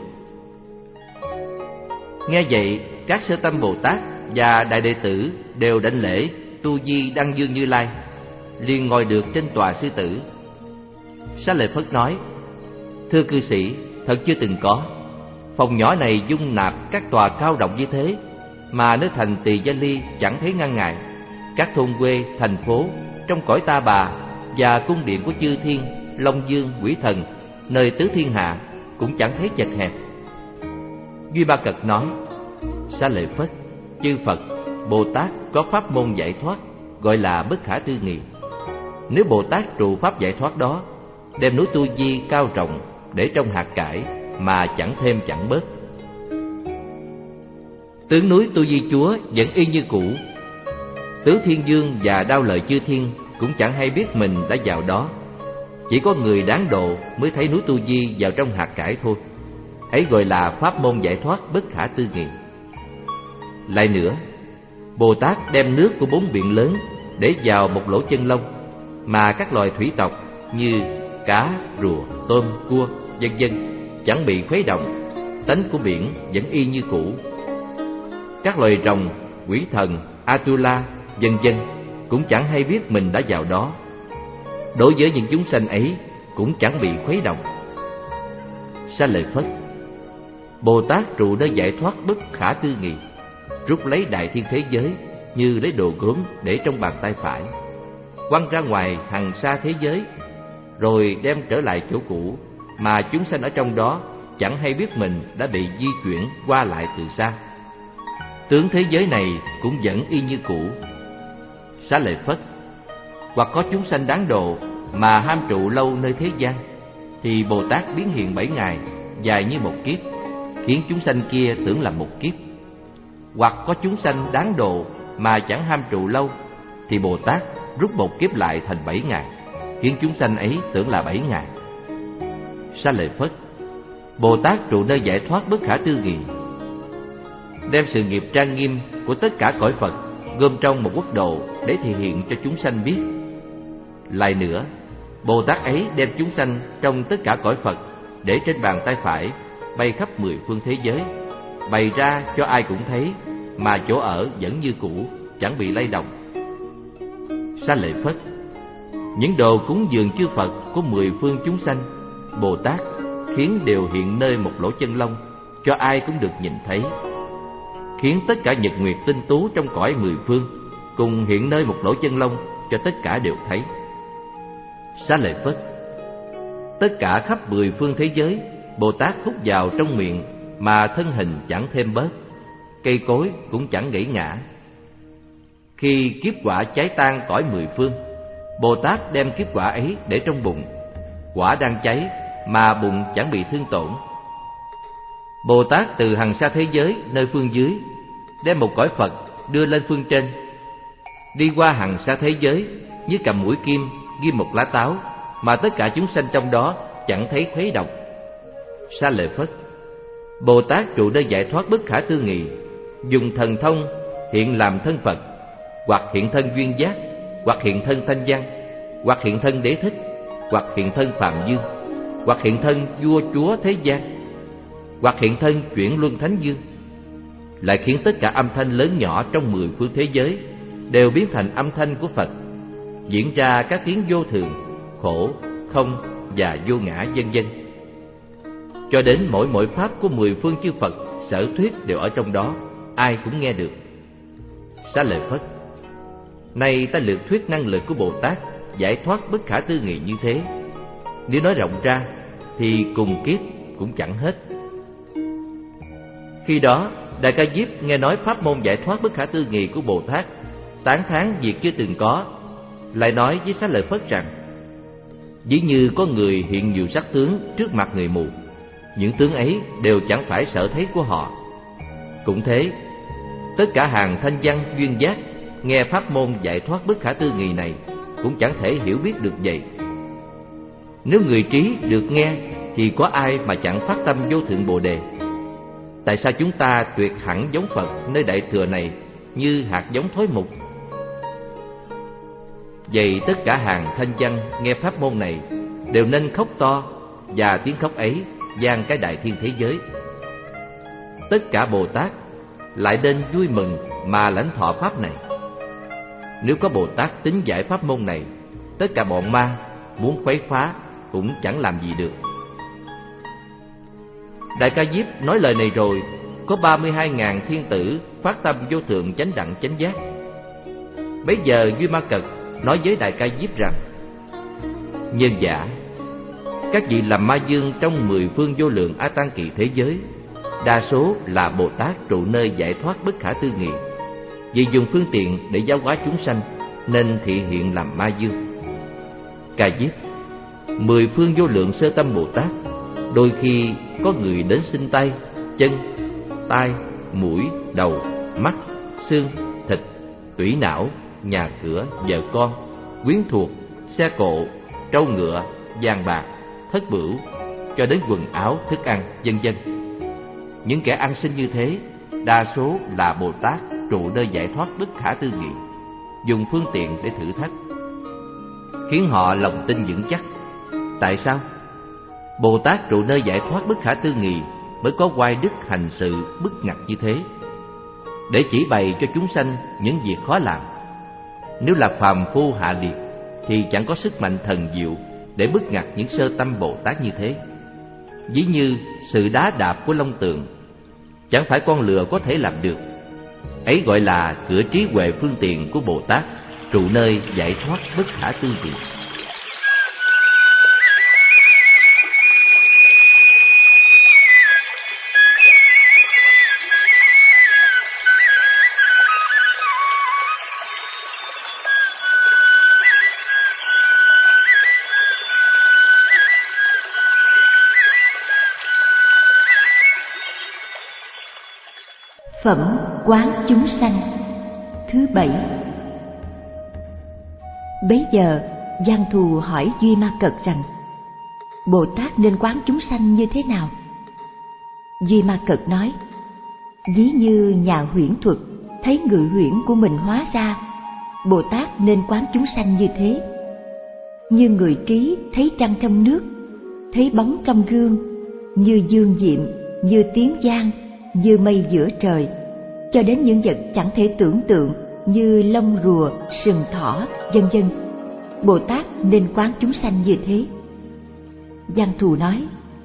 Nghe vậy, các sơ tâm Bồ Tát và đại đệ tử đều đảnh lễ Tu Di Đăng Dương Như Lai, liền ngồi được trên tòa sư tử. Xá Lợi Phất nói: thưa cư sĩ, thật chưa từng có. Phòng nhỏ này dung nạp các tòa cao rộng như thế mà nơi thành Tỳ Gia Ly chẳng thấy ngăn ngại. Các thôn quê, thành phố, trong cõi Ta Bà và cung điện của chư thiên, Long Dương, Quỷ Thần, nơi tứ thiên hạ cũng chẳng thấy chật hẹp. Duy Ma Cật nói: Xá Lợi Phất, chư Phật, Bồ Tát có pháp môn giải thoát gọi là bất khả tư nghị. Nếu Bồ Tát trụ pháp giải thoát đó, đem núi Tu Di cao rộng để trong hạt cải mà chẳng thêm chẳng bớt. Tướng núi Tu Di Chúa vẫn y như cũ. Tứ Thiên Dương và Đao Lợi chư thiên cũng chẳng hay biết mình đã vào đó. Chỉ có người đáng độ mới thấy núi Tu Di vào trong hạt cải thôi. Ấy gọi là pháp môn giải thoát bất khả tư nghị. Lại nữa, Bồ Tát đem nước của bốn biển lớn để vào một lỗ chân lông, mà các loài thủy tộc như cá, rùa, tôm, cua, vân vân chẳng bị khuấy động, tánh của biển vẫn y như cũ. Các loài rồng, quỷ thần, Atula, vân vân cũng chẳng hay biết mình đã vào đó. Đối với những chúng sanh ấy cũng chẳng bị khuấy động. Xá Lợi Phất: Bồ Tát trụ nơi giải thoát bất khả tư nghị, rút lấy đại thiên thế giới như lấy đồ gốm để trong bàn tay phải, quăng ra ngoài hằng sa thế giới, rồi đem trở lại chỗ cũ, mà chúng sanh ở trong đó chẳng hay biết mình đã bị di chuyển qua lại từ xa. Tướng thế giới này cũng vẫn y như cũ. Xá Lợi Phất: Hoặc có chúng sanh đáng độ mà ham trụ lâu nơi thế gian, thì Bồ Tát biến hiện bảy ngày, dài như một kiếp, khiến chúng sanh kia tưởng là một kiếp. Hoặc có chúng sanh đáng độ mà chẳng ham trụ lâu, thì Bồ Tát rút một kiếp lại thành bảy ngày, khiến chúng sanh ấy tưởng là bảy ngày. Xá Lợi Phất: Bồ Tát trụ nơi giải thoát bất khả tư nghị, đem sự nghiệp trang nghiêm của tất cả cõi Phật gom trong một quốc độ để thể hiện cho chúng sanh biết. Lại nữa, Bồ Tát ấy đem chúng sanh trong tất cả cõi Phật để trên bàn tay phải, bay khắp mười phương thế giới, bày ra cho ai cũng thấy, mà chỗ ở vẫn như cũ, chẳng bị lay động. Xá Lợi Phất: Những đồ cúng dường chư Phật của mười phương chúng sanh, Bồ Tát khiến đều hiện nơi một lỗ chân lông, cho ai cũng được nhìn thấy. Khiến tất cả nhật nguyệt tinh tú trong cõi mười phương cùng hiện nơi một lỗ chân lông, cho tất cả đều thấy. Xá Lợi Phất: Tất cả khắp mười phương thế giới, Bồ Tát hút vào trong miệng, mà thân hình chẳng thêm bớt, cây cối cũng chẳng gãy ngã. Khi kiếp quả cháy tan cõi mười phương, Bồ Tát đem kiếp quả ấy để trong bụng, quả đang cháy mà bụng chẳng bị thương tổn. Bồ Tát từ hằng sa thế giới nơi phương dưới đem một cõi Phật đưa lên phương trên, đi qua hằng sa thế giới như cầm mũi kim ghim một lá táo, mà tất cả chúng sanh trong đó chẳng thấy khuấy động. Xá Lợi Phất: Bồ Tát trụ nơi giải thoát bất khả tư nghị, dùng thần thông hiện làm thân Phật, hoặc hiện thân duyên giác, hoặc hiện thân thanh văn, hoặc hiện thân đế thích, hoặc hiện thân phạm dương, hoặc hiện thân vua chúa thế gian, hoặc hiện thân chuyển luân thánh dương. Lại khiến tất cả âm thanh lớn nhỏ trong mười phương thế giới đều biến thành âm thanh của Phật, diễn ra các tiếng vô thường, khổ, không và vô ngã vân vân, cho đến mỗi mỗi pháp của mười phương chư Phật sở thuyết đều ở trong đó, ai cũng nghe được. Xá Lợi Phất: Nay ta lược thuyết năng lực của Bồ Tát giải thoát bất khả tư nghị như thế. Nếu nói rộng ra thì cùng kiếp cũng chẳng hết. Khi đó Đại Ca Diếp nghe nói pháp môn giải thoát bất khả tư nghị của Bồ Tát, tán thán việc chưa từng có, lại nói với Xá Lợi Phất rằng: Ví như có người hiện nhiều sắc tướng trước mặt người mù, những tướng ấy đều chẳng phải sở thấy của họ. Cũng thế, tất cả hàng thanh văn duyên giác nghe pháp môn giải thoát bất khả tư nghị này cũng chẳng thể hiểu biết được vậy. Nếu người trí được nghe thì có ai mà chẳng phát tâm vô thượng Bồ Đề? Tại sao chúng ta tuyệt hẳn giống Phật nơi Đại Thừa này như hạt giống thối mục? Vậy tất cả hàng thanh văn nghe pháp môn này đều nên khóc to, và tiếng khóc ấy vang cái đại thiên thế giới. Tất cả Bồ Tát lại nên vui mừng mà lãnh thọ pháp này. Nếu có Bồ Tát tính giải pháp môn này, tất cả bọn ma muốn khuấy phá cũng chẳng làm gì được. Đại Ca Diếp nói lời này rồi, có ba mươi hai ngàn thiên tử phát tâm vô thượng chánh đẳng chánh giác. Bấy giờ Duy Ma Cật nói với Đại Ca Diếp rằng: Nhân giả, các vị làm ma dương trong mười phương vô lượng A Tăng kỳ thế giới, đa số là Bồ Tát trụ nơi giải thoát bất khả tư nghị. Vì dùng phương tiện để giáo hóa chúng sanh nên thị hiện làm ma dương. Ca Diếp, mười phương vô lượng sơ tâm Bồ Tát, đôi khi có người đến xin tay, chân, tai, mũi, đầu, mắt, xương, thịt, tủy não, nhà cửa, vợ con, quyến thuộc, xe cộ, trâu ngựa, vàng bạc, thất bửu, cho đến quần áo, thức ăn, vân vân. Những kẻ ăn xin như thế, đa số là Bồ Tát trụ nơi giải thoát bất khả tư nghị, dùng phương tiện để thử thách, khiến họ lòng tin vững chắc. Tại sao? Bồ Tát trụ nơi giải thoát bất khả tư nghị mới có oai đức hành sự bức ngặt như thế. để chỉ bày cho chúng sanh những việc khó làm. Nếu là phàm phu hạ liệt thì chẳng có sức mạnh thần diệu để bức ngặt những sơ tâm Bồ Tát như thế. Ví như sự đá đạp của long tượng, chẳng phải con lừa có thể làm được. Ấy gọi là cửa trí huệ phương tiện của Bồ Tát, trụ nơi giải thoát bất khả tư nghị. Phẩm quán chúng sanh thứ bảy. Bấy giờ Giang Thù hỏi Duy Ma Cật rằng: Bồ Tát nên quán chúng sanh như thế nào? Duy Ma Cật nói: ví như nhà huyễn thuật thấy ngự huyễn của mình hóa ra, Bồ Tát nên quán chúng sanh như thế. Như người trí thấy trăng trong nước, thấy bóng trong gương, như dương diệm, như tiếng giang, như mây giữa trời, cho đến những vật chẳng thể tưởng tượng như lông rùa, sừng thỏ, vân vân. Bồ Tát nên quán chúng sanh như thế. Giang Thù nói: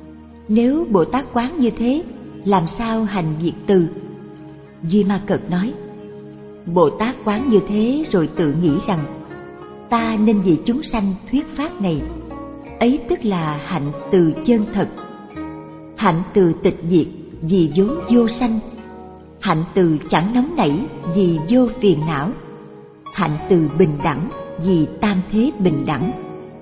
nếu Bồ Tát quán như thế, làm sao hành diệt từ? Duy Ma Cật nói: Bồ Tát quán như thế rồi tự nghĩ rằng ta nên vì chúng sanh thuyết pháp này, ấy tức là hạnh từ chân thật. Hạnh từ tịch diệt vì vốn vô sanh, hạnh từ chẳng nóng nảy vì vô phiền não, hạnh từ bình đẳng vì tam thế bình đẳng,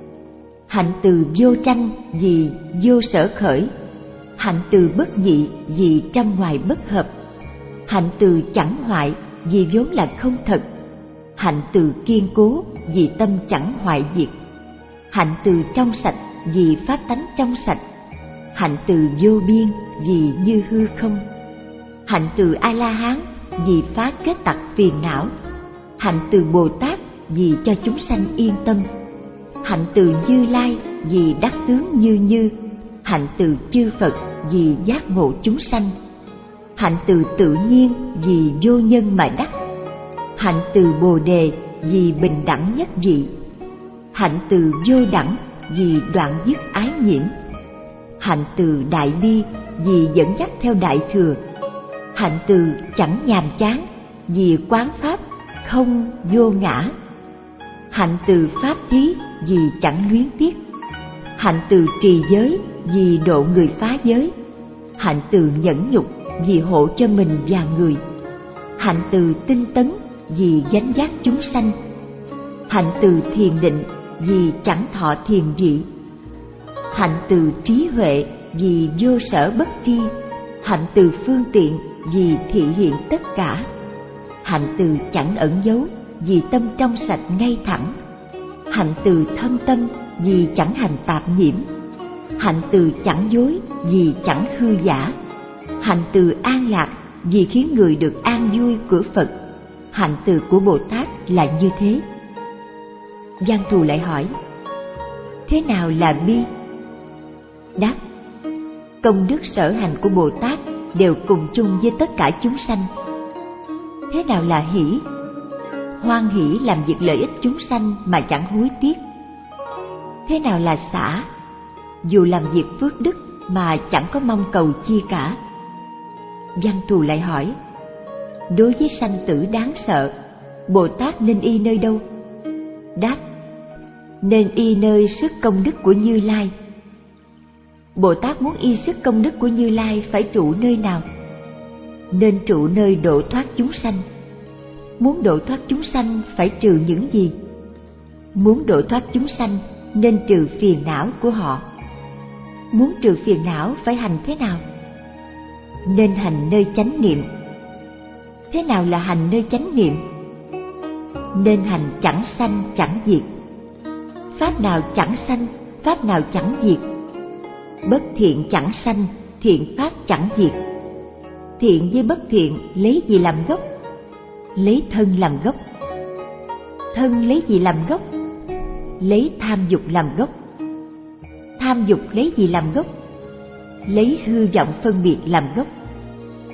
hạnh từ vô tranh vì vô sở khởi, hạnh từ bất nhị vì trong ngoài bất hợp, hạnh từ chẳng hoại vì vốn là không thật, hạnh từ kiên cố vì tâm chẳng hoại diệt, hạnh từ trong sạch vì pháp tánh trong sạch, hạnh từ vô biên vì như hư không, hạnh từ A La Hán vì phá kết tặc phiền não, hạnh từ Bồ Tát vì cho chúng sanh yên tâm, hạnh từ Như Lai vì đắc tướng như như, hạnh từ chư Phật vì giác ngộ chúng sanh, hạnh từ tự nhiên vì vô nhân mà đắc, hạnh từ Bồ Đề vì bình đẳng nhất vị, hạnh từ vô đẳng vì đoạn dứt ái nhiễm, hạnh từ đại bi vì dẫn dắt theo đại thừa, hạnh từ chẳng nhàm chán vì quán pháp không vô ngã, hạnh từ pháp thí vì chẳng luyến tiếc, hạnh từ trì giới vì độ người phá giới, hạnh từ nhẫn nhục vì hộ cho mình và người, hạnh từ tinh tấn vì gánh vác chúng sanh, hạnh từ thiền định vì chẳng thọ thiền vị, hạnh từ trí huệ vì vô sở bất tri, hạnh từ phương tiện vì thị hiện tất cả, hạnh từ chẳng ẩn giấu vì tâm trong sạch ngay thẳng, hạnh từ thâm tâm vì chẳng hành tạp nhiễm, hạnh từ chẳng dối vì chẳng hư giả, hạnh từ an lạc vì khiến người được an vui của Phật. Hạnh từ của Bồ Tát là như thế. Giang Thù lại hỏi: thế nào là bi? Đáp: công đức sở hành của Bồ Tát đều cùng chung với tất cả chúng sanh. Thế nào là hỷ? Hoan hỷ làm việc lợi ích chúng sanh mà chẳng hối tiếc. Thế nào là xả? Dù làm việc phước đức mà chẳng có mong cầu chi cả. Giang Thù lại hỏi: đối với sanh tử đáng sợ, Bồ Tát nên y nơi đâu? Đáp: nên y nơi sức công đức của Như Lai. Bồ Tát muốn y sức công đức của Như Lai phải trụ nơi nào? Nên trụ nơi độ thoát chúng sanh. Muốn độ thoát chúng sanh phải trừ những gì? Muốn độ thoát chúng sanh nên trừ phiền não của họ. Muốn trừ phiền não phải hành thế nào? Nên hành nơi chánh niệm. Thế nào là hành nơi chánh niệm? Nên hành chẳng sanh chẳng diệt. Pháp nào chẳng sanh, pháp nào chẳng diệt. Bất thiện chẳng sanh, thiện pháp chẳng diệt. Thiện với bất thiện lấy gì làm gốc? Lấy thân làm gốc. Thân lấy gì làm gốc? Lấy tham dục làm gốc. Tham dục lấy gì làm gốc? Lấy hư vọng phân biệt làm gốc.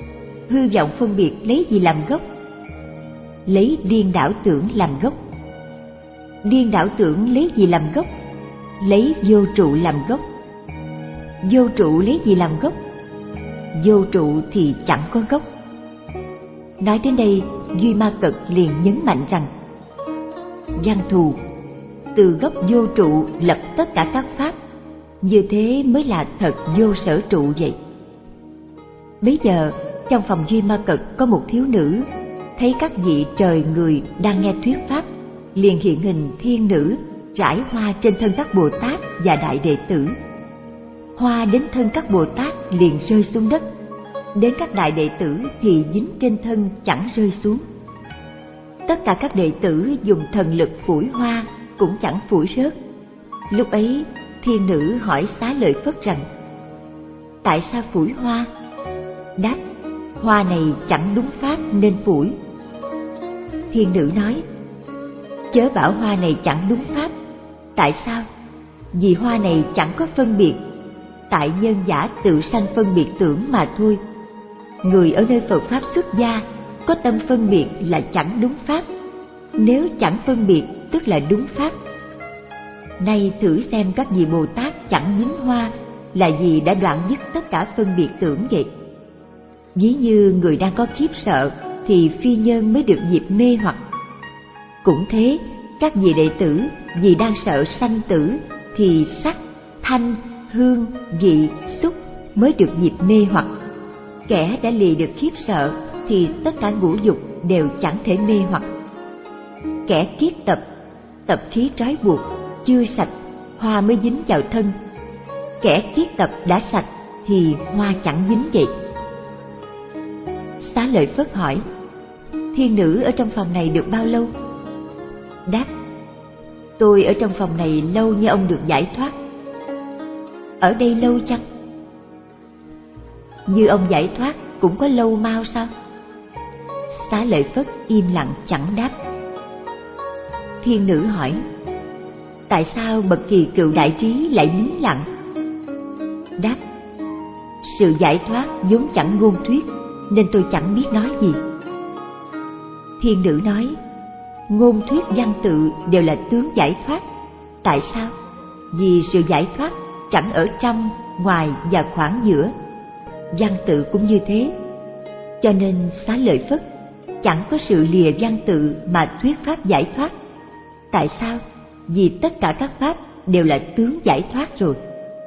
hư vọng phân biệt lấy gì làm gốc? Lấy điên đảo tưởng làm gốc. Điên đảo tưởng lấy gì làm gốc? Lấy vô trụ làm gốc. Vô trụ lấy gì làm gốc? Vô trụ thì chẳng có gốc. Nói đến đây, Duy Ma Cật liền nhấn mạnh rằng: Văn thù, từ gốc vô trụ lập tất cả các pháp, như thế mới là thật vô sở trụ vậy. Bấy giờ, trong phòng Duy Ma Cật có một thiếu nữ, thấy các vị trời người đang nghe thuyết pháp, liền hiện hình thiên nữ, rải hoa trên thân các Bồ Tát và đại đệ tử. Hoa đến thân các Bồ Tát liền rơi xuống đất, đến các đại đệ tử thì dính trên thân chẳng rơi xuống. Tất cả các đệ tử dùng thần lực phủi hoa cũng chẳng phủi rớt. Lúc ấy thiên nữ hỏi Xá Lợi Phất rằng: Tại sao phủi hoa? Đáp: Hoa này chẳng đúng pháp nên phủi. Thiên nữ nói: Chớ bảo hoa này chẳng đúng pháp. Tại sao? Vì hoa này chẳng có phân biệt, tại nhân giả tự sanh phân biệt tưởng mà thôi. Người ở nơi Phật pháp xuất gia có tâm phân biệt là chẳng đúng pháp, nếu chẳng phân biệt tức là đúng pháp. Nay thử xem các vị Bồ Tát chẳng dính hoa là vì đã đoạn dứt tất cả phân biệt tưởng vậy. Ví như người đang có khiếp sợ thì phi nhân mới được dịp mê hoặc. Cũng thế, các vị đệ tử vì đang sợ sanh tử thì sắc, thanh, hương, vị, xúc mới được dịp mê hoặc. Kẻ đã lìa được khiếp sợ thì tất cả ngũ dục đều chẳng thể mê hoặc. Kẻ kiết tập, tập khí trói buộc, chưa sạch, hoa mới dính vào thân. Kẻ kiết tập đã sạch thì hoa chẳng dính vậy. Xá Lợi Phất hỏi: Thiên nữ ở trong phòng này được bao lâu? Đáp: Tôi ở trong phòng này lâu như ông được giải thoát. Ở đây lâu chăng? Như ông giải thoát cũng có lâu mau sao? Xá Lợi Phất im lặng chẳng đáp. Thiên nữ hỏi: Tại sao bậc Kỳ Cựu đại trí lại nín lặng? Đáp: Sự giải thoát vốn chẳng ngôn thuyết, nên tôi chẳng biết nói gì. Thiên nữ nói: Ngôn thuyết văn tự đều là tướng giải thoát. Tại sao? Vì sự giải thoát chẳng ở trong, ngoài và khoảng giữa. Văn tự cũng như thế. Cho nên Xá Lợi Phất chẳng có sự lìa văn tự mà thuyết pháp giải thoát. Tại sao? Vì tất cả các pháp đều là tướng giải thoát rồi.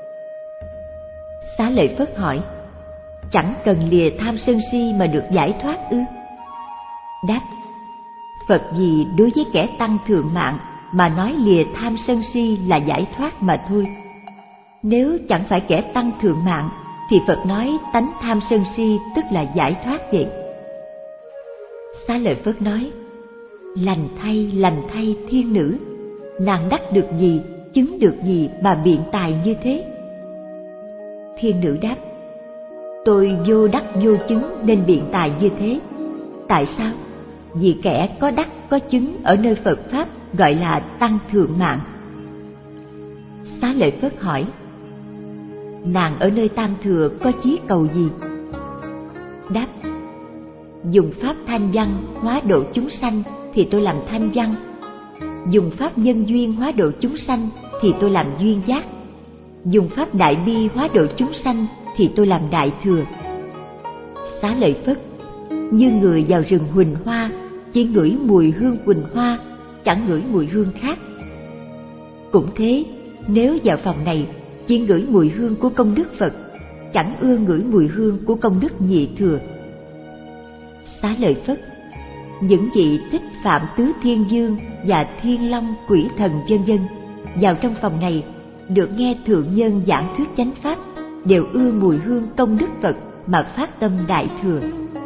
Xá Lợi Phất hỏi: Chẳng cần lìa tham sân si mà được giải thoát ư? Đáp: Phật vì đối với kẻ tăng thượng mạng mà nói lìa tham sân si là giải thoát mà thôi. Nếu chẳng phải kẻ tăng thượng mạng thì Phật nói tánh tham sân si tức là giải thoát vậy. Xá Lợi Phất nói: Lành thay, lành thay thiên nữ, nàng đắc được gì, chứng được gì mà biện tài như thế? Thiên nữ đáp: Tôi vô đắc vô chứng nên biện tài như thế. Tại sao? Vì kẻ có đắc có chứng ở nơi Phật pháp gọi là tăng thượng mạng. Xá Lợi Phất hỏi: Nàng ở nơi tam thừa có chí cầu gì? Đáp: Dùng pháp thanh văn hóa độ chúng sanh thì tôi làm thanh văn. Dùng pháp nhân duyên hóa độ chúng sanh thì tôi làm duyên giác. Dùng pháp đại bi hóa độ chúng sanh thì tôi làm đại thừa. Xá Lợi Phất, như người vào rừng huỳnh hoa, chỉ ngửi mùi hương huỳnh hoa, chẳng ngửi mùi hương khác. Cũng thế, nếu vào phòng này chỉ ngửi mùi hương của công đức Phật, chẳng ưa ngửi mùi hương của công đức nhị thừa. Xá Lợi Phất, những vị thích Phạm Tứ Thiên Dương và Thiên Long Quỷ Thần vân vân vào trong phòng này được nghe thượng nhân giảng thuyết chánh pháp, đều ưa mùi hương công đức Phật mà phát tâm đại thừa.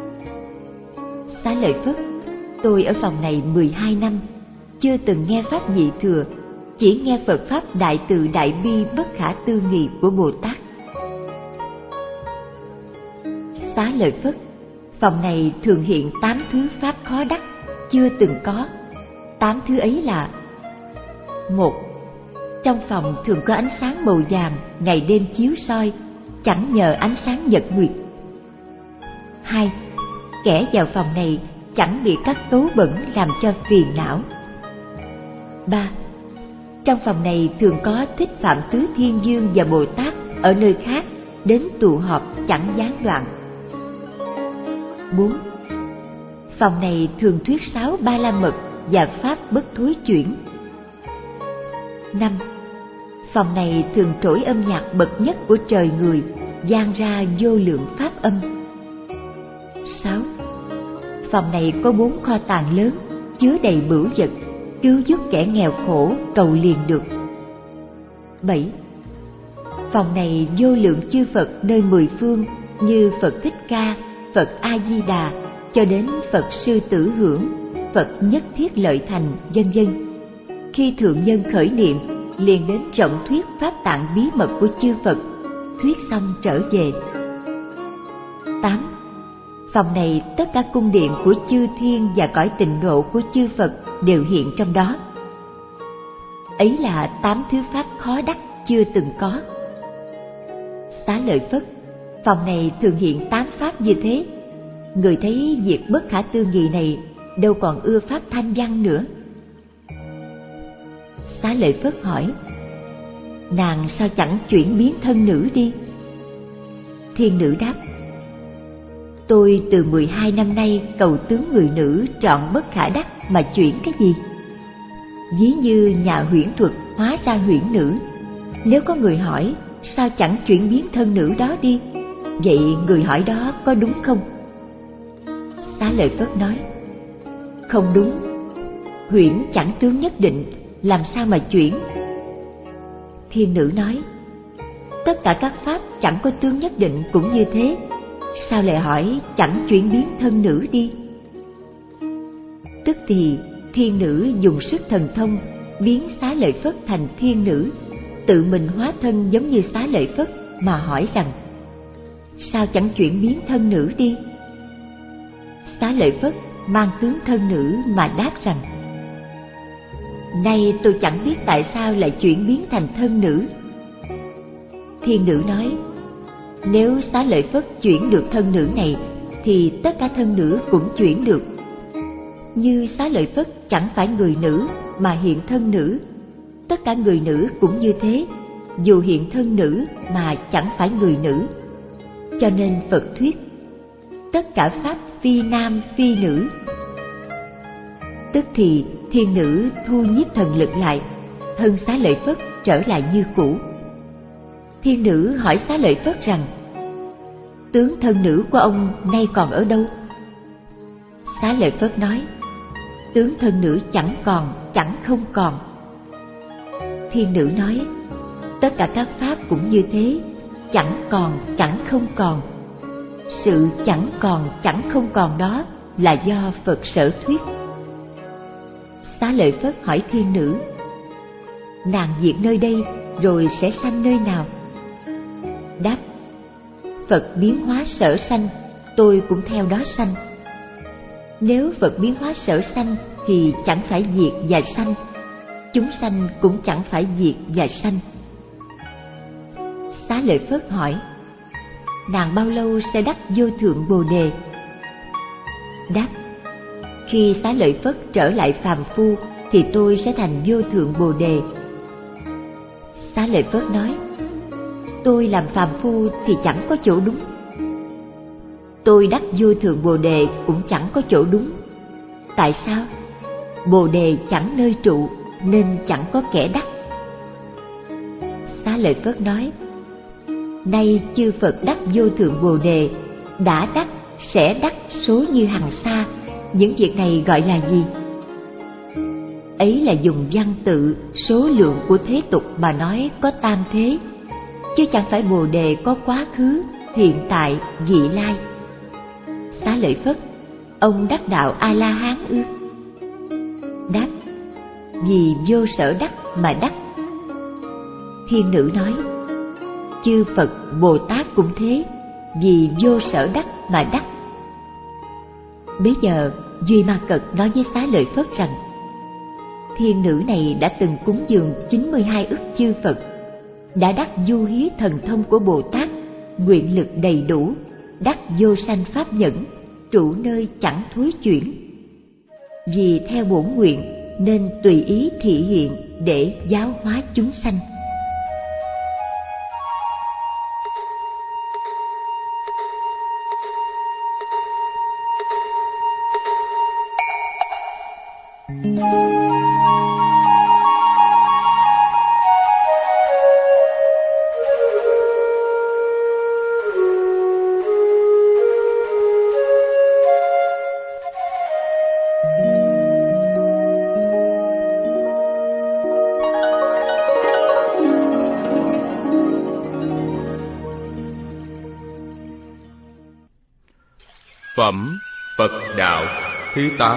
Xá Lợi Phất, tôi ở phòng này mười hai năm, chưa từng nghe pháp nhị thừa, chỉ nghe Phật pháp đại từ đại bi bất khả tư nghị của Bồ Tát. Xá Lợi Phất, phòng này thường hiện tám thứ pháp khó đắc, chưa từng có. Tám thứ ấy là: một, trong phòng thường có ánh sáng màu vàng ngày đêm chiếu soi, chẳng nhờ ánh sáng nhật nguyệt. Hai, kẻ vào phòng này chẳng bị các tố bẩn làm cho phiền não. Ba. Trong phòng này thường có Thích Phạm Tứ Thiên Dương và Bồ Tát ở nơi khác đến tụ họp chẳng gián đoạn. Bốn. Phòng này thường thuyết sáo Ba La Mật và pháp bất thối chuyển. Năm. Phòng này thường trỗi âm nhạc bậc nhất của trời người, vang ra vô lượng pháp âm. Sáu. Phòng này có bốn kho tàng lớn, chứa đầy bửu vật, cứu giúp kẻ nghèo khổ cầu liền được. Bảy. Phòng này vô lượng chư Phật nơi mười phương như Phật Thích Ca, Phật A Di Đà cho đến Phật Sư Tử Hưởng, Phật Nhất Thiết Lợi Thành, vân vân. Khi thượng nhân khởi niệm, liền đến rộng thuyết pháp tạng bí mật của chư Phật, thuyết xong trở về. Tám. Phòng này tất cả cung điện của chư thiên và cõi tịnh độ của chư Phật đều hiện trong đó. Ấy là tám thứ pháp khó đắc chưa từng có. Xá Lợi Phất, phòng này thường hiện tám pháp như thế. Người thấy việc bất khả tư nghị này đâu còn ưa pháp thanh văn nữa. Xá Lợi Phất hỏi: nàng sao chẳng chuyển biến thân nữ đi? Thiên nữ đáp: tôi từ mười hai năm nay cầu tướng người nữ trọn bất khả đắc mà chuyển cái gì? Ví như nhà huyễn thuật hóa ra huyễn nữ, nếu có người hỏi sao chẳng chuyển biến thân nữ đó đi, vậy người hỏi đó có đúng không? Xá Lợi Phất nói: không đúng, huyễn chẳng tướng nhất định, làm sao mà chuyển? Thiên nữ nói: tất cả các pháp chẳng có tướng nhất định cũng như thế, sao lại hỏi chẳng chuyển biến thân nữ đi? Tức thì thiên nữ dùng sức thần thông biến Xá Lợi Phất thành thiên nữ, tự mình hóa thân giống như Xá Lợi Phất mà hỏi rằng: sao chẳng chuyển biến thân nữ đi? Xá Lợi Phất mang tướng thân nữ mà đáp rằng: nay tôi chẳng biết tại sao lại chuyển biến thành thân nữ. Thiên nữ nói: nếu Xá Lợi Phất chuyển được thân nữ này thì tất cả thân nữ cũng chuyển được. Như Xá Lợi Phất chẳng phải người nữ mà hiện thân nữ, tất cả người nữ cũng như thế, dù hiện thân nữ mà chẳng phải người nữ. Cho nên Phật thuyết tất cả pháp phi nam phi nữ. Tức thì thiên nữ thu nhiếp thần lực lại, thân Xá Lợi Phất trở lại như cũ. Thiên nữ hỏi Xá Lợi Phất rằng: tướng thân nữ của ông nay còn ở đâu? Xá Lợi Phất nói: tướng thân nữ chẳng còn, chẳng không còn. Thiên nữ nói: tất cả các pháp cũng như thế, chẳng còn, chẳng không còn. Sự chẳng còn, chẳng không còn đó là do Phật sở thuyết. Xá Lợi Phất hỏi thiên nữ: nàng diệt nơi đây rồi sẽ sanh nơi nào? Đáp: Phật biến hóa sở sanh, tôi cũng theo đó sanh. Nếu Phật biến hóa sở sanh thì chẳng phải diệt và sanh, chúng sanh cũng chẳng phải diệt và sanh. Xá Lợi Phất hỏi: nàng bao lâu sẽ đắc vô thượng Bồ Đề? Đáp: khi Xá Lợi Phất trở lại phàm phu thì tôi sẽ thành vô thượng Bồ Đề. Xá Lợi Phất nói: tôi làm phàm phu thì chẳng có chỗ đúng. Tôi đắc vô thượng Bồ Đề cũng chẳng có chỗ đúng. Tại sao? Bồ Đề chẳng nơi trụ nên chẳng có kẻ đắc. Xá Lợi Phất nói: nay chư Phật đắc vô thượng Bồ Đề, đã đắc, sẽ đắc số như hằng sa, những việc này gọi là gì? Ấy là dùng văn tự, số lượng của thế tục mà nói có tam thế, chứ chẳng phải Bồ Đề có quá khứ, hiện tại, vị lai. Xá Lợi Phất: ông đắc đạo A La Hán ư? Đáp: vì vô sở đắc mà đắc. Thiên nữ nói: chư Phật Bồ Tát cũng thế, vì vô sở đắc mà đắc. Bấy giờ Duy Ma Cật nói với Xá Lợi Phất rằng: thiên nữ này đã từng cúng dường chín mươi hai ức chư Phật, đã đắc du hí thần thông của Bồ Tát, nguyện lực đầy đủ, đắc vô sanh pháp nhẫn, trụ nơi chẳng thối chuyển. Vì theo bổn nguyện nên tùy ý thị hiện để giáo hóa chúng sanh. Phẩm Phật Đạo thứ tám.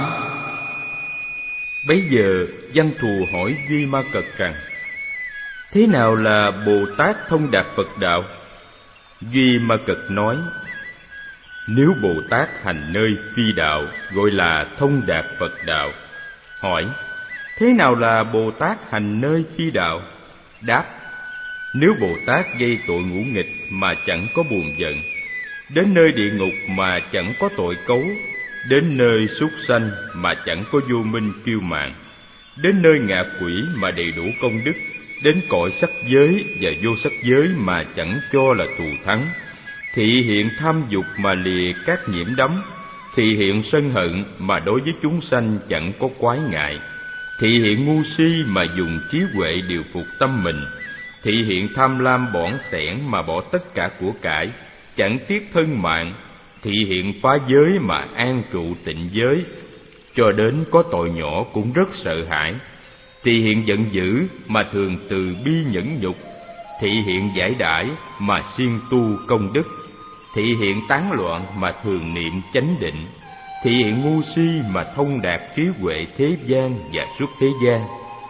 Bấy giờ Văn Thù hỏi Duy Ma Cật rằng: thế nào là Bồ Tát thông đạt Phật Đạo? Duy Ma Cật nói: nếu Bồ Tát hành nơi phi đạo gọi là thông đạt Phật Đạo. Hỏi: thế nào là Bồ Tát hành nơi phi đạo? Đáp: nếu Bồ Tát gây tội ngũ nghịch mà chẳng có buồn giận, đến nơi địa ngục mà chẳng có tội cấu, đến nơi súc sanh mà chẳng có vô minh kiêu mạn, đến nơi ngạ quỷ mà đầy đủ công đức, đến cõi sắc giới và vô sắc giới mà chẳng cho là thù thắng, thị hiện tham dục mà lìa các nhiễm đắm, thị hiện sân hận mà đối với chúng sanh chẳng có quái ngại, thị hiện ngu si mà dùng trí huệ điều phục tâm mình, thị hiện tham lam bỏn sẻn mà bỏ tất cả của cải, chẳng tiếc thân mạng, thị hiện phá giới mà an trụ tịnh giới, cho đến có tội nhỏ cũng rất sợ hãi, thị hiện giận dữ mà thường từ bi nhẫn nhục, thị hiện giải đãi mà siêng tu công đức, thị hiện tán loạn mà thường niệm chánh định, thị hiện ngu si mà thông đạt trí huệ thế gian và xuất thế gian,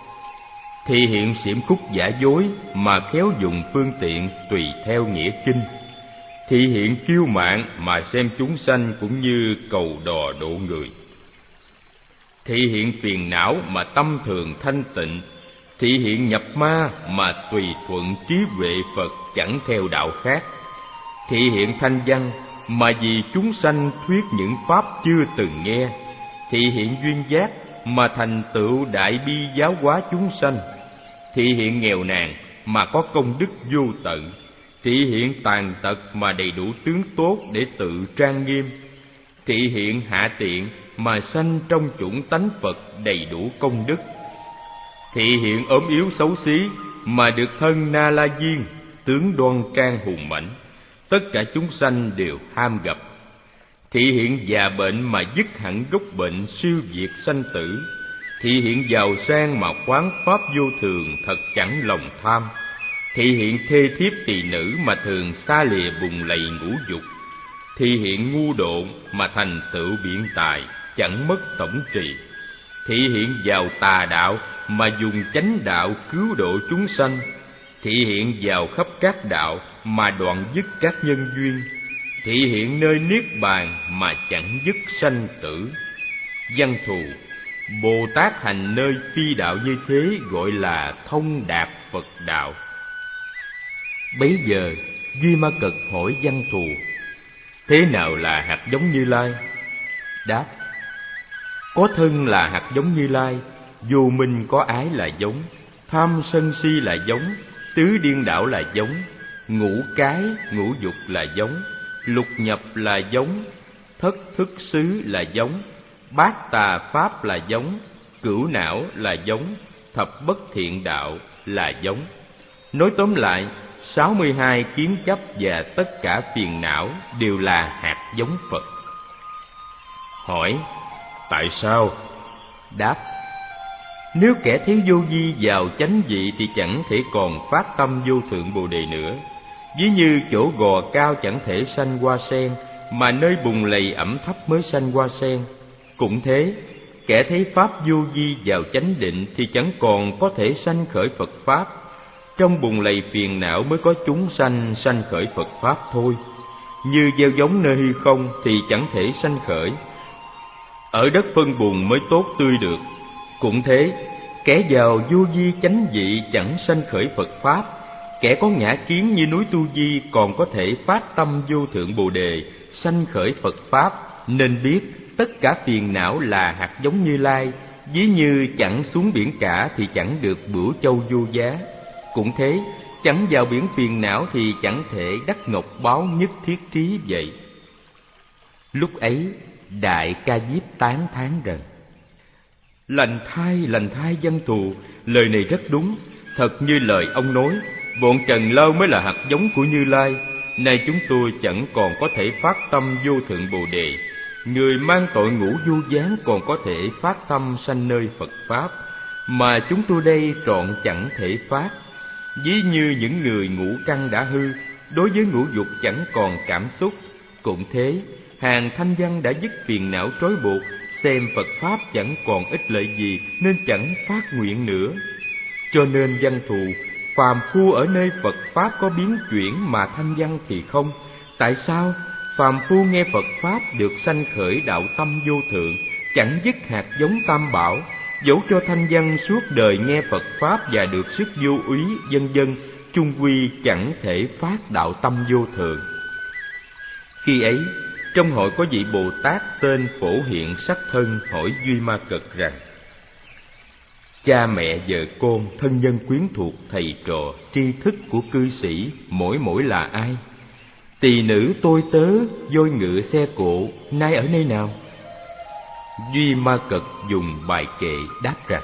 thị hiện xiểm khúc giả dối mà khéo dùng phương tiện tùy theo nghĩa kinh, thị hiện kiêu mạn mà xem chúng sanh cũng như cầu đò độ người, thị hiện phiền não mà tâm thường thanh tịnh, thị hiện nhập ma mà tùy thuận trí huệ Phật chẳng theo đạo khác, thị hiện thanh văn mà vì chúng sanh thuyết những pháp chưa từng nghe, thị hiện duyên giác mà thành tựu đại bi giáo hóa chúng sanh, thị hiện nghèo nàn mà có công đức vô tận, thị hiện tàn tật mà đầy đủ tướng tốt để tự trang nghiêm, thị hiện hạ tiện mà sanh trong chủng tánh Phật đầy đủ công đức, thị hiện ốm yếu xấu xí mà được thân Na La Diên tướng đoan trang hùng mãnh, tất cả chúng sanh đều ham gặp, thị hiện già bệnh mà dứt hẳn gốc bệnh siêu diệt sanh tử, thị hiện giàu sang mà quán pháp vô thường thật chẳng lòng tham, thị hiện thê thiếp tỳ nữ mà thường xa lìa bùn lầy ngũ dục, thị hiện ngu độn mà thành tựu biện tài chẳng mất tổng trì, thị hiện vào tà đạo mà dùng chánh đạo cứu độ chúng sanh, thị hiện vào khắp các đạo mà đoạn dứt các nhân duyên, thị hiện nơi niết bàn mà chẳng dứt sanh tử. Văn Thù: Bồ Tát hành nơi phi đạo như thế gọi là thông đạt Phật đạo. Bấy giờ Duy Ma Cật hỏi Văn Thù: thế nào là hạt giống Như Lai? Đáp: có thân là hạt giống Như Lai, vô minh có ái là giống, tham sân si là giống, tứ điên đảo là giống, ngũ cái ngũ dục là giống, lục nhập là giống, thất thức xứ là giống, bát tà pháp là giống, cửu não là giống, thập bất thiện đạo là giống. Nói tóm lại, sáu mươi hai kiến chấp và tất cả phiền não đều là hạt giống Phật. Hỏi: tại sao? Đáp: nếu kẻ thiếu vô vi vào chánh vị thì chẳng thể còn phát tâm vô thượng Bồ Đề nữa. Ví như chỗ gò cao chẳng thể sanh hoa sen, mà nơi bùn lầy ẩm thấp mới sanh hoa sen. Cũng thế, kẻ thấy pháp vô vi vào chánh định thì chẳng còn có thể sanh khởi Phật pháp. Trong bùn lầy phiền não mới có chúng sanh sanh khởi Phật pháp thôi. Như gieo giống nơi hư không thì chẳng thể sanh khởi, ở đất phân bùn mới tốt tươi được. Cũng thế, kẻ vào vô vi chánh vị chẳng sanh khởi Phật pháp. Kẻ có ngã kiến như núi Tu Di còn có thể phát tâm vô thượng Bồ Đề, sanh khởi Phật pháp, Nên biết tất cả phiền não là hạt giống Như Lai, ví như chẳng xuống biển cả thì chẳng được bửu châu vô giá. Cũng thế, chẳng vào biển phiền não thì chẳng thể đắc ngọc báu nhất thiết trí vậy. Lúc ấy, Đại Ca Diếp tán thán rằng: Lành thay, lành thay dân thù, lời này rất đúng. Thật như lời ông nói, bọn Trần Lao mới là hạt giống của Như Lai. Nay chúng tôi chẳng còn có thể phát tâm vô thượng Bồ Đề. Người mang tội ngũ vô gián còn có thể phát tâm sanh nơi Phật Pháp, mà chúng tôi đây trọn chẳng thể phát. Ví như những người ngũ căn đã hư, đối với ngũ dục chẳng còn cảm xúc. Cũng thế, hàng thanh văn đã dứt phiền não trói buộc, xem Phật Pháp chẳng còn ích lợi gì nên chẳng phát nguyện nữa. Cho nên văn thù, phàm phu ở nơi Phật Pháp có biến chuyển mà thanh văn thì không. Tại sao? Phàm phu nghe Phật Pháp được sanh khởi đạo tâm vô thượng, chẳng dứt hạt giống tam bảo. Dẫu cho thanh văn suốt đời nghe Phật Pháp và được sức vô úy vân vân, chung quy chẳng thể phát đạo tâm vô thượng. Khi ấy, trong hội có vị Bồ Tát tên Phổ Hiện Sắc Thân hỏi Duy Ma Cực rằng: Cha mẹ vợ con, thân nhân quyến thuộc, thầy trò, tri thức của cư sĩ mỗi mỗi là ai? Tỳ nữ tôi tớ, voi ngựa xe cộ, nay ở nơi nào? Duy Ma Cực dùng bài kệ đáp rằng: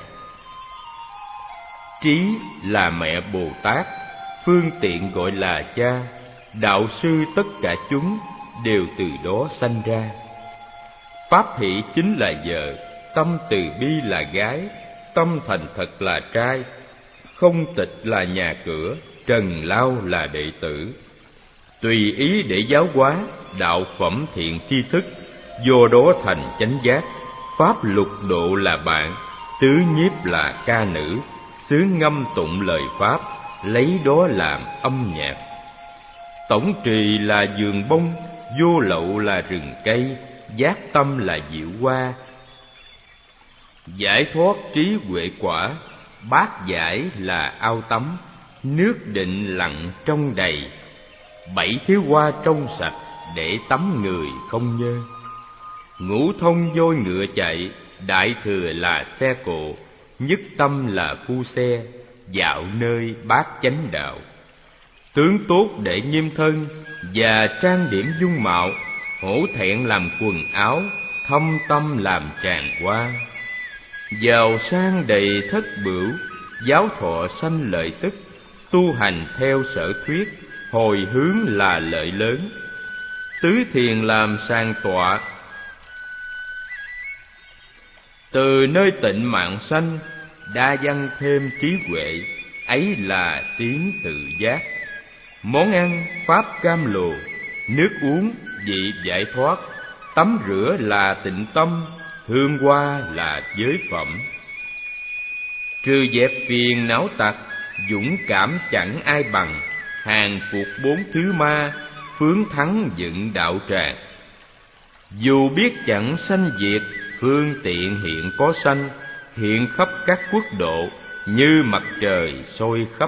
Trí là mẹ Bồ Tát, phương tiện gọi là cha. Đạo sư tất cả chúng đều từ đó sanh ra. Pháp hỷ chính là vợ, tâm từ bi là gái, tâm thành thật là trai, không tịch là nhà cửa, trần lao là đệ tử. Tùy ý để giáo hóa, đạo phẩm thiện tri thức, do đó thành chánh giác. Pháp lục độ là bạn, tứ nhiếp là ca nữ, xứ ngâm tụng lời Pháp, lấy đó làm âm nhạc. Tổng trì là vườn bông, vô lậu là rừng cây, giác tâm là diệu hoa. Giải thoát trí huệ quả, bát giải là ao tắm, nước định lặng trong đầy. Bảy thiếu hoa trong sạch, để tắm người không nhơ. Ngũ thông voi ngựa chạy, đại thừa là xe cộ, nhất tâm là phu xe, dạo nơi bát chánh đạo. Tướng tốt để nghiêm thân, và trang điểm dung mạo, hổ thẹn làm quần áo, thâm tâm làm tràng hoa. Giàu sang đầy thất bửu, giáo thọ sanh lợi tức, tu hành theo sở thuyết, hồi hướng là lợi lớn. Tứ thiền làm sàng tọa, từ nơi tịnh mạng sanh, đa văn thêm trí huệ, ấy là tiếng tự giác. Món ăn pháp cam lồ, nước uống vị giải thoát, tắm rửa là tịnh tâm, hương hoa là giới phẩm. Trừ dẹp phiền não tặc, dũng cảm chẳng ai bằng, hàng phục bốn thứ ma, phướng thắng dựng đạo tràng. Dù biết chẳng sanh diệt, phương tiện hiện có sanh, hiện khắp các quốc độ, như mặt trời soi khắp.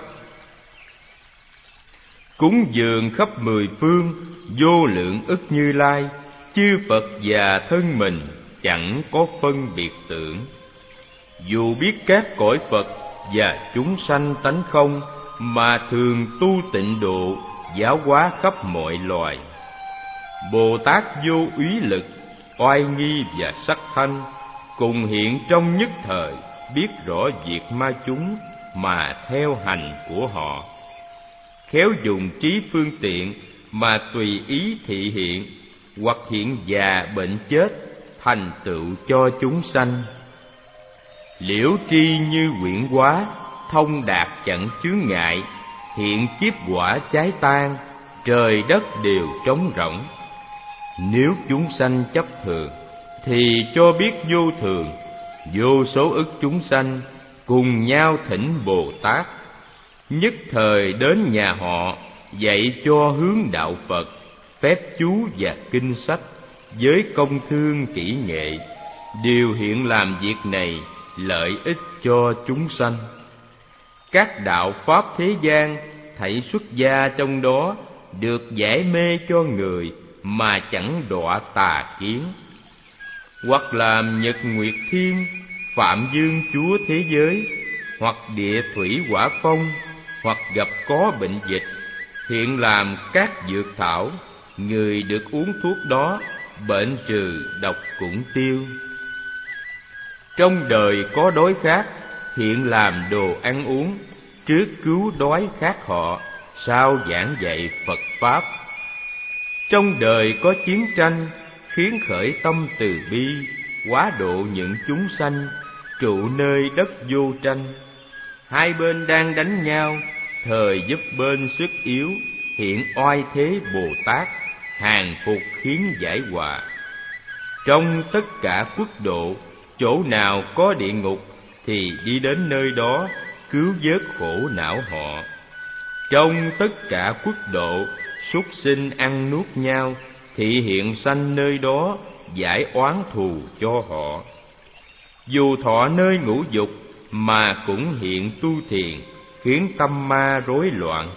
Cúng dường khắp mười phương, vô lượng ức Như Lai, chư Phật và thân mình chẳng có phân biệt tưởng. Dù biết các cõi Phật và chúng sanh tánh không, mà thường tu tịnh độ, giáo hóa khắp mọi loài. Bồ Tát vô úy lực, oai nghi và sắc thanh, cùng hiện trong nhất thời, biết rõ việc ma chúng mà theo hành của họ. Khéo dùng trí phương tiện mà tùy ý thị hiện, hoặc hiện già bệnh chết, thành tựu cho chúng sanh. Liễu tri như quyển hóa, thông đạt chẳng chướng ngại, hiện kiếp quả cháy tan, trời đất đều trống rỗng. Nếu chúng sanh chấp thường, thì cho biết vô thường, vô số ức chúng sanh cùng nhau thỉnh Bồ Tát, nhất thời đến nhà họ, dạy cho hướng đạo Phật, phép chú và kinh sách, với công thương kỹ nghệ, đều hiện làm việc này lợi ích cho chúng sanh. Các đạo pháp thế gian thảy xuất gia trong đó, được giải mê cho người mà chẳng đọa tà kiến, hoặc làm nhật nguyệt thiên, phạm dương chúa thế giới, hoặc địa thủy hỏa phong, hoặc gặp có bệnh dịch, hiện làm các dược thảo, người được uống thuốc đó, bệnh trừ độc cũng tiêu. Trong đời có đói khát, hiện làm đồ ăn uống, trước cứu đói khát họ, sau giảng dạy Phật Pháp. Trong đời có chiến tranh, khiến khởi tâm từ bi, hóa độ những chúng sanh, trụ nơi đất vô tranh. Hai bên đang đánh nhau, thời giúp bên sức yếu, hiện oai thế Bồ Tát, hàng phục khiến giải hòa. Trong tất cả quốc độ, chỗ nào có địa ngục thì đi đến nơi đó, cứu vớt khổ não họ. Trong tất cả quốc độ, súc sinh ăn nuốt nhau thì hiện sanh nơi đó, giải oán thù cho họ. Dù thọ nơi ngũ dục mà cũng hiện tu thiền, khiến tâm ma rối loạn.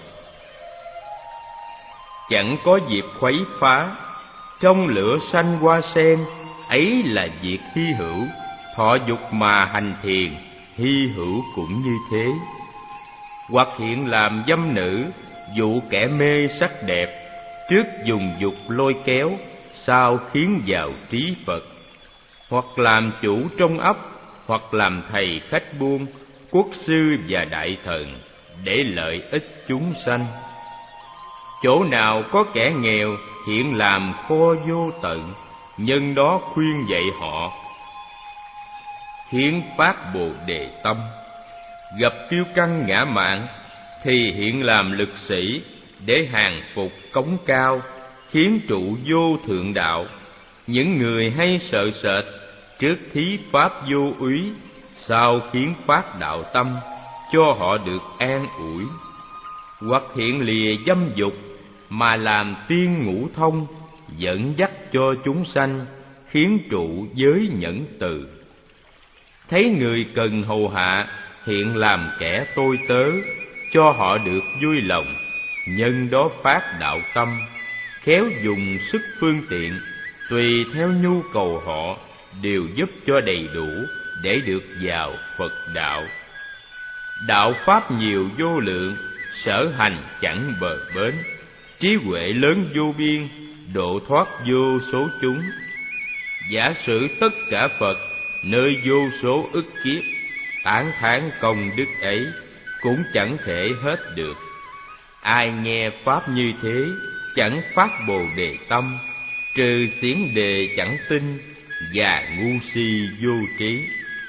Chẳng có dịp khuấy phá, trong lửa sanh hoa sen, ấy là việc hy hữu. Thọ dục mà hành thiền, hy hữu cũng như thế. Hoặc hiện làm dâm nữ, dụ kẻ mê sắc đẹp, trước dùng dục lôi kéo, sau khiến vào trí Phật. Hoặc làm chủ trong ấp, hoặc làm thầy khách buôn, quốc sư và đại thần, để lợi ích chúng sanh. Chỗ nào có kẻ nghèo, hiện làm kho vô tận, nhân đó khuyên dạy họ, khiến phát Bồ Đề tâm. Gặp kiêu căng ngã mạn, thì hiện làm lực sĩ, để hàng phục cống cao, khiến trụ vô thượng đạo. Những người hay sợ sệt, trước thí pháp vô úy, sau khiến phát đạo tâm, cho họ được an ủi. Hoặc hiện lìa dâm dục, mà làm tiên ngũ thông, dẫn dắt cho chúng sanh, khiến trụ giới nhẫn từ. Thấy người cần hầu hạ, hiện làm kẻ tôi tớ, cho họ được vui lòng, nhân đó phát đạo tâm, khéo dùng sức phương tiện, tùy theo nhu cầu họ, đều giúp cho đầy đủ, để được vào Phật đạo. Đạo pháp nhiều vô lượng, sở hành chẳng bờ bến, trí huệ lớn vô biên, độ thoát vô số chúng. Giả sử tất cả Phật, nơi vô số ức kiếp, tán thán công đức ấy, cũng chẳng thể hết được. Ai nghe pháp như thế, chẳng phát Bồ Đề tâm, trừ xiển đề chẳng tin, và ngu si vô trí.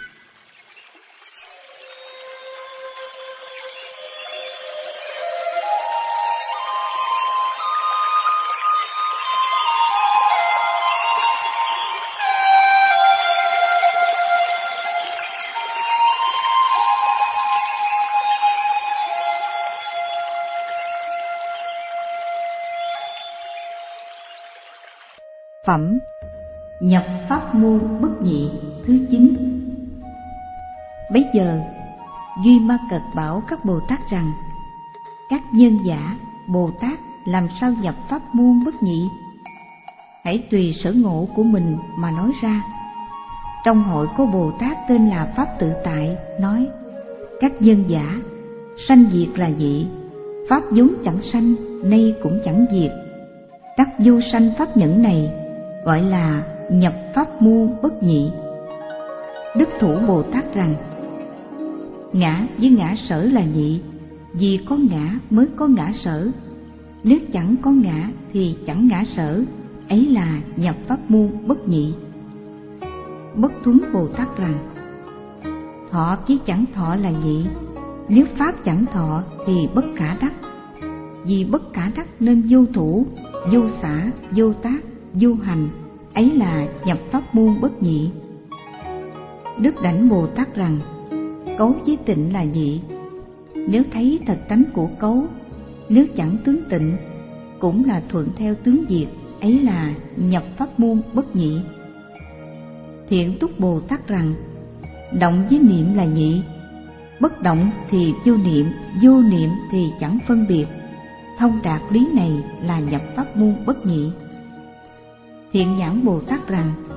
Phẩm Nhập Pháp Môn Bất Nhị thứ chín. Bấy giờ Duy Ma Cật bảo các Bồ Tát rằng: các nhân giả Bồ Tát làm sao nhập pháp môn bất nhị? Hãy tùy sở ngộ của mình mà nói ra. Trong hội có Bồ Tát tên là Pháp Tự Tại nói: các nhân giả, sanh diệt là nhị, pháp vốn chẳng sanh, nay cũng chẳng diệt. Đắc vô sanh pháp nhẫn này gọi là nhập pháp môn bất nhị. Đức Thủ Bồ Tát rằng: ngã với ngã sở là nhị, vì có ngã mới có ngã sở. Nếu chẳng có ngã thì chẳng ngã sở, ấy là nhập pháp môn bất nhị. Bất Thuấn Bồ Tát rằng: thọ chứ chẳng thọ là nhị, nếu pháp chẳng thọ thì bất khả đắc. Vì bất khả đắc nên vô thủ, vô xả, vô tác, vô hành, ấy là nhập pháp môn bất nhị. Đức Đảnh Bồ Tát rằng: cấu với tịnh là nhị, nếu thấy thật tánh của cấu, nếu chẳng tướng tịnh, cũng là thuận theo tướng diệt, ấy là nhập pháp môn bất nhị. Thiện Túc Bồ Tát rằng: động với niệm là nhị, bất động thì vô niệm, vô niệm thì chẳng phân biệt. Thông đạt lý này là nhập pháp môn bất nhị. Thiện Nhãn Bồ Tát rằng: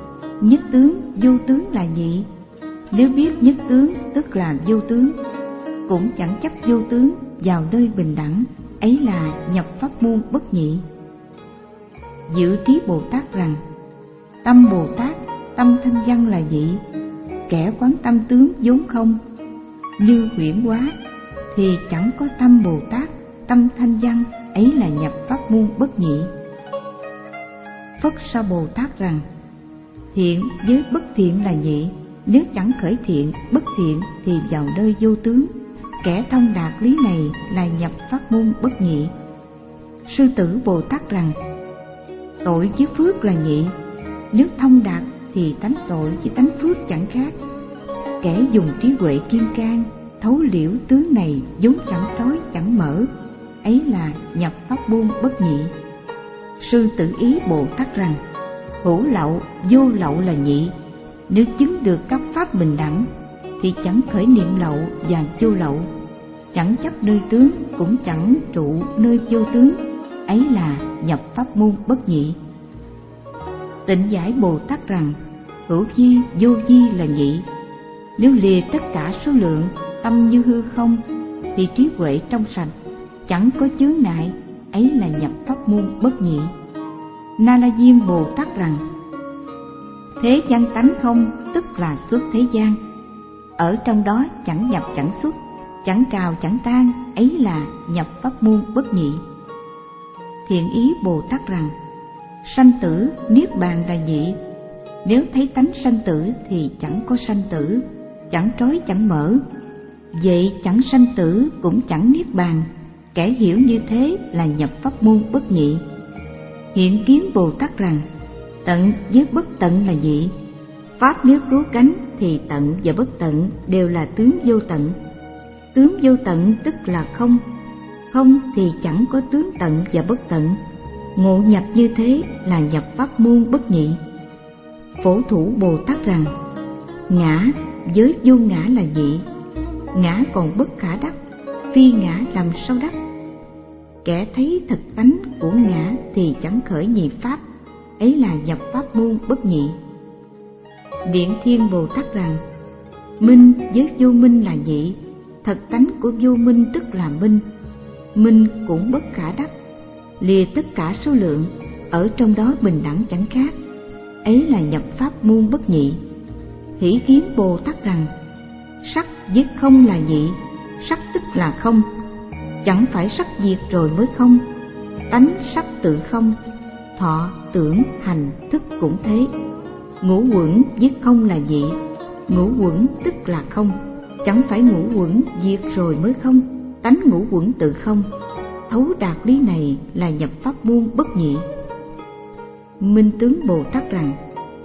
nhất tướng vô tướng là nhị. Nếu biết nhất tướng tức là vô tướng, cũng chẳng chấp vô tướng vào nơi bình đẳng, ấy là nhập pháp môn bất nhị. Dự Trí Bồ Tát rằng, tâm Bồ Tát, tâm thanh văn là nhị. Kẻ quán tâm tướng vốn không, như huyễn hóa, thì chẳng có tâm Bồ Tát, tâm thanh văn, ấy là nhập pháp môn bất nhị. Phất Sa Bồ Tát rằng, thiện với bất thiện là nhị. Nếu chẳng khởi thiện, bất thiện thì vào nơi vô tướng. Kẻ thông đạt lý này là nhập pháp môn bất nhị. Sư Tử Bồ Tát rằng, tội với phước là nhị. Nếu thông đạt thì tánh tội với tánh phước chẳng khác. Kẻ dùng trí huệ kiên can, thấu liễu tướng này vốn chẳng trói chẳng mở, ấy là nhập pháp môn bất nhị. Sư Tử Ý Bồ Tát rằng, hữu lậu, vô lậu là nhị. Nếu chứng được các pháp bình đẳng thì chẳng khởi niệm lậu và vô lậu, chẳng chấp nơi tướng cũng chẳng trụ nơi vô tướng, ấy là nhập pháp môn bất nhị. Tịnh Giải Bồ Tát rằng, hữu vi vô vi là nhị. Nếu lìa tất cả số lượng, tâm như hư không, thì trí huệ trong sạch, chẳng có chướng ngại, ấy là nhập pháp môn bất nhị. Na La Diêm Bồ Tát rằng, thế gian tánh không tức là xuất thế gian. Ở trong đó chẳng nhập chẳng xuất, chẳng trào chẳng tan, ấy là nhập pháp môn bất nhị. Thiện Ý Bồ Tát rằng, sanh tử niết bàn là nhị. Nếu thấy tánh sanh tử thì chẳng có sanh tử, chẳng trói chẳng mở, vậy chẳng sanh tử cũng chẳng niết bàn. Kẻ hiểu như thế là nhập pháp môn bất nhị. Hiện Kiến Bồ Tát rằng, tận với bất tận là nhị. Pháp nếu cứu cánh thì tận và bất tận đều là tướng vô tận. Tướng vô tận tức là không, không thì chẳng có tướng tận và bất tận. Ngộ nhập như thế là nhập pháp môn bất nhị. Phổ Thủ Bồ Tát rằng, ngã với vô ngã là nhị. Ngã còn bất khả đắc, phi ngã làm sao đắc. Kẻ thấy thực tánh của ngã thì chẳng khởi nhị pháp, ấy là nhập pháp môn bất nhị. Điện Thiên Bồ Tát rằng, minh với vô minh là nhị. Thật tánh của vô minh tức là minh. Minh cũng bất khả đắc, lìa tất cả số lượng, ở trong đó bình đẳng chẳng khác, ấy là nhập pháp môn bất nhị. Hỷ Kiếm Bồ Tát rằng, sắc với không là nhị. Sắc tức là không, chẳng phải sắc diệt rồi mới không. Tánh sắc tự không, thọ tưởng hành thức cũng thế. Ngũ uẩn với không là nhị. Ngũ uẩn tức là không, chẳng phải ngũ uẩn diệt rồi mới không. Tánh ngũ uẩn tự không, thấu đạt lý này là nhập pháp môn bất nhị. Minh Tướng Bồ Tát rằng,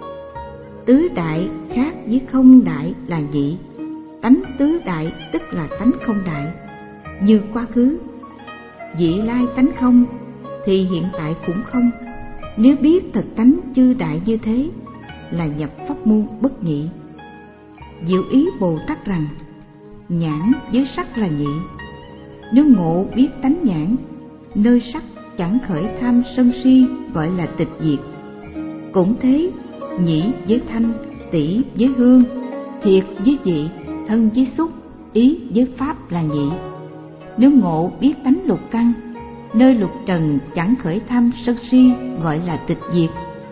tứ đại khác với không đại là nhị. Tánh tứ đại tức là tánh không đại. Như quá khứ, vị lai tánh không, thì hiện tại cũng không. Nếu biết thật tánh chư đại như thế là nhập pháp môn bất nhị. Diệu Ý Bồ Tát rằng, nhãn với sắc là nhị. Nếu ngộ biết tánh nhãn, nơi sắc chẳng khởi tham sân si, gọi là tịch diệt. Cũng thế, nhĩ với thanh, tỷ với hương, thiệt với vị, thân với xúc, ý với pháp là nhị. Nếu ngộ biết tánh lục căn, nơi lục trần chẳng khởi tham sân si, gọi là tịch diệt.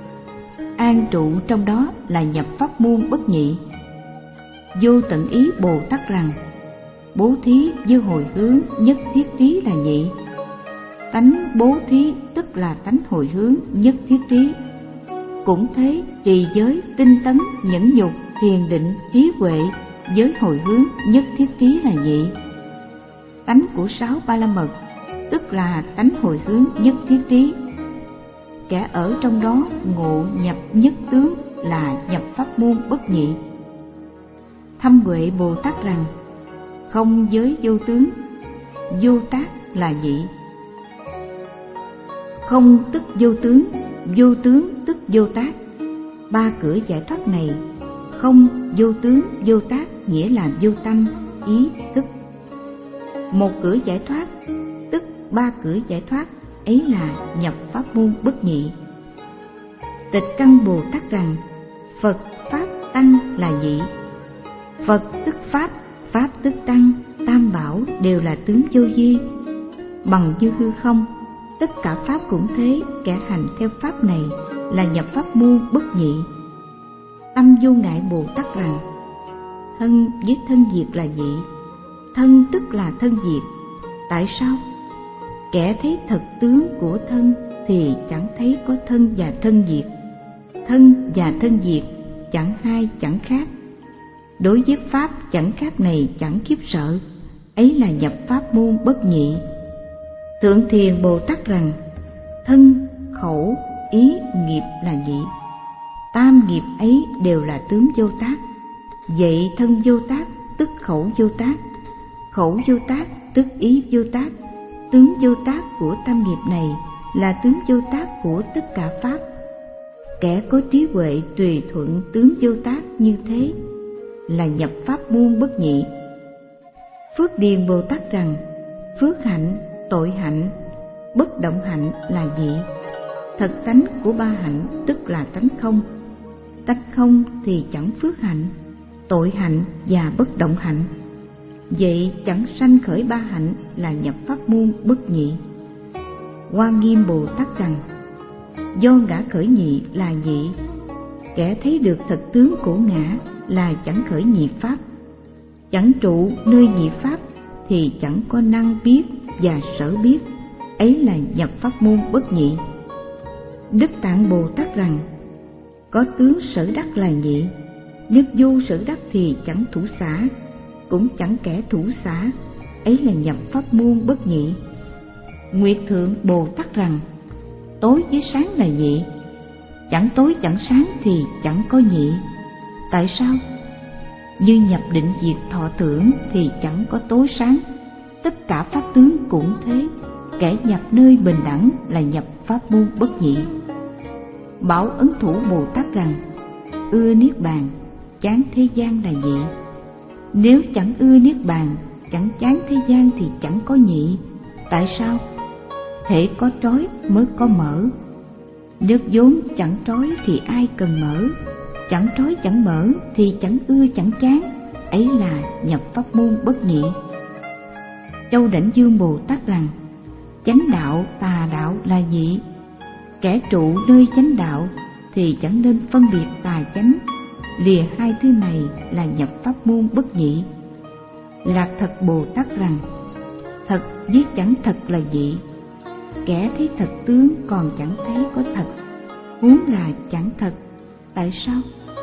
An trụ trong đó là nhập pháp môn bất nhị. Vô Tận Ý Bồ Tát rằng, bố thí với hồi hướng nhất thiết trí là nhị. Tánh bố thí tức là tánh hồi hướng nhất thiết trí. Cũng thế, trì giới, tinh tấn, nhẫn nhục, thiền định, trí huệ, giới hồi hướng nhất thiết trí là nhị. Tánh của sáu ba la mật tức là tánh hồi hướng nhất thiết trí. Kẻ ở trong đó ngộ nhập nhất tướng là nhập pháp môn bất nhị. Thâm Huệ Bồ Tát rằng, không giới vô tướng, vô tác là nhị. Không tức vô tướng, vô tướng tức vô tác. Ba cửa giải thoát này, không, vô tướng, vô tác nghĩa là vô tâm, ý, thức. Một cửa giải thoát tức ba cửa giải thoát, ấy là nhập pháp môn bất nhị. Tịch Căn Bồ Tát rằng, Phật, Pháp, Tăng là dị. Phật tức Pháp, Pháp tức Tăng, tam bảo đều là tướng vô vi, bằng như hư không. Tất cả Pháp cũng thế, kẻ hành theo Pháp này là nhập pháp môn bất nhị. Tâm Vô Ngại Bồ Tát rằng, thân với thân diệt là dị. Thân tức là thân diệt. Tại sao? Kẻ thấy thật tướng của thân thì chẳng thấy có thân và thân diệt. Thân và thân diệt chẳng hai chẳng khác. Đối với Pháp chẳng khác này chẳng khiếp sợ, ấy là nhập pháp môn bất nhị. Thượng Thiền Bồ Tát rằng, thân, khẩu, ý, nghiệp là dị. Tam nghiệp ấy đều là tướng vô tác. Vậy thân vô tác tức khẩu vô tác, khẩu vô tác tức ý vô tác. Tướng vô tác của tam nghiệp này là tướng vô tác của tất cả Pháp. Kẻ có trí huệ tùy thuận tướng vô tác như thế là nhập pháp môn bất nhị. Phước Điền Bồ Tát rằng, phước hạnh, tội hạnh, bất động hạnh là dị. Thật tánh của ba hạnh tức là tánh không. Tánh không thì chẳng phước hạnh, tội hạnh và bất động hạnh. Vậy chẳng sanh khởi ba hạnh là nhập pháp môn bất nhị. Hoa Nghiêm Bồ Tát rằng, do ngã khởi nhị là nhị. Kẻ thấy được thật tướng của ngã là chẳng khởi nhị pháp. Chẳng trụ nơi nhị pháp thì chẳng có năng biết và sở biết, ấy là nhập pháp môn bất nhị. Đức Tạng Bồ Tát rằng, có tướng sở đắc là nhị. Nếu vô sở đắc thì chẳng thủ xả, cũng chẳng kẻ thủ xả, ấy là nhập pháp môn bất nhị. Nguyệt Thượng Bồ Tát rằng, tối với sáng là nhị. Chẳng tối chẳng sáng thì chẳng có nhị. Tại sao? Như nhập định diệt thọ tưởng thì chẳng có tối sáng. Tất cả pháp tướng cũng thế, kẻ nhập nơi bình đẳng là nhập pháp môn bất nhị. Bảo Ấn Thủ Bồ Tát rằng, ưa niết bàn, chán thế gian là nhị. Nếu chẳng ưa niết bàn, chẳng chán thế gian thì chẳng có nhị. Tại sao? Hễ có trói mới có mở. Nếu vốn chẳng trói thì ai cần mở. Chẳng trói chẳng mở thì chẳng ưa chẳng chán, ấy là nhập pháp môn bất nhị. Châu Đảnh Dương Bồ Tát rằng, chánh đạo tà đạo là nhị. Kẻ trụ nơi chánh đạo thì chẳng nên phân biệt tà chánh. Lìa hai thứ này là nhập pháp môn bất nhị. Lạc Thật Bồ Tát rằng, thật với chẳng thật là dị. Kẻ thấy thật tướng còn chẳng thấy có thật, huống là chẳng thật. Tại sao?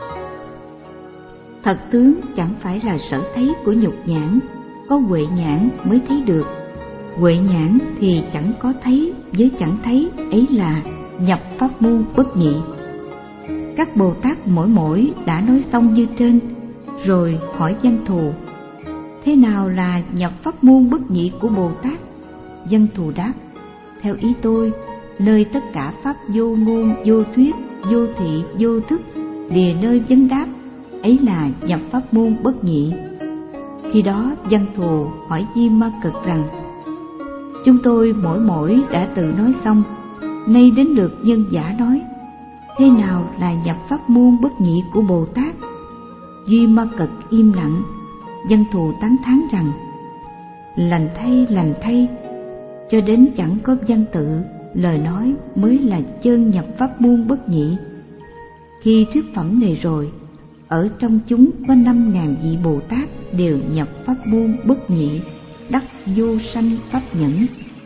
Thật tướng chẳng phải là sở thấy của nhục nhãn, có huệ nhãn mới thấy được. Huệ nhãn thì chẳng có thấy với chẳng thấy, ấy là nhập pháp môn bất nhị. Các Bồ Tát mỗi mỗi đã nói xong như trên, rồi hỏi Văn Thù, thế nào là nhập pháp môn bất nhị của Bồ Tát? Văn Thù đáp, theo ý tôi, nơi tất cả pháp vô ngôn, vô thuyết, vô thị, vô thức, lìa nơi vấn đáp, ấy là nhập pháp môn bất nhị. Khi đó Văn Thù hỏi Di Ma Cực rằng, chúng tôi mỗi mỗi đã tự nói xong, nay đến lượt nhân giả nói, thế nào là nhập pháp môn bất nhị của Bồ Tát? Duy Ma Cực im lặng. Văn Thù tán thán rằng, lành thay, lành thay, cho đến chẳng có văn tự, lời nói mới là chân nhập pháp môn bất nhị. Khi thuyết phẩm này rồi, ở trong chúng có năm ngàn vị Bồ Tát đều nhập pháp môn bất nhị, đắc vô sanh pháp nhẫn.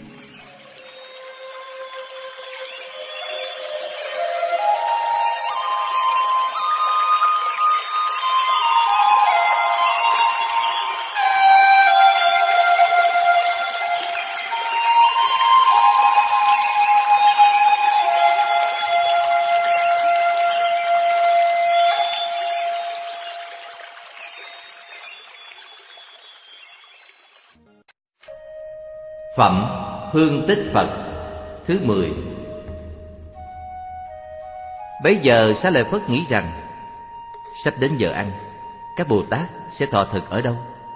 Phẩm Hương Tích Phật thứ mười. Bấy giờ Xá Lợi Phất nghĩ rằng, sắp đến giờ ăn, các Bồ Tát sẽ thọ thực ở đâu?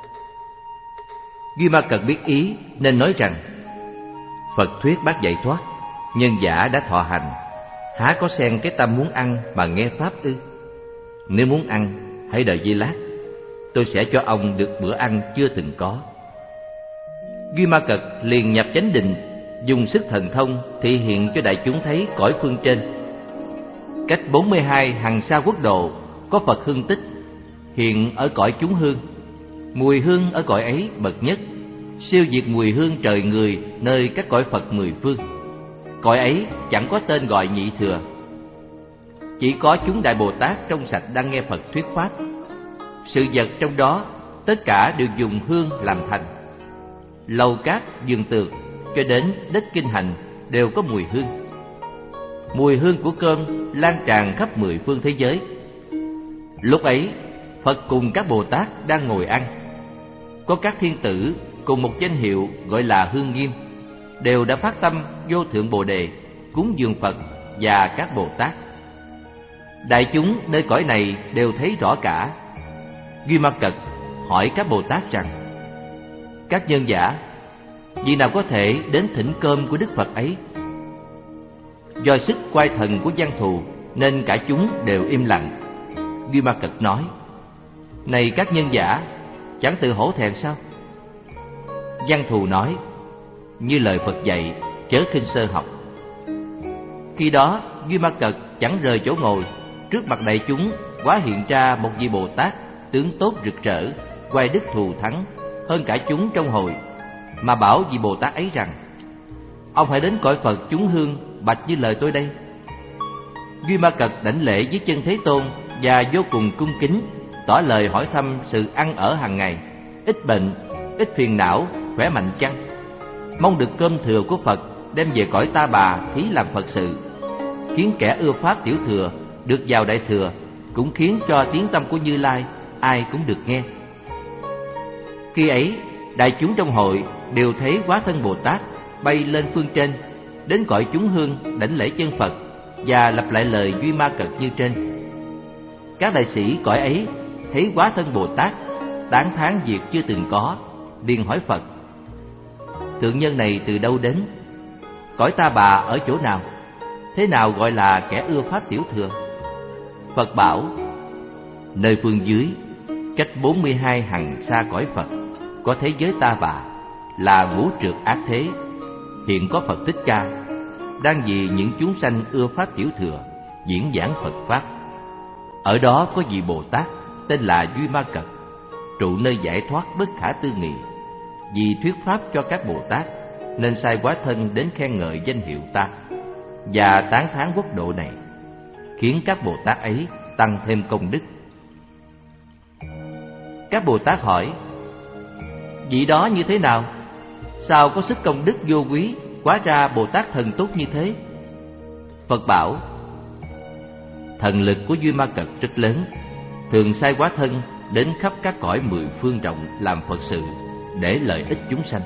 Duy Ma Cật biết ý nên nói rằng, Phật thuyết bát giải thoát, nhân giả đã thọ hành, há có xen cái tâm muốn ăn mà nghe pháp ư? Nếu muốn ăn, hãy đợi giây lát, tôi sẽ cho ông được bữa ăn chưa từng có. Duy Ma Cật liền nhập chánh định, dùng sức thần thông thị hiện cho đại chúng thấy cõi phương trên. Cách bốn mươi hai hằng sa quốc độ có Phật hương tích, hiện ở cõi chúng hương. Mùi hương ở cõi ấy bậc nhất, siêu diệt mùi hương trời người nơi các cõi Phật mười phương. Cõi ấy chẳng có tên gọi nhị thừa, chỉ có chúng Đại Bồ Tát trong sạch đang nghe Phật thuyết pháp. Sự vật trong đó tất cả đều dùng hương làm thành. Lầu cát, giường tược cho đến đất kinh hành đều có mùi hương. Mùi hương của cơm lan tràn khắp mười phương thế giới. Lúc ấy Phật cùng các Bồ Tát đang ngồi ăn. Có các thiên tử cùng một danh hiệu gọi là Hương Nghiêm, đều đã phát tâm vô thượng Bồ Đề cúng dường Phật và các Bồ Tát. Đại chúng nơi cõi này đều thấy rõ cả. Duy Ma Cật hỏi các Bồ Tát rằng: các nhân giả, vị nào có thể đến thỉnh cơm của Đức Phật ấy? Do sức quay thần của Văn Thù nên cả chúng đều im lặng. Duy Ma Cật nói: này các nhân giả, chẳng tự hổ thẹn sao? Văn Thù nói: như lời Phật dạy, chớ khinh sơ học. Khi đó Duy Ma Cật chẳng rời chỗ ngồi, trước mặt đại chúng hóa hiện ra một vị Bồ Tát tướng tốt rực rỡ, quay đức thù thắng hơn cả chúng trong hội, mà bảo vị Bồ Tát ấy rằng: ông hãy đến cõi Phật chúng hương bạch như lời tôi đây. Duy Ma Cật đảnh lễ với chân Thế Tôn và vô cùng cung kính, tỏ lời hỏi thăm sự ăn ở hàng ngày, ít bệnh, ít phiền não, khỏe mạnh chăng, mong được cơm thừa của Phật đem về cõi Ta Bà thí làm Phật sự, khiến kẻ ưa pháp tiểu thừa được vào đại thừa, cũng khiến cho tiếng tâm của Như Lai ai cũng được nghe. Khi ấy đại chúng trong hội đều thấy hóa thân Bồ Tát bay lên phương trên, đến cõi chúng hương đảnh lễ chân Phật và lặp lại lời Duy Ma Cật như trên. Các đại sĩ cõi ấy thấy hóa thân Bồ Tát tán thán việc chưa từng có, liền hỏi Phật: thượng nhân này từ đâu đến? Cõi Ta Bà ở chỗ nào? Thế nào gọi là kẻ ưa pháp tiểu thừa? Phật bảo: nơi phương dưới, cách bốn mươi hai hằng sa cõi Phật, có thế giới Ta Bà, là ngũ trược ác thế. Hiện có Phật Thích Ca đang vì những chúng sanh ưa pháp tiểu thừa diễn giảng Phật pháp. Ở đó có vị Bồ Tát tên là Duy Ma Cật, trụ nơi giải thoát bất khả tư nghị. Vì thuyết pháp cho các Bồ Tát nên sai hóa thân đến khen ngợi danh hiệu ta và tán thán quốc độ này, khiến các Bồ Tát ấy tăng thêm công đức. Các Bồ Tát hỏi: vị đó như thế nào? Sao có sức công đức vô quý, hóa ra Bồ Tát thần tốt như thế? Phật bảo: thần lực của Duy Ma Cật rất lớn, thường sai hóa thân đến khắp các cõi mười phương rộng làm Phật sự, để lợi ích chúng sanh.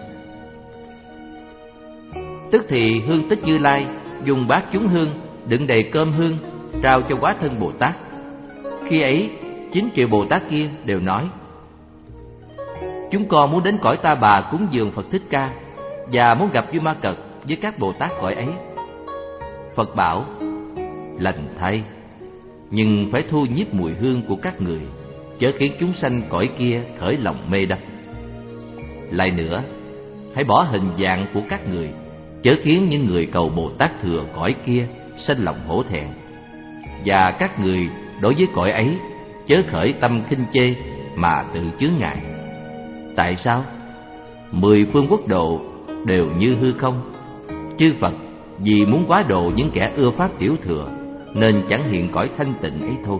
Tức thì hương tích Như Lai dùng bát chúng hương đựng đầy cơm hương trao cho hóa thân Bồ Tát. Khi ấy chín triệu Bồ Tát kia đều nói: chúng con muốn đến cõi Ta Bà cúng dường Phật Thích Ca, và muốn gặp Duy Ma Cật với các Bồ Tát cõi ấy. Phật bảo: lành thay, nhưng phải thu nhiếp mùi hương của các người, chớ khiến chúng sanh cõi kia khởi lòng mê đắm. Lại nữa, hãy bỏ hình dạng của các người, chớ khiến những người cầu Bồ Tát thừa cõi kia sanh lòng hổ thẹn. Và các người đối với cõi ấy chớ khởi tâm khinh chê mà tự chướng ngại. Tại sao? Mười phương quốc độ đều như hư không. Chư Phật vì muốn quá độ những kẻ ưa pháp tiểu thừa nên chẳng hiện cõi thanh tịnh ấy thôi.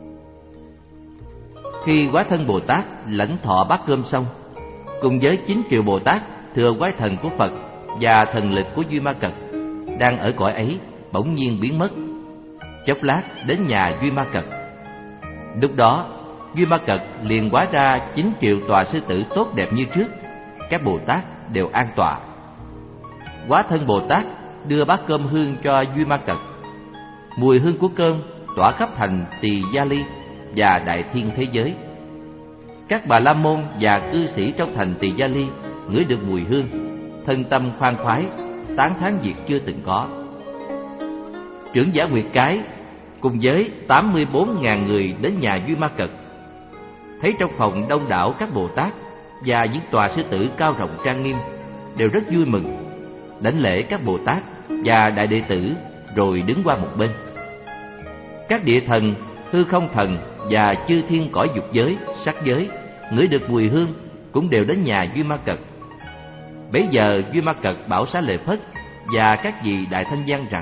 Khi hóa thân Bồ Tát lãnh thọ bát cơm xong, cùng với chín triệu Bồ Tát thừa quái thần của Phật và thần lực của Duy Ma Cật đang ở cõi ấy bỗng nhiên biến mất. Chốc lát đến nhà Duy Ma Cật. Lúc đó Duy Ma Cật liền hóa ra chín triệu tòa sư tử tốt đẹp như trước. Các Bồ Tát đều an tọa. Hóa thân Bồ Tát đưa bát cơm hương cho Duy Ma Cật. Mùi hương của cơm tỏa khắp thành Tỳ Gia Ly và đại thiên thế giới. Các bà la môn và cư sĩ trong thành Tỳ Gia Ly ngửi được mùi hương, thân tâm khoan khoái, tán thán việc chưa từng có. Trưởng giả Nguyệt Cái cùng với tám mươi bốn nghìn người đến nhà Duy Ma Cật. Thấy trong phòng đông đảo các Bồ Tát và những tòa sư tử cao rộng trang nghiêm, đều rất vui mừng, đảnh lễ các Bồ Tát và đại đệ tử rồi đứng qua một bên. Các địa thần, hư không thần và chư thiên cõi dục giới, sắc giới ngửi được mùi hương cũng đều đến nhà Duy Ma Cật. Bấy giờ Duy Ma Cật bảo Xá Lợi Phất và các vị đại thanh văn rằng: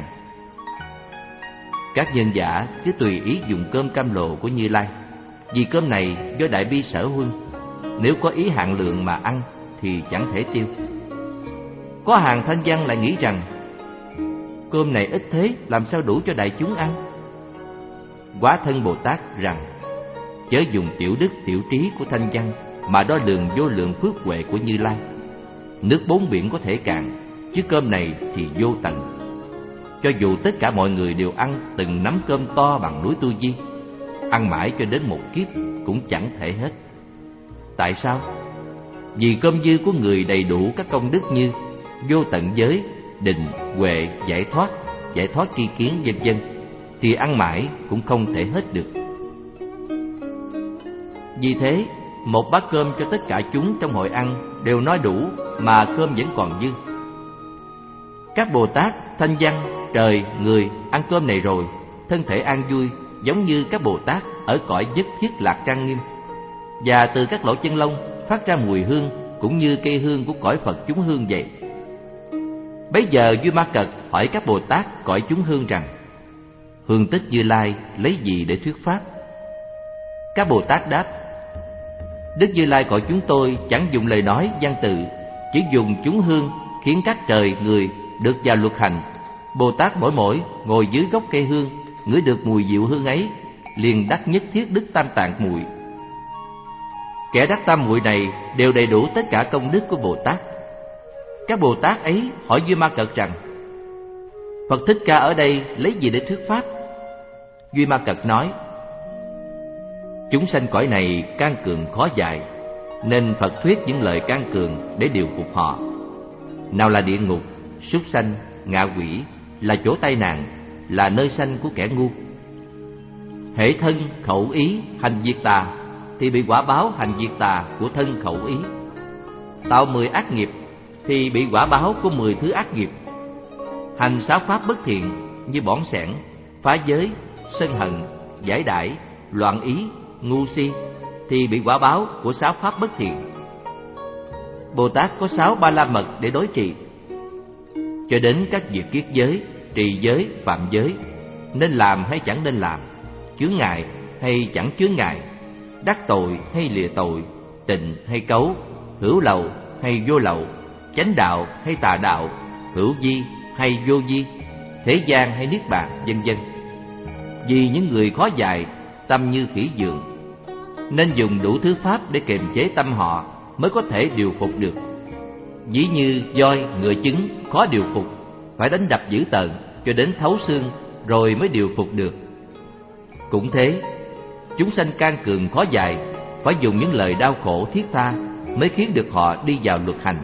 các nhân giả cứ tùy ý dùng cơm cam lộ của Như Lai, vì cơm này do Đại Bi sở huân, nếu có ý hạn lượng mà ăn thì chẳng thể tiêu. Có hàng thanh văn lại nghĩ rằng cơm này ít thế, làm sao đủ cho đại chúng ăn? Quá Thân Bồ Tát rằng: chớ dùng tiểu đức tiểu trí của thanh văn mà đo lường vô lượng phước huệ của Như Lai. Nước bốn biển có thể cạn, chứ cơm này thì vô tận. Cho dù tất cả mọi người đều ăn từng nắm cơm to bằng núi Tu Di, ăn mãi cho đến một kiếp cũng chẳng thể hết. Tại sao? Vì cơm dư của người đầy đủ các công đức như vô tận giới, định, huệ, giải thoát, giải thoát tri kiến vân vân, thì ăn mãi cũng không thể hết được. Vì thế, một bát cơm cho tất cả chúng trong hội ăn đều nói đủ mà cơm vẫn còn dư. Các Bồ Tát, thanh văn, trời, người ăn cơm này rồi, thân thể an vui giống như các Bồ Tát ở cõi nhất thiết lạc trang nghiêm, và từ các lỗ chân lông phát ra mùi hương cũng như cây hương của cõi Phật chúng hương vậy. Bấy giờ Duy Ma Cật hỏi các Bồ Tát cõi chúng hương rằng: hương tích Như Lai lấy gì để thuyết pháp? Các Bồ Tát đáp: Đức Như Lai cõi chúng tôi chẳng dùng lời nói văn tự, chỉ dùng chúng hương khiến các trời người được vào luật hành. Bồ Tát mỗi mỗi ngồi dưới gốc cây hương, ngửi được mùi diệu hương ấy, liền đắc nhất thiết đức tam tạng muội. Kẻ đắc tam muội này đều đầy đủ tất cả công đức của Bồ Tát. Các Bồ Tát ấy hỏi Duy Ma Cật rằng: Phật Thích Ca ở đây lấy gì để thuyết pháp? Duy Ma Cật nói: chúng sanh cõi này can cường khó dại, nên Phật thuyết những lời can cường để điều phục họ. Nào là địa ngục, súc sanh, ngạ quỷ, là chỗ tai nạn, là nơi sanh của kẻ ngu. Hễ thân khẩu ý hành diệt tà, thì bị quả báo hành diệt tà của thân khẩu ý. Tạo mười ác nghiệp, thì bị quả báo của mười thứ ác nghiệp. Hành sáu pháp bất thiện như bỏng sẻn, phá giới, sân hận, giải đãi, loạn ý, ngu si, thì bị quả báo của sáu pháp bất thiện. Bồ Tát có sáu ba la mật để đối trị, cho đến các việc kiết giới, trì giới, phạm giới, nên làm hay chẳng nên làm, chướng ngại hay chẳng chướng ngại, đắc tội hay lìa tội, tịnh hay cấu, hữu lậu hay vô lậu, chánh đạo hay tà đạo, hữu vi hay vô vi, thế gian hay niết bàn, vân vân. Vì những người khó dại, tâm như khỉ giường, nên dùng đủ thứ pháp để kiềm chế tâm họ, mới có thể điều phục được. Ví như voi, ngựa chứng khó điều phục, phải đánh đập dữ tợn cho đến thấu xương rồi mới điều phục được. Cũng thế, chúng sanh can cường khó dại, phải dùng những lời đau khổ thiết tha mới khiến được họ đi vào luật hành.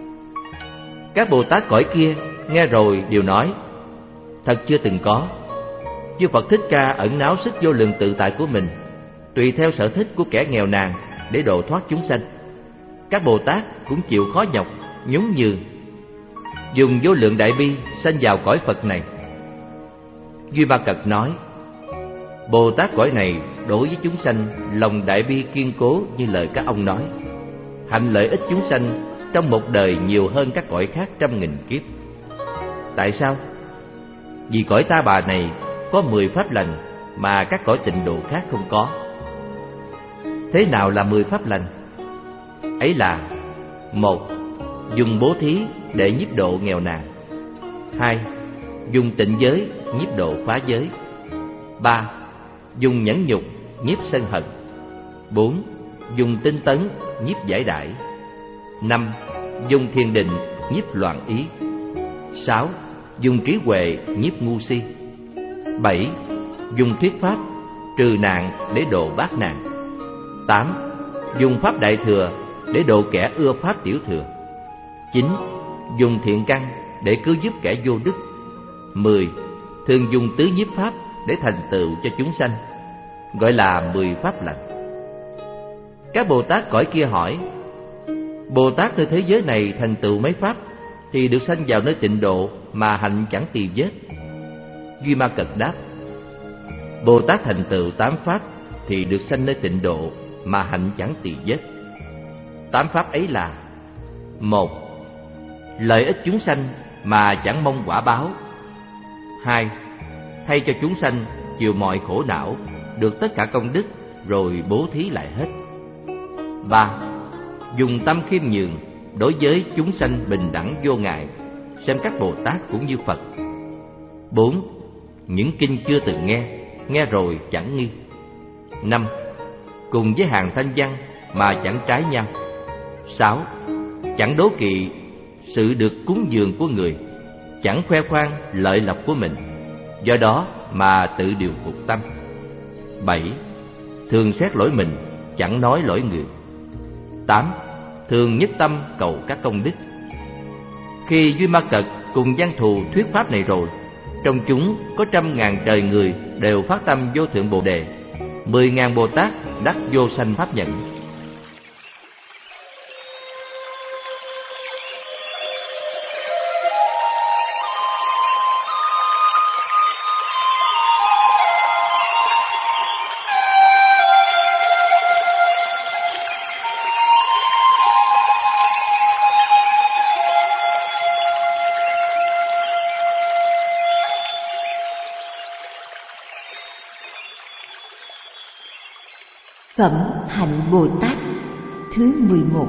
Các Bồ Tát cõi kia nghe rồi đều nói: thật chưa từng có. Chư Phật Thích Ca ẩn náu sức vô lượng tự tại của mình, tùy theo sở thích của kẻ nghèo nàn để độ thoát chúng sanh. Các Bồ Tát cũng chịu khó nhọc, nhún nhường, dùng vô lượng đại bi sanh vào cõi Phật này. Duy Ma Cật nói: Bồ Tát cõi này đối với chúng sanh lòng đại bi kiên cố như lời các ông nói, hạnh lợi ích chúng sanh trong một đời nhiều hơn các cõi khác trăm nghìn kiếp. Tại sao? Vì cõi Ta Bà này có mười pháp lành mà các cõi tịnh độ khác không có. Thế nào là mười pháp lành? Ấy là: một, dùng bố thí để nhiếp độ nghèo nàn. Hai, dùng tịnh giới nhiếp độ phá giới. Ba, dùng nhẫn nhục nhiếp sân hận. Bốn, dùng tinh tấn nhiếp giải đãi. Năm, dùng thiền định nhiếp loạn ý. Sáu, dùng trí huệ nhiếp ngu si. Bảy, dùng thuyết pháp trừ nạn để độ bát nạn. Tám, dùng pháp đại thừa để độ kẻ ưa pháp tiểu thừa. Chín, dùng thiện căn để cứu giúp kẻ vô đức. Mười, thường dùng tứ nhiếp pháp để thành tựu cho chúng sanh, gọi là mười pháp lành. Các Bồ Tát cõi kia hỏi: Bồ Tát nơi thế giới này thành tựu mấy pháp thì được sanh vào nơi tịnh độ mà hạnh chẳng tỳ vết? Duy Ma Cật đáp: Bồ Tát thành tựu tám pháp thì được sanh nơi tịnh độ mà hạnh chẳng tỳ vết. Tám pháp ấy là: một. Lợi ích chúng sanh mà chẳng mong quả báo. Hai. Thay cho chúng sanh chịu mọi khổ não, được tất cả công đức rồi bố thí lại hết. Ba. Dùng tâm khiêm nhường đối với chúng sanh bình đẳng vô ngại, xem các Bồ Tát cũng như Phật. Bốn. Những kinh chưa từng nghe, nghe rồi chẳng nghi. Năm. Cùng với hàng thanh văn mà chẳng trái nhau. Sáu. Chẳng đố kỵ sự được cúng dường của người, chẳng khoe khoang lợi lộc của mình, do đó mà tự điều phục tâm. Bảy. Thường xét lỗi mình, chẳng nói lỗi người. Tám. Thường nhất tâm cầu các công đức. Khi Duy Ma Cật cùng Văn Thù thuyết pháp này rồi, trong chúng có trăm ngàn trời người đều phát tâm vô thượng Bồ Đề, mười ngàn Bồ Tát đắc vô sanh pháp nhận. Phẩm Hạnh Bồ Tát thứ mười một.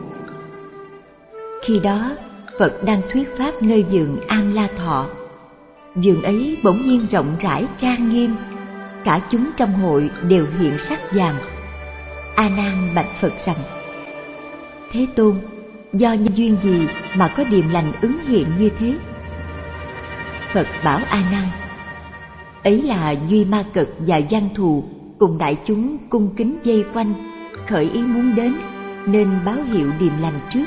Khi đó Phật đang thuyết pháp nơi vườn Am La Thọ. Vườn ấy bỗng nhiên rộng rãi trang nghiêm, cả chúng trong hội đều hiện sắc vàng. A Nan bạch Phật rằng: Thế Tôn, do nhân duyên gì mà có điềm lành ứng hiện như thế? Phật bảo A Nan: Ấy là Duy Ma Cật và Văn Thù cùng đại chúng cung kính vây quanh, khởi ý muốn đến, nên báo hiệu điềm lành trước.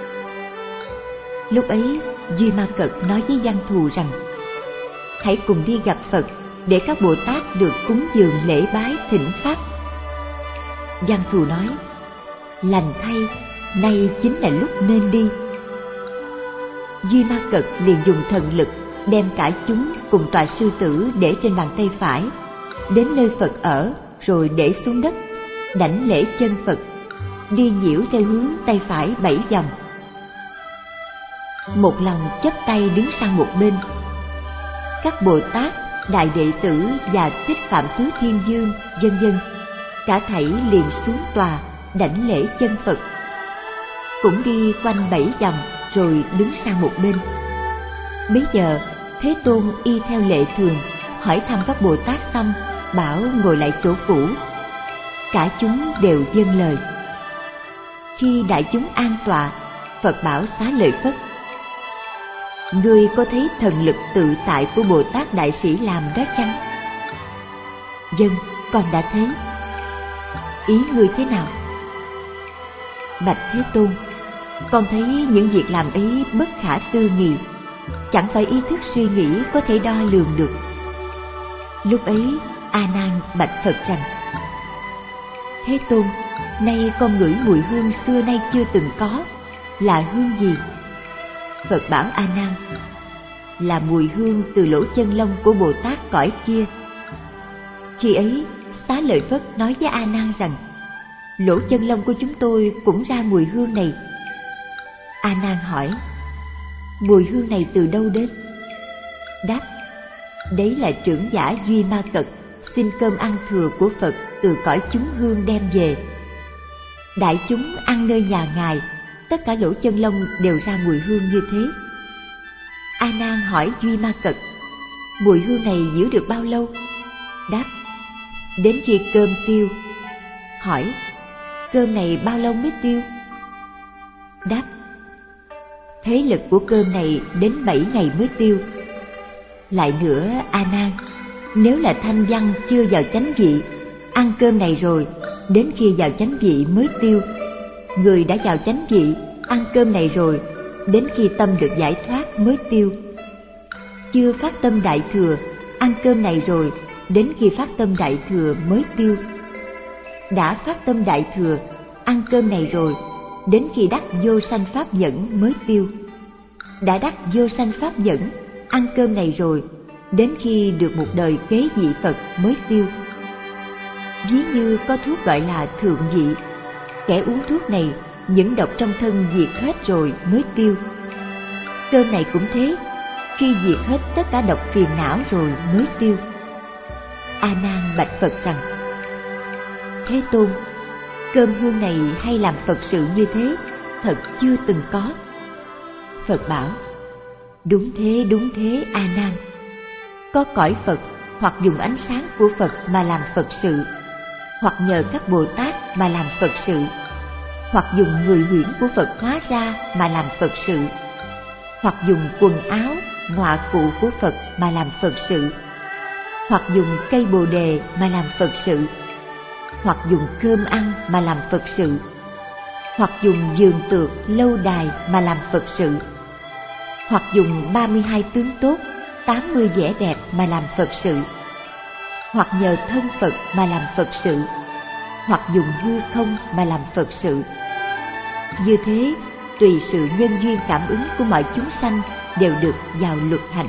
Lúc ấy Duy Ma Cật nói với Văn Thù rằng: Hãy cùng đi gặp Phật để các Bồ Tát được cúng dường lễ bái thỉnh pháp. Văn Thù nói: Lành thay, nay chính là lúc nên đi. Duy Ma Cật liền dùng thần lực đem cả chúng cùng tọa sư tử để trên bàn tay phải, đến nơi Phật ở rồi để xuống đất, đảnh lễ chân Phật, đi nhiễu theo hướng tay phải bảy vòng. Một lòng chắp tay đứng sang một bên. Các Bồ Tát, đại đệ tử và Thích Phạm Tứ Thiên Vương vân vân cả thảy liền xuống tòa đảnh lễ chân Phật, cũng đi quanh bảy vòng rồi đứng sang một bên. Bấy giờ Thế Tôn y theo lệ thường hỏi thăm các Bồ Tát xong, bảo ngồi lại chỗ cũ. Cả chúng đều vâng lời. Khi đại chúng an tọa, Phật bảo Xá Lợi Phất: Ngươi có thấy thần lực tự tại của Bồ Tát Đại Sĩ làm đó chăng? Vâng, con đã thấy. Ý ngươi thế nào? Bạch Thế Tôn, con thấy những việc làm ấy bất khả tư nghị, chẳng phải ý thức suy nghĩ có thể đo lường được. Lúc ấy A Nan bạch Phật rằng: Thế Tôn, nay con ngửi mùi hương xưa nay chưa từng có, là hương gì? Phật bảo A Nan: Là mùi hương từ lỗ chân lông của Bồ Tát cõi kia. Khi ấy Xá Lợi Phất nói với A Nan rằng: Lỗ chân lông của chúng tôi cũng ra mùi hương này. A Nan hỏi: Mùi hương này từ đâu đến? Đáp: Đấy là trưởng giả Duy Ma Cật xin cơm ăn thừa của Phật từ cõi chúng hương đem về. Đại chúng ăn nơi nhà Ngài, tất cả lỗ chân lông đều ra mùi hương như thế. A Nan hỏi Duy Ma Cật: Mùi hương này giữ được bao lâu? Đáp: Đến khi cơm tiêu. Hỏi: Cơm này bao lâu mới tiêu? Đáp: Thế lực của cơm này đến bảy ngày mới tiêu. Lại nữa A Nan, nếu là thanh văn chưa vào chánh vị, ăn cơm này rồi, đến khi vào chánh vị mới tiêu. Người đã vào chánh vị, ăn cơm này rồi, đến khi tâm được giải thoát mới tiêu. Chưa phát tâm đại thừa, ăn cơm này rồi, đến khi phát tâm đại thừa mới tiêu. Đã phát tâm đại thừa, ăn cơm này rồi, đến khi đắc vô sanh pháp nhẫn mới tiêu. Đã đắc vô sanh pháp nhẫn, ăn cơm này rồi, đến khi được một đời kế vị Phật mới tiêu. Ví như có thuốc gọi là thượng vị, kẻ uống thuốc này, những độc trong thân diệt hết rồi mới tiêu. Cơm này cũng thế, khi diệt hết tất cả độc phiền não rồi mới tiêu. A Nan bạch Phật rằng: Thế Tôn, cơm hương này hay làm Phật sự như thế, thật chưa từng có. Phật bảo: Đúng thế, đúng thế, A Nan. Có cõi Phật hoặc dùng ánh sáng của Phật mà làm Phật sự, hoặc nhờ các Bồ Tát mà làm Phật sự, hoặc dùng người huyễn của Phật hóa ra mà làm Phật sự, hoặc dùng quần áo, ngọa cụ của Phật mà làm Phật sự, hoặc dùng cây bồ đề mà làm Phật sự, hoặc dùng cơm ăn mà làm Phật sự, hoặc dùng giường tược, lâu đài mà làm Phật sự, hoặc dùng ba mươi hai tướng tốt, tám mươi vẻ đẹp mà làm Phật sự, hoặc nhờ thân Phật mà làm Phật sự, hoặc dùng hư không mà làm Phật sự. Như thế, tùy sự nhân duyên cảm ứng của mọi chúng sanh đều được vào luật hành.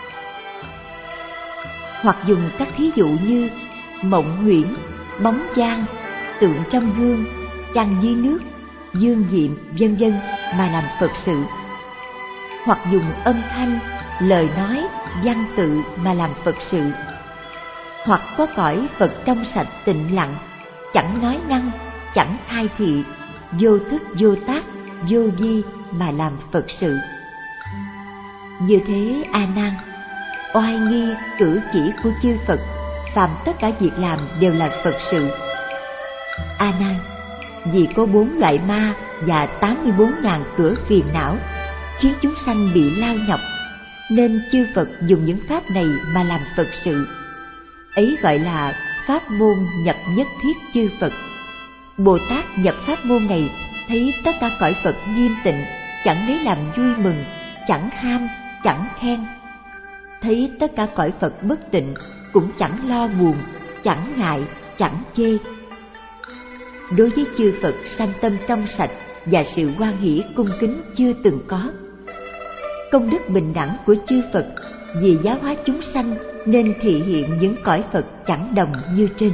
Hoặc dùng các thí dụ như mộng huyễn, bóng chan, tượng trong gương, chăn dưới nước, dương diệm, vân vân mà làm Phật sự. Hoặc dùng âm thanh, lời nói, văn tự mà làm Phật sự. Hoặc có cõi Phật trong sạch tịnh lặng, chẳng nói năng, chẳng khai thị, vô thức vô tác, vô vi mà làm Phật sự. Như thế, A Nan, oai nghi cử chỉ của chư Phật, phàm tất cả việc làm đều là Phật sự. A Nan, vì có bốn loại ma và tám mươi bốn ngàn cửa phiền não khiến chúng sanh bị lao nhọc, nên chư Phật dùng những pháp này mà làm Phật sự. Ấy gọi là pháp môn nhập nhất thiết chư Phật. Bồ Tát nhập pháp môn này, thấy tất cả cõi Phật nghiêm tịnh, chẳng lấy làm vui mừng, chẳng ham, chẳng khen. Thấy tất cả cõi Phật bất tịnh, cũng chẳng lo buồn, chẳng ngại, chẳng chê. Đối với chư Phật sanh tâm trong sạch và sự hoan hỷ cung kính chưa từng có. Công đức bình đẳng của chư Phật vì giáo hóa chúng sanh nên thị hiện những cõi Phật chẳng đồng như trên.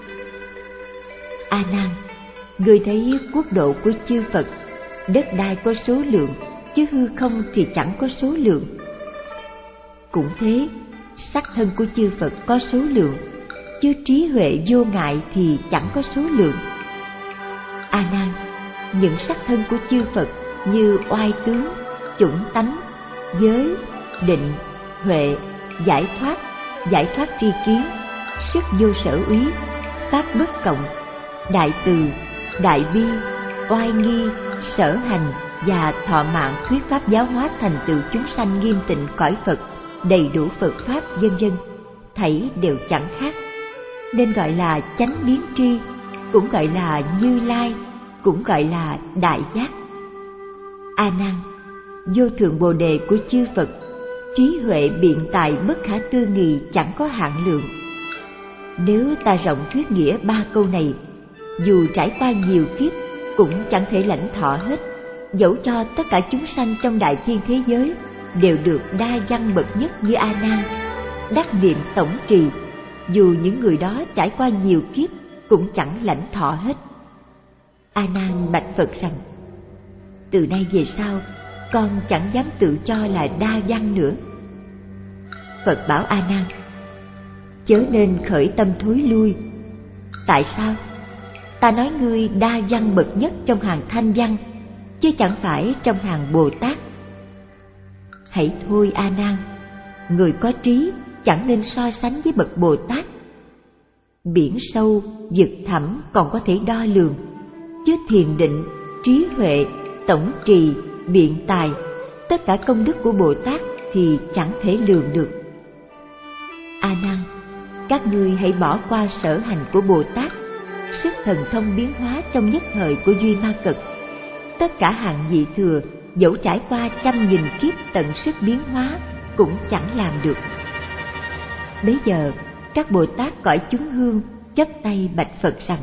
A Nan, người thấy quốc độ của chư Phật, đất đai có số lượng, chứ hư không thì chẳng có số lượng. Cũng thế, sắc thân của chư Phật có số lượng, chứ trí huệ vô ngại thì chẳng có số lượng. A Nan, những sắc thân của chư Phật như oai tướng, chủng tánh, giới, định, huệ, giải thoát, giải thoát tri kiến, sức vô sở úy, pháp bất cộng, đại từ, đại bi, oai nghi, sở hành và thọ mạng thuyết pháp giáo hóa thành tựu chúng sanh nghiêm tịnh cõi Phật, đầy đủ Phật pháp vân vân, thảy đều chẳng khác, nên gọi là chánh biến tri, cũng gọi là Như Lai, cũng gọi là đại giác. A Nan, vô thượng bồ đề của chư Phật, trí huệ biện tài bất khả tư nghị, chẳng có hạn lượng. Nếu ta rộng thuyết nghĩa ba câu này, dù trải qua nhiều kiếp cũng chẳng thể lãnh thọ hết, dẫu cho tất cả chúng sanh trong đại thiên thế giới đều được đa văn bậc nhất như A Nan, đắc niệm tổng trì, dù những người đó trải qua nhiều kiếp cũng chẳng lãnh thọ hết. A Nan bạch Phật rằng: từ nay về sau, con chẳng dám tự cho là đa văn nữa. Phật bảo A Nan: chớ nên khởi tâm thối lui. Tại sao? Ta nói ngươi đa văn bậc nhất trong hàng thanh văn, chứ chẳng phải trong hàng Bồ Tát. Hãy thôi A Nan, người có trí chẳng nên so sánh với bậc Bồ Tát. Biển sâu, vực thẳm còn có thể đo lường, chứ thiền định, trí huệ, tổng trì, biện tài, tất cả công đức của Bồ Tát thì chẳng thể lường được. A Nan, các ngươi hãy bỏ qua sở hành của Bồ Tát, sức thần thông biến hóa trong nhất thời của Duy Ma Cật. Tất cả hàng vị thừa, dẫu trải qua trăm nghìn kiếp tận sức biến hóa, cũng chẳng làm được. Bấy giờ, các Bồ Tát cõi chúng hương chắp tay bạch Phật rằng: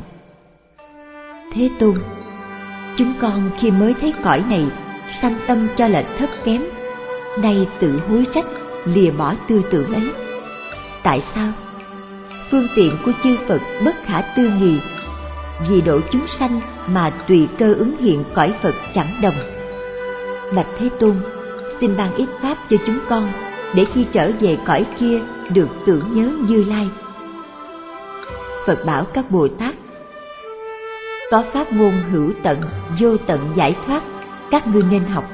Thế Tôn, chúng con khi mới thấy cõi này sanh tâm cho là thấp kém, nay tự hối trách lìa bỏ tư tưởng ấy. Tại sao? Phương tiện của chư Phật bất khả tư nghị, vì độ chúng sanh mà tùy cơ ứng hiện cõi Phật chẳng đồng. Bạch Thế Tôn, xin ban ít pháp cho chúng con, để khi trở về cõi kia được tưởng nhớ Như Lai. Phật bảo các Bồ Tát: Có pháp môn hữu tận, vô tận giải thoát, các ngươi nên học.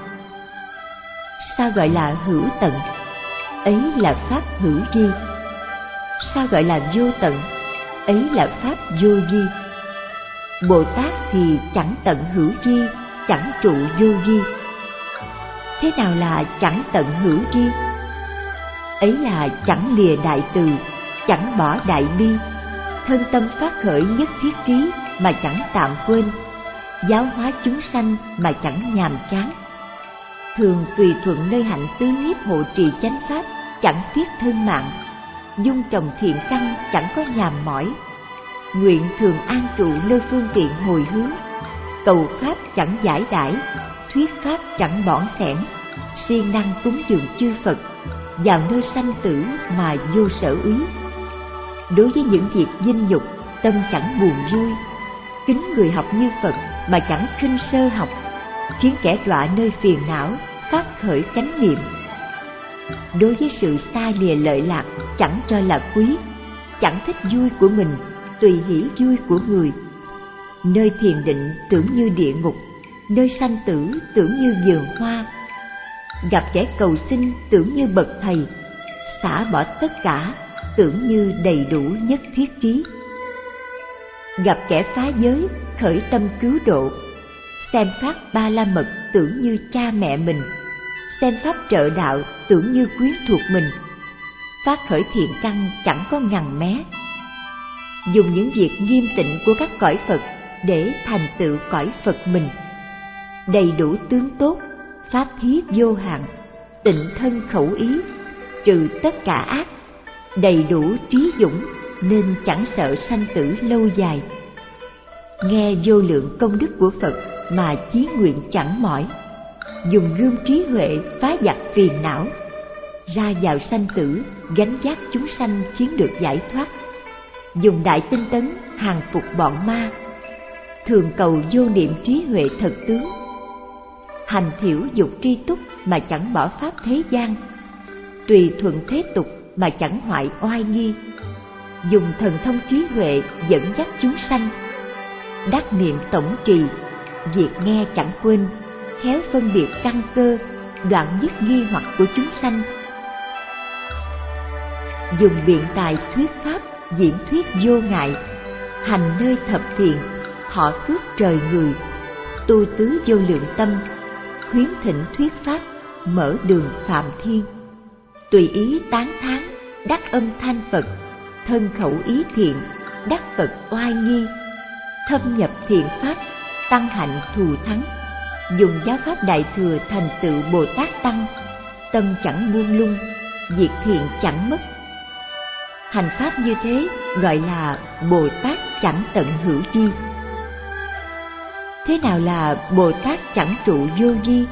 Sao gọi là hữu tận? Ấy là pháp hữu vi. Sao gọi là vô tận? Ấy là pháp vô vi. Bồ Tát thì chẳng tận hữu vi, chẳng trụ vô vi. Thế nào là chẳng tận hữu vi? Ấy là chẳng lìa đại từ, chẳng bỏ đại bi, thân tâm phát khởi nhất thiết trí mà chẳng tạm quên, giáo hóa chúng sanh mà chẳng nhàm chán. Thường tùy thuận nơi hạnh tứ nhiếp hộ trì chánh pháp, chẳng tiếc thân mạng, dung trồng thiện căn chẳng có nhàm mỏi. Nguyện thường an trụ nơi phương tiện hồi hướng, cầu pháp chẳng giải đãi, thuyết pháp chẳng bỏng xẻn, siêng năng cúng dường chư Phật, vào nơi sanh tử mà vô sở úy. Đối với những việc dinh nhục, tâm chẳng buồn vui, kính người học như Phật mà chẳng khinh sơ học, khiến kẻ đọa nơi phiền não phát khởi chánh niệm. Đối với sự xa lìa lợi lạc chẳng cho là quý, chẳng thích vui của mình, tùy hỷ vui của người. Nơi thiền định tưởng như địa ngục, nơi sanh tử tưởng như vườn hoa. Gặp kẻ cầu xin tưởng như bậc thầy, xả bỏ tất cả tưởng như đầy đủ nhất thiết trí. Gặp kẻ phá giới khởi tâm cứu độ, xem pháp ba la mật tưởng như cha mẹ mình, xem pháp trợ đạo tưởng như quyến thuộc mình. Phát khởi thiện căn chẳng có ngằn mé, dùng những việc nghiêm tịnh của các cõi Phật để thành tựu cõi Phật mình. Đầy đủ tướng tốt, pháp thí vô hạn, tịnh thân khẩu ý, trừ tất cả ác, đầy đủ trí dũng nên chẳng sợ sanh tử lâu dài. Nghe vô lượng công đức của Phật mà chí nguyện chẳng mỏi, dùng gươm trí huệ phá giặc phiền não, ra vào sanh tử gánh vác chúng sanh khiến được giải thoát. Dùng đại tinh tấn hàng phục bọn ma, thường cầu vô niệm trí huệ thật tướng, hành thiểu dục tri túc mà chẳng bỏ pháp thế gian, tùy thuận thế tục mà chẳng hoại oai nghi, dùng thần thông trí huệ dẫn dắt chúng sanh, đắc niệm tổng trì, việc nghe chẳng quên, khéo phân biệt căn cơ, đoạn dứt nghi hoặc của chúng sanh. Dùng biện tài thuyết pháp diễn thuyết vô ngại, hành nơi thập thiện, họ phước trời người, tu tứ vô lượng tâm, khuyến thịnh thuyết pháp, mở đường phạm thiên. Tùy ý tán thán, đắc âm thanh Phật, thân khẩu ý thiện, đắc Phật oai nghi, thâm nhập thiện pháp, tăng hạnh thù thắng. Dùng giáo pháp đại thừa thành tựu Bồ Tát tăng, tâm chẳng buông lung, việc thiện chẳng mất. Hành pháp như thế gọi là Bồ Tát chẳng tận hữu vi. Thế nào là Bồ Tát chẳng trụ vô vi?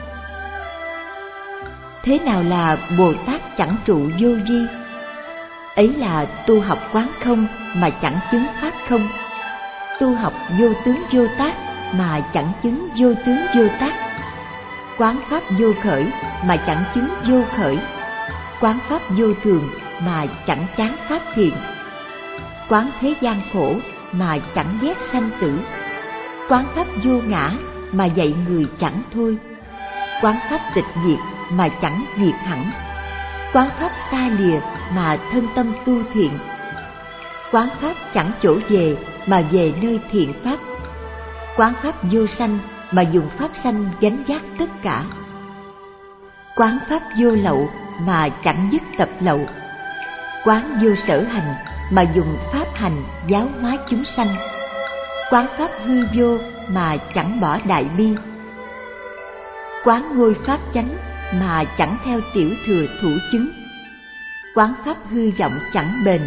Thế nào là Bồ Tát chẳng trụ vô vi? Ấy là tu học quán không mà chẳng chứng pháp không, tu học vô tướng vô tác mà chẳng chứng vô tướng vô tác, quán pháp vô khởi mà chẳng chứng vô khởi, quán pháp vô thường mà chẳng chán pháp thiện, quán thế gian khổ mà chẳng ghét sanh tử, quán pháp vô ngã mà dạy người chẳng thôi, quán pháp tịch diệt mà chẳng diệt hẳn, quán pháp xa lìa mà thân tâm tu thiện, quán pháp chẳng chỗ về mà về nơi thiện pháp, quán pháp vô sanh mà dùng pháp sanh gánh vác tất cả, quán pháp vô lậu mà chẳng dứt tập lậu, quán vô sở hành mà dùng pháp hành giáo hóa chúng sanh, quán pháp hư vô mà chẳng bỏ đại bi, quán ngôi pháp chánh mà chẳng theo tiểu thừa thủ chứng, quán pháp hư vọng chẳng bền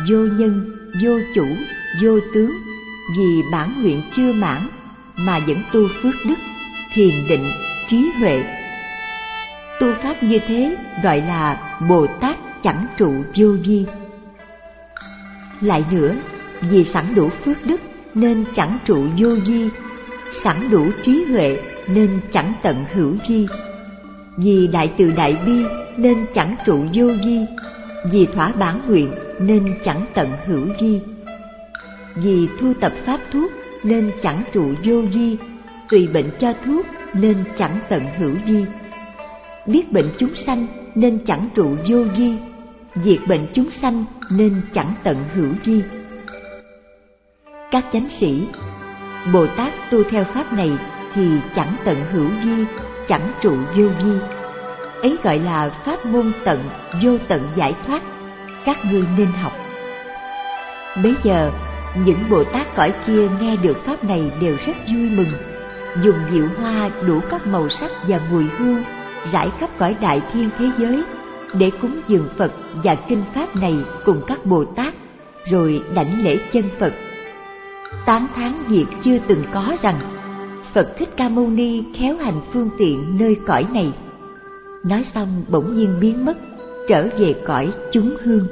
vô nhân, vô chủ, vô tướng, vì bản nguyện chưa mãn mà vẫn tu phước đức, thiền định, trí huệ. Tu pháp như thế gọi là Bồ Tát chẳng trụ vô vi. Lại nữa, vì sẵn đủ phước đức nên chẳng trụ vô vi, sẵn đủ trí huệ nên chẳng tận hữu vi, vì đại từ đại bi nên chẳng trụ vô vi, vì thỏa bản nguyện nên chẳng tận hữu vi, vì thu tập pháp thuốc nên chẳng trụ vô vi, tùy bệnh cho thuốc nên chẳng tận hữu vi, biết bệnh chúng sanh nên chẳng trụ vô vi, diệt bệnh chúng sanh nên chẳng tận hữu vi. Các chánh sĩ, Bồ Tát tu theo pháp này thì chẳng tận hữu vi, chẳng trụ vô vi. Ấy gọi là pháp môn tận, vô tận giải thoát, các ngươi nên học. Bấy giờ, những Bồ Tát cõi kia nghe được pháp này đều rất vui mừng, dùng diệu hoa đủ các màu sắc và mùi hương rải khắp cõi đại thiên thế giới để cúng dường Phật và kinh pháp này cùng các Bồ Tát, rồi đảnh lễ chân Phật, tán thán việc chưa từng có rằng Phật Thích Ca Mâu Ni khéo hành phương tiện nơi cõi này. Nói xong bỗng nhiên biến mất, trở về cõi chúng hương.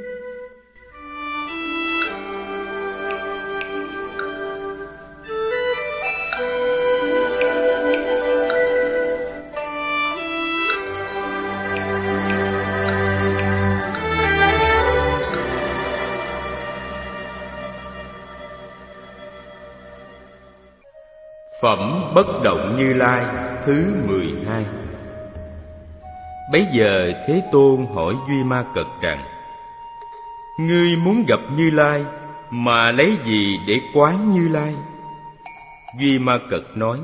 Phẩm Bất Động Như Lai thứ mười hai. Bấy giờ Thế Tôn hỏi Duy Ma Cật rằng: Ngươi muốn gặp Như Lai mà lấy gì để quán Như Lai? Duy Ma Cật nói: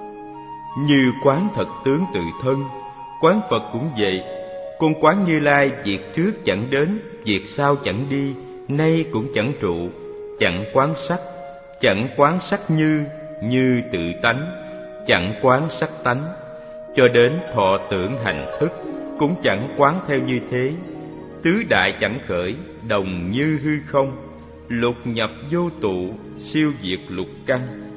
Như quán thật tướng tự thân, quán Phật cũng vậy. Con quán Như Lai, việc trước chẳng đến, việc sau chẳng đi, nay cũng chẳng trụ, chẳng quán sắc, chẳng quán sắc như như tự tánh, chẳng quán sắc tánh, cho đến thọ tưởng hành thức cũng chẳng quán theo như thế. Tứ đại chẳng khởi, đồng như hư không, lục nhập vô tụ, siêu diệt lục căn.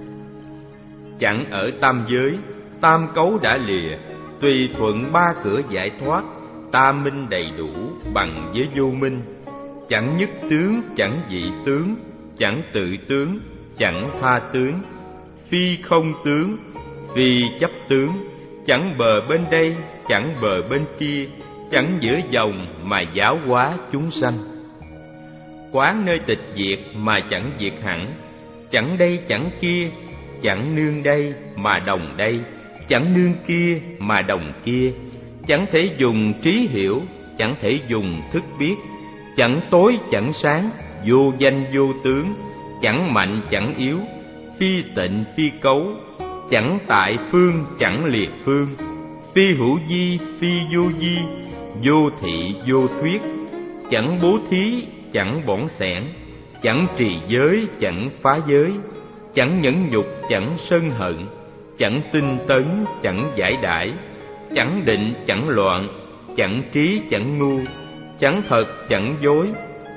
Chẳng ở tam giới, tam cấu đã lìa, tùy thuận ba cửa giải thoát, tam minh đầy đủ bằng với vô minh. Chẳng nhất tướng, chẳng dị tướng, chẳng tự tướng, chẳng tha tướng, phi không tướng, phi chấp tướng, chẳng bờ bên đây, chẳng bờ bên kia, chẳng giữa dòng mà giáo hóa chúng sanh. Quán nơi tịch diệt mà chẳng diệt hẳn, chẳng đây chẳng kia, chẳng nương đây mà đồng đây, chẳng nương kia mà đồng kia, chẳng thể dùng trí hiểu, chẳng thể dùng thức biết, chẳng tối chẳng sáng, vô danh vô tướng, chẳng mạnh chẳng yếu, phi tịnh phi cấu, chẳng tại phương chẳng liệt phương, phi hữu di phi vô di, vô thị vô thuyết, chẳng bố thí chẳng bỏn xẻn, chẳng trì giới chẳng phá giới, chẳng nhẫn nhục chẳng sân hận, chẳng tinh tấn chẳng giải đãi, chẳng định chẳng loạn, chẳng trí chẳng ngu, chẳng thật chẳng dối,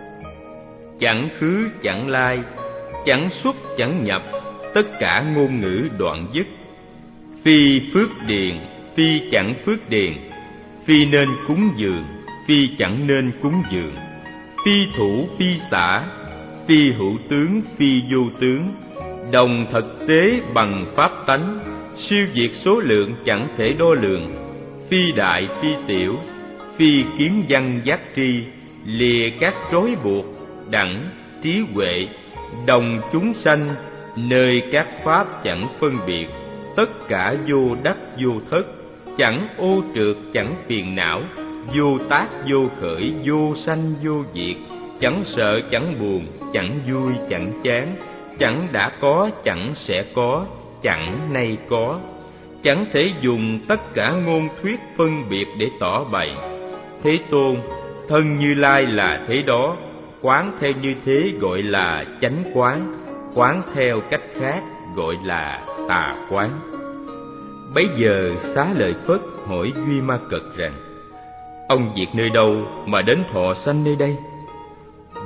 chẳng khứ chẳng lai, chẳng xuất chẳng nhập, tất cả ngôn ngữ đoạn dứt. Phi phước điền, phi chẳng phước điền, phi nên cúng dường, phi chẳng nên cúng dường, phi thủ phi xả, phi hữu tướng phi vô tướng, đồng thực tế bằng pháp tánh, siêu diệt số lượng chẳng thể đo lường, phi đại phi tiểu, phi kiến văn giác tri, lìa các rối buộc, đẳng trí huệ, đồng chúng sanh, nơi các pháp chẳng phân biệt, tất cả vô đắc vô thất, chẳng ô trượt chẳng phiền não, vô tác vô khởi, vô sanh vô diệt, chẳng sợ chẳng buồn, chẳng vui chẳng chán, chẳng đã có chẳng sẽ có, chẳng nay có, chẳng thể dùng tất cả ngôn thuyết phân biệt để tỏ bày. Thế Tôn, thân Như Lai là thế đó, quán theo như thế gọi là chánh quán, quán theo cách khác gọi là tà quán. Bấy giờ Xá Lợi Phất hỏi Duy Ma Cật rằng: Ông diệt nơi đâu mà đến thọ sanh nơi đây?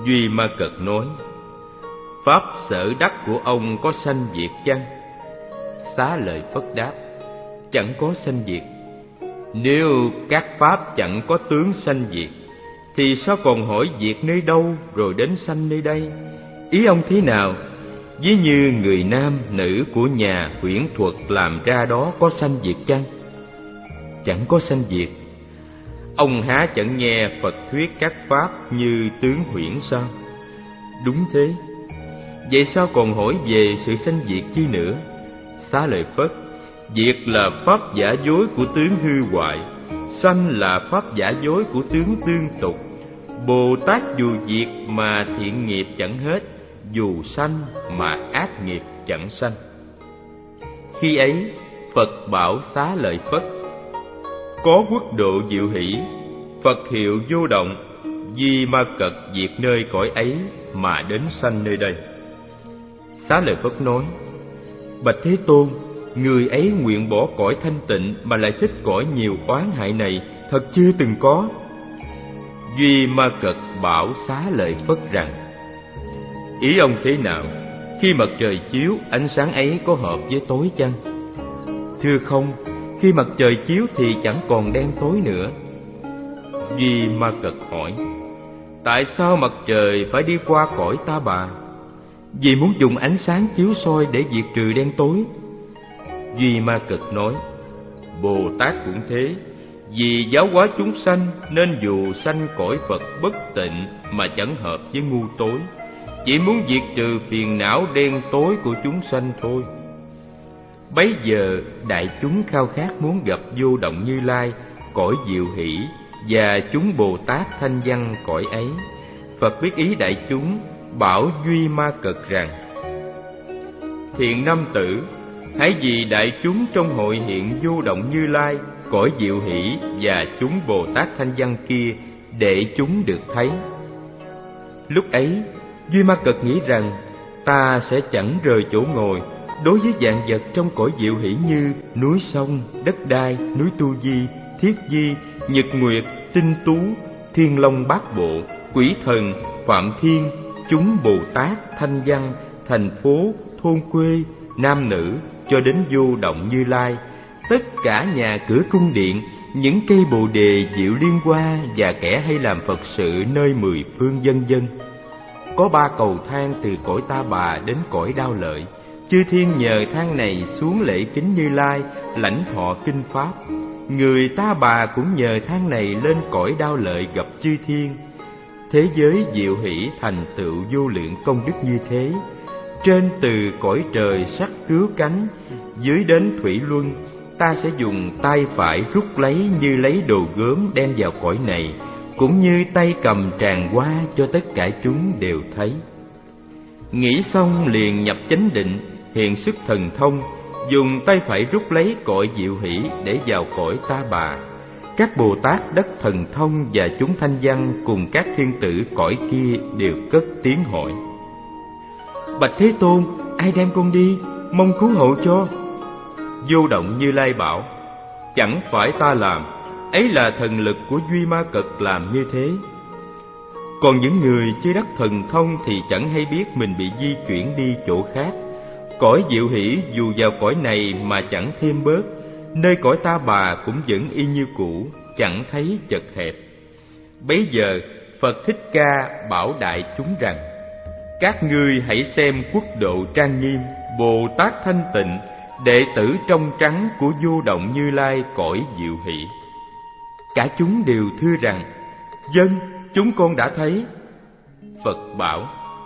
Duy Ma Cật nói: Pháp sở đắc của ông có sanh diệt chăng? Xá Lợi Phất đáp: Chẳng có sanh diệt. Nếu các pháp chẳng có tướng sanh diệt, thì sao còn hỏi diệt nơi đâu rồi đến sanh nơi đây? Ý ông thế nào? Ví như người nam nữ của nhà huyễn thuật làm ra đó có sanh diệt chăng? Chẳng có sanh diệt. Ông há chẳng nghe Phật thuyết các pháp như tướng huyễn sao? Đúng thế. Vậy sao còn hỏi về sự sanh diệt chi nữa? Xá Lợi Phất: Diệt là pháp giả dối của tướng hư hoại, sanh là pháp giả dối của tướng tương tục. Bồ Tát dù diệt mà thiện nghiệp chẳng hết, dù sanh mà ác nghiệp chẳng sanh. Khi ấy Phật bảo Xá Lợi Phất: Có quốc độ diệu hỷ, Phật hiệu vô động, Duy Ma Cật diệt nơi cõi ấy mà đến sanh nơi đây. Xá Lợi Phất nói: Bạch Thế Tôn, người ấy nguyện bỏ cõi thanh tịnh mà lại thích cõi nhiều oán hại này, thật chưa từng có. Duy Ma Cật bảo Xá Lợi Phất rằng: Ý ông thế nào? Khi mặt trời chiếu, ánh sáng ấy có hợp với tối chăng? Thưa không, khi mặt trời chiếu thì chẳng còn đen tối nữa. Duy Ma Cật hỏi: Tại sao mặt trời phải đi qua cõi Ta Bà? Vì muốn dùng ánh sáng chiếu soi để diệt trừ đen tối. Duy Ma Cật nói: Bồ Tát cũng thế. Vì giáo hóa chúng sanh nên dù sanh cõi Phật bất tịnh mà chẳng hợp với ngu tối, chỉ muốn diệt trừ phiền não đen tối của chúng sanh thôi. Bấy giờ đại chúng khao khát muốn gặp Vô Động Như Lai, cõi diệu hỷ, và chúng Bồ Tát thanh văn cõi ấy. Phật biết ý đại chúng, bảo Duy Ma Cật rằng: Thiện nam tử, hãy vì đại chúng trong hội hiện Vô Động Như Lai, cõi diệu hỷ và chúng Bồ Tát thanh văn kia, để chúng được thấy. Lúc ấy Duy Ma Cật nghĩ rằng ta sẽ chẳng rời chỗ ngồi đối với vạn vật trong cõi diệu hỷ như núi sông, đất đai, núi Tu Di, Thiết Di, Nhật Nguyệt, Tinh Tú, Thiên Long Bát Bộ, Quỷ Thần, Phạm Thiên, chúng Bồ Tát, Thanh Văn, thành phố, thôn quê, nam nữ, cho đến Vô Động Như Lai, tất cả nhà cửa cung điện, những cây bồ đề diệu liên hoa và kẻ hay làm Phật sự nơi mười phương vân vân. Có ba cầu thang từ cõi Ta Bà đến cõi Đao Lợi. Chư thiên nhờ thang này xuống lễ kính Như Lai, lãnh thọ kinh pháp. Người Ta Bà cũng nhờ thang này lên cõi Đao Lợi gặp chư thiên. Thế giới diệu hỷ thành tựu vô lượng công đức như thế. Trên từ cõi trời sắc cứu cánh, dưới đến thủy luân, ta sẽ dùng tay phải rút lấy như lấy đồ gốm đem vào cõi này, cũng như tay cầm tràn hoa cho tất cả chúng đều thấy. Nghĩ xong liền nhập chánh định, hiện sức thần thông, dùng tay phải rút lấy cõi diệu hỷ để vào cõi Ta Bà. Các Bồ Tát đất thần thông và chúng thanh văn cùng các thiên tử cõi kia đều cất tiếng hỏi: Bạch Thế Tôn, ai đem con đi, mong cứu hộ cho. Vô Động Như Lai bảo: Chẳng phải ta làm, ấy là thần lực của Duy Ma Cật làm như thế. Còn những người chưa đắc thần thông thì chẳng hay biết mình bị di chuyển đi chỗ khác. Cõi diệu hỷ dù vào cõi này mà chẳng thêm bớt, nơi cõi Ta Bà cũng vẫn y như cũ, chẳng thấy chật hẹp. Bấy giờ Phật Thích Ca bảo đại chúng rằng: Các ngươi hãy xem quốc độ trang nghiêm, Bồ Tát thanh tịnh, đệ tử trong trắng của Vô Động Như Lai cõi diệu hỷ. Cả chúng đều thưa rằng: Vâng, chúng con đã thấy. Phật bảo: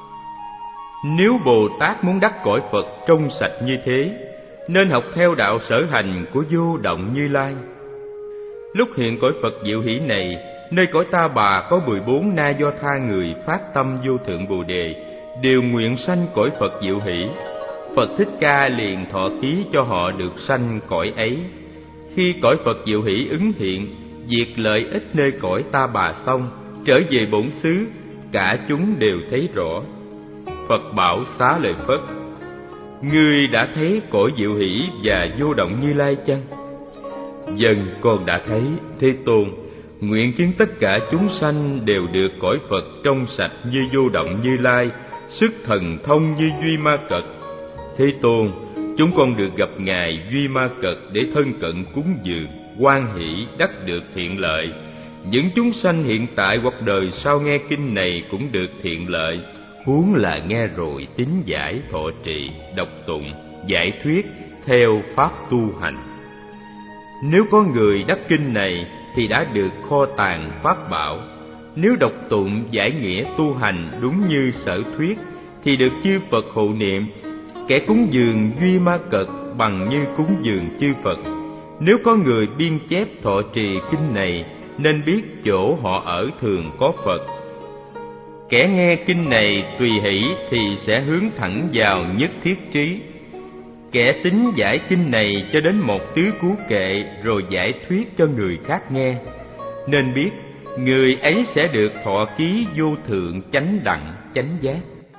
Nếu Bồ Tát muốn đắc cõi Phật trong sạch như thế, nên học theo đạo sở hành của Vô Động Như Lai. Lúc hiện cõi Phật diệu hỷ này, nơi cõi Ta Bà có mười bốn na do tha người phát tâm vô thượng Bồ Đề, đều nguyện sanh cõi Phật diệu hỷ. Phật Thích Ca liền thọ ký cho họ được sanh cõi ấy. Khi cõi Phật diệu hỷ ứng hiện, diệt lợi ích nơi cõi Ta Bà xong, trở về bổn xứ, cả chúng đều thấy rõ. Phật bảo Xá Lợi Phất: Ngươi đã thấy cõi diệu hỷ và Vô Động Như Lai chăng? Vâng, con đã thấy, Thế Tôn. nguyện khiến tất cả chúng sanh đều được cõi Phật trong sạch như Vô Động Như Lai, sức thần thông như Duy Ma Cật. Thế Tôn, chúng con được gặp Ngài Duy Ma Cật để thân cận cúng dường, hoan hỷ đắc được thiện lợi. Những chúng sanh hiện tại hoặc đời sau nghe kinh này cũng được thiện lợi, huống là nghe rồi tín giải thọ trì, đọc tụng, giải thuyết theo pháp tu hành. Nếu có người đắc kinh này thì đã được kho tàng pháp bảo. Nếu đọc tụng giải nghĩa tu hành đúng như sở thuyết thì được chư Phật hộ niệm. Kẻ cúng dường Duy Ma Cật bằng như cúng dường chư Phật. Nếu có người biên chép thọ trì kinh này, nên biết chỗ họ ở thường có Phật. Kẻ nghe kinh này tùy hỷ thì sẽ hướng thẳng vào nhất thiết trí. Kẻ tín giải kinh này cho đến một tứ cú kệ rồi giải thuyết cho người khác nghe, nên biết người ấy sẽ được thọ ký vô thượng chánh đẳng chánh giác.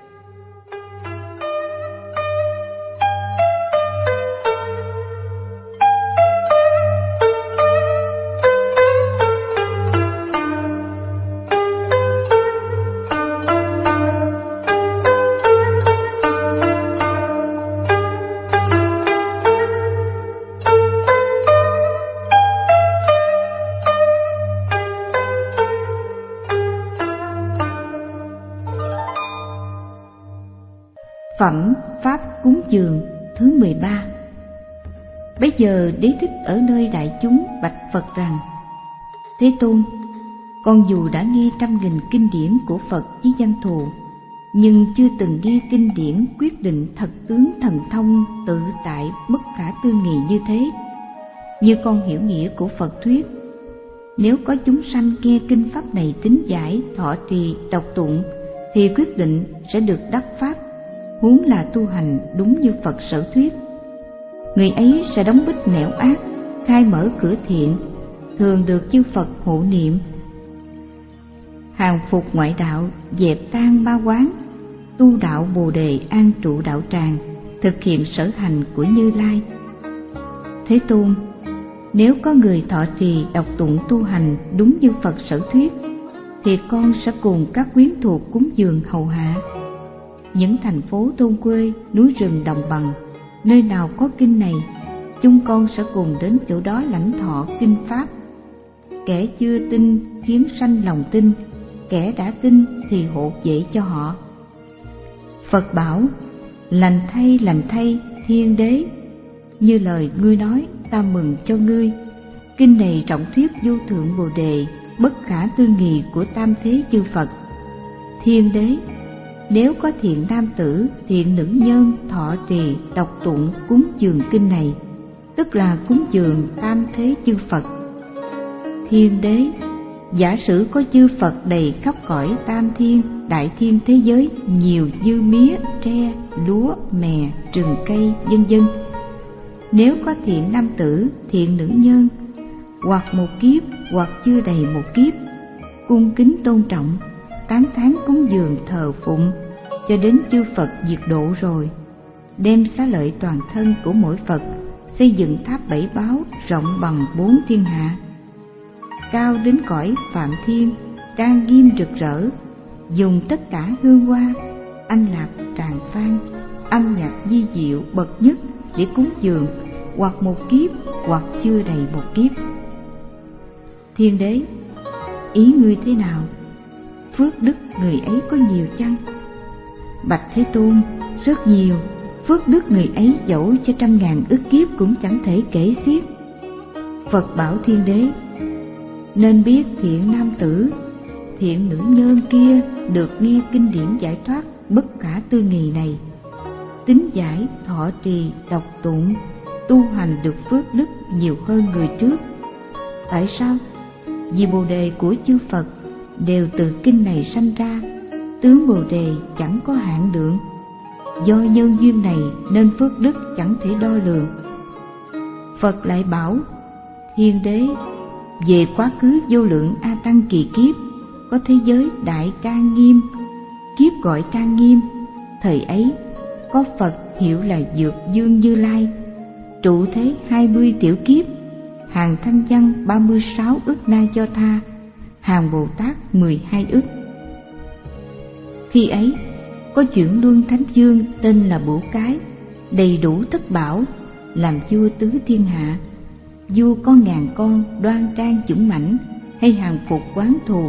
Phẩm Pháp cúng dường thứ mười ba. Bấy giờ Đế Thích ở nơi đại chúng bạch Phật rằng: Thế Tôn, con dù đã nghe trăm nghìn kinh điển của Phật chí văn thù, nhưng chưa từng nghe kinh điển quyết định thật tướng thần thông tự tại bất khả tư nghị như thế. Như con hiểu nghĩa của Phật thuyết, nếu có chúng sanh nghe kinh pháp này tín giải, thọ trì, đọc tụng, thì quyết định sẽ được đắc pháp, huống là tu hành đúng như Phật sở thuyết. Người ấy sẽ đóng bích nẻo ác, khai mở cửa thiện, thường được chư Phật hộ niệm. Hàng phục ngoại đạo, dẹp tan ba quán, tu đạo Bồ đề an trụ đạo tràng, thực hiện sở hành của Như Lai. Thế Tôn, nếu có người thọ trì đọc tụng tu hành đúng như Phật sở thuyết, thì con sẽ cùng các quyến thuộc cúng dường hầu hạ. Những thành phố thôn quê, núi rừng đồng bằng, nơi nào có kinh này, chúng con sẽ cùng đến chỗ đó lãnh thọ kinh pháp. Kẻ chưa tin khiến sanh lòng tin, kẻ đã tin thì hộ vệ cho họ. Phật bảo: lành thay, lành thay, Thiên Đế, như lời ngươi nói, ta mừng cho ngươi. Kinh này trọng thuyết vô thượng Bồ đề bất khả tư nghị của tam thế chư Phật. Thiên Đế, nếu có thiện nam tử, thiện nữ nhân thọ trì, đọc tụng, cúng dường kinh này, tức là cúng dường tam thế chư Phật. Thiên Đế, giả sử có chư Phật đầy khắp cõi tam thiên, đại thiên thế giới, nhiều dư mía, tre, lúa, mè, rừng cây, vân vân. Nếu có thiện nam tử, thiện nữ nhân, hoặc một kiếp, hoặc chưa đầy một kiếp, cung kính tôn trọng, tám tháng cúng dường thờ phụng, cho đến chư Phật diệt độ rồi, đem xá lợi toàn thân của mỗi Phật, xây dựng tháp bảy báo rộng bằng bốn thiên hạ, cao đến cõi Phạm Thiên, trang nghiêm rực rỡ, dùng tất cả hương hoa, anh lạc tràng phan, âm nhạc di diệu bậc nhất để cúng dường, hoặc một kiếp, hoặc chưa đầy một kiếp. Thiên Đế, ý ngươi thế nào? Phước đức người ấy có nhiều chăng? Bạch Thế Tôn, rất nhiều. Phước đức người ấy dẫu cho trăm ngàn ức kiếp cũng chẳng thể kể xiết. Phật bảo Thiên Đế, nên biết thiện nam tử, thiện nữ nhân kia được nghe kinh điển giải thoát bất khả tư nghị này, tín giải, thọ trì, đọc tụng, tu hành được phước đức nhiều hơn người trước. Tại sao? Vì Bồ đề của chư Phật đều từ kinh này sanh ra, tướng Bồ đề chẳng có hạn lượng. Do nhân duyên này nên phước đức chẳng thể đo lường. Phật lại bảo: Thiên Đế, về quá khứ vô lượng A Tăng kỳ kiếp, có thế giới đại trang nghiêm, kiếp gọi trang nghiêm. Thời ấy có Phật hiệu là Dược Dương Như Lai, trụ thế hai mươi tiểu kiếp, hàng thanh văn ba mươi sáu ức na do tha, hàng Bồ Tát mười hai ức. Khi ấy, có chuyển luân thánh vương tên là Bửu Cái, đầy đủ thất bảo, làm vua tứ thiên hạ. Vua có ngàn con đoan trang dũng mãnh, hay hàng phục quán thù.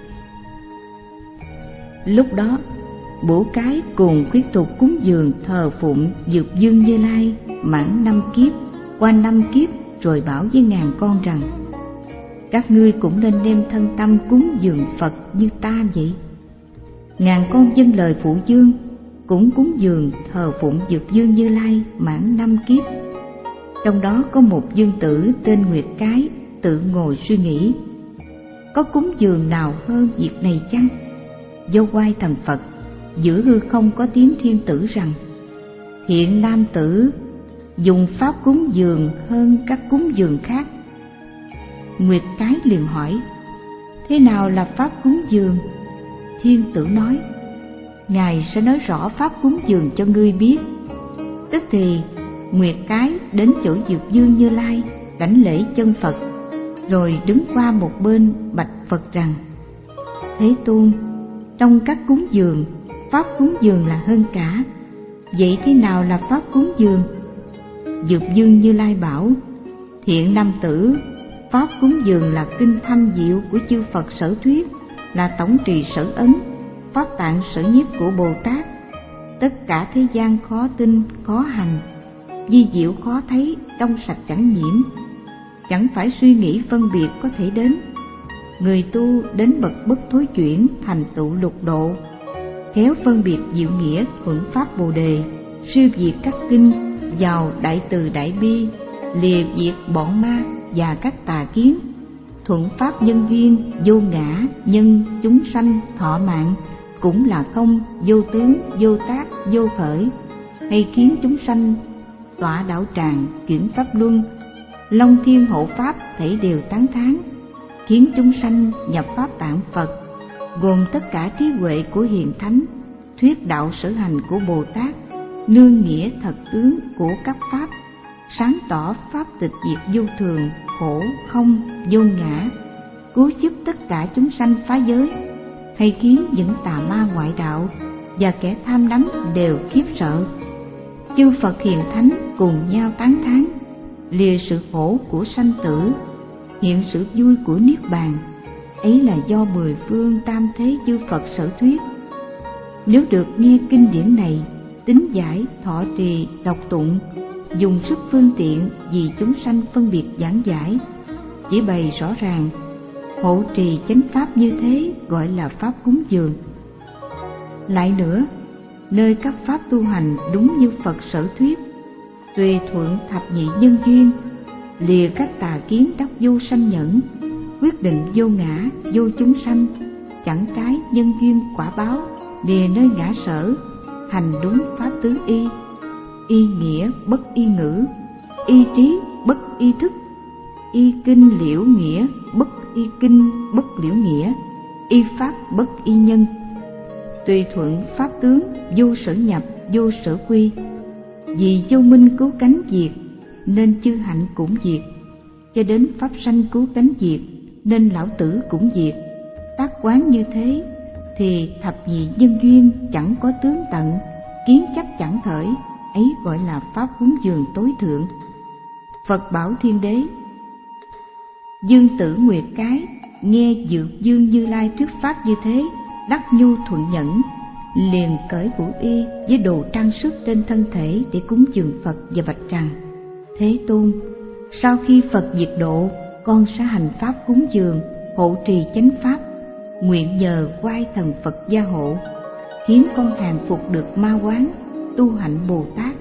Lúc đó, Bửu Cái cùng khuyết tục cúng dường thờ phụng Dược Dương Như Lai mãn năm kiếp, qua năm kiếp rồi bảo với ngàn con rằng: các ngươi cũng nên đem thân tâm cúng dường Phật như ta vậy. Ngàn con dâng lời phụ dương, cũng cúng dường thờ phụng Dược Dương Như Lai mãn năm kiếp. Trong đó có một dương tử tên Nguyệt Cái tự ngồi suy nghĩ: có cúng dường nào hơn việc này chăng? Do oai thần Phật, giữa hư không có tiếng thiên tử rằng: hiện nam tử dùng pháp cúng dường hơn các cúng dường khác. Nguyệt Cái liền hỏi: thế nào là pháp cúng dường? Thiên tử nói: ngài sẽ nói rõ pháp cúng dường cho ngươi biết. Tức thì Nguyệt Cái đến chỗ Dược Dương Như Lai đảnh lễ chân Phật, rồi đứng qua một bên bạch Phật rằng: Thế Tôn, trong các cúng dường, pháp cúng dường là hơn cả. Vậy thế nào là pháp cúng dường? Dược Dương Như Lai bảo: thiện nam tử, pháp cúng dường là kinh thâm diệu của chư Phật sở thuyết, là tổng trì sở ấn, pháp tạng sở nhiếp của Bồ Tát. Tất cả thế gian khó tin, khó hành, vi diệu khó thấy, trong sạch chẳng nhiễm, chẳng phải suy nghĩ phân biệt có thể đến. Người tu đến bậc bất thối chuyển, thành tựu lục độ, khéo phân biệt diệu nghĩa, thuận pháp Bồ đề, siêu diệt các kinh, vào đại từ đại bi, lìa diệt bọn ma và các tà kiến, thuận pháp nhân duyên, vô ngã, nhân, chúng sanh, thọ mạng, cũng là không, vô tướng, vô tác, vô khởi, hay khiến chúng sanh tọa đạo tràng, chuyển pháp luân, long thiên hộ pháp thể đều tán thán, khiến chúng sanh nhập pháp tạng Phật, gồm tất cả trí huệ của hiền thánh, thuyết đạo sở hành của Bồ Tát, nương nghĩa thật tướng của các pháp, sáng tỏ pháp tịch diệt vô thường, khổ, không, vô ngã, cứu giúp tất cả chúng sanh phá giới, hay khiến những tà ma ngoại đạo và kẻ tham đắm đều khiếp sợ. Chư Phật hiền thánh cùng nhau tán thán, lìa sự khổ của sanh tử, hiện sự vui của niết bàn. Ấy là do mười phương tam thế chư Phật sở thuyết. Nếu được nghe kinh điển này, tín giải, thọ trì, đọc tụng, dùng sức phương tiện vì chúng sanh phân biệt giảng giải, chỉ bày rõ ràng, hộ trì chánh pháp như thế gọi là pháp cúng dường. Lại nữa, nơi các pháp tu hành đúng như Phật sở thuyết, tùy thuận thập nhị nhân duyên, lìa các tà kiến đắc vô sanh nhẫn, quyết định vô ngã, vô chúng sanh, chẳng trái nhân duyên quả báo, lìa nơi ngã sở, hành đúng pháp tứ y, y nghĩa bất y ngữ, y trí bất y thức, y kinh liễu nghĩa bất y kinh bất liễu nghĩa, y pháp bất y nhân, tùy thuận pháp tướng, vô sở nhập, vô sở quy. Vì vô minh cứu cánh diệt, nên chư hạnh cũng diệt, cho đến pháp sanh cứu cánh diệt, nên lão tử cũng diệt. Tác quán như thế, thì thập nhị nhân duyên chẳng có tướng tận, kiến chấp chẳng khởi, ấy gọi là pháp cúng dường tối thượng. Phật bảo Thiên Đế: Dương tử Nguyệt Cái nghe Dược Dương Như Lai thuyết pháp như thế, đắc nhu thuận nhẫn, liền cởi vũ y với đồ trang sức trên thân thể để cúng dường Phật và bạch rằng: Thế Tôn, sau khi Phật diệt độ, con sẽ hành pháp cúng dường, hộ trì chánh pháp, nguyện nhờ oai thần Phật gia hộ, khiến con hàng phục được ma quán, tu hạnh Bồ Tát.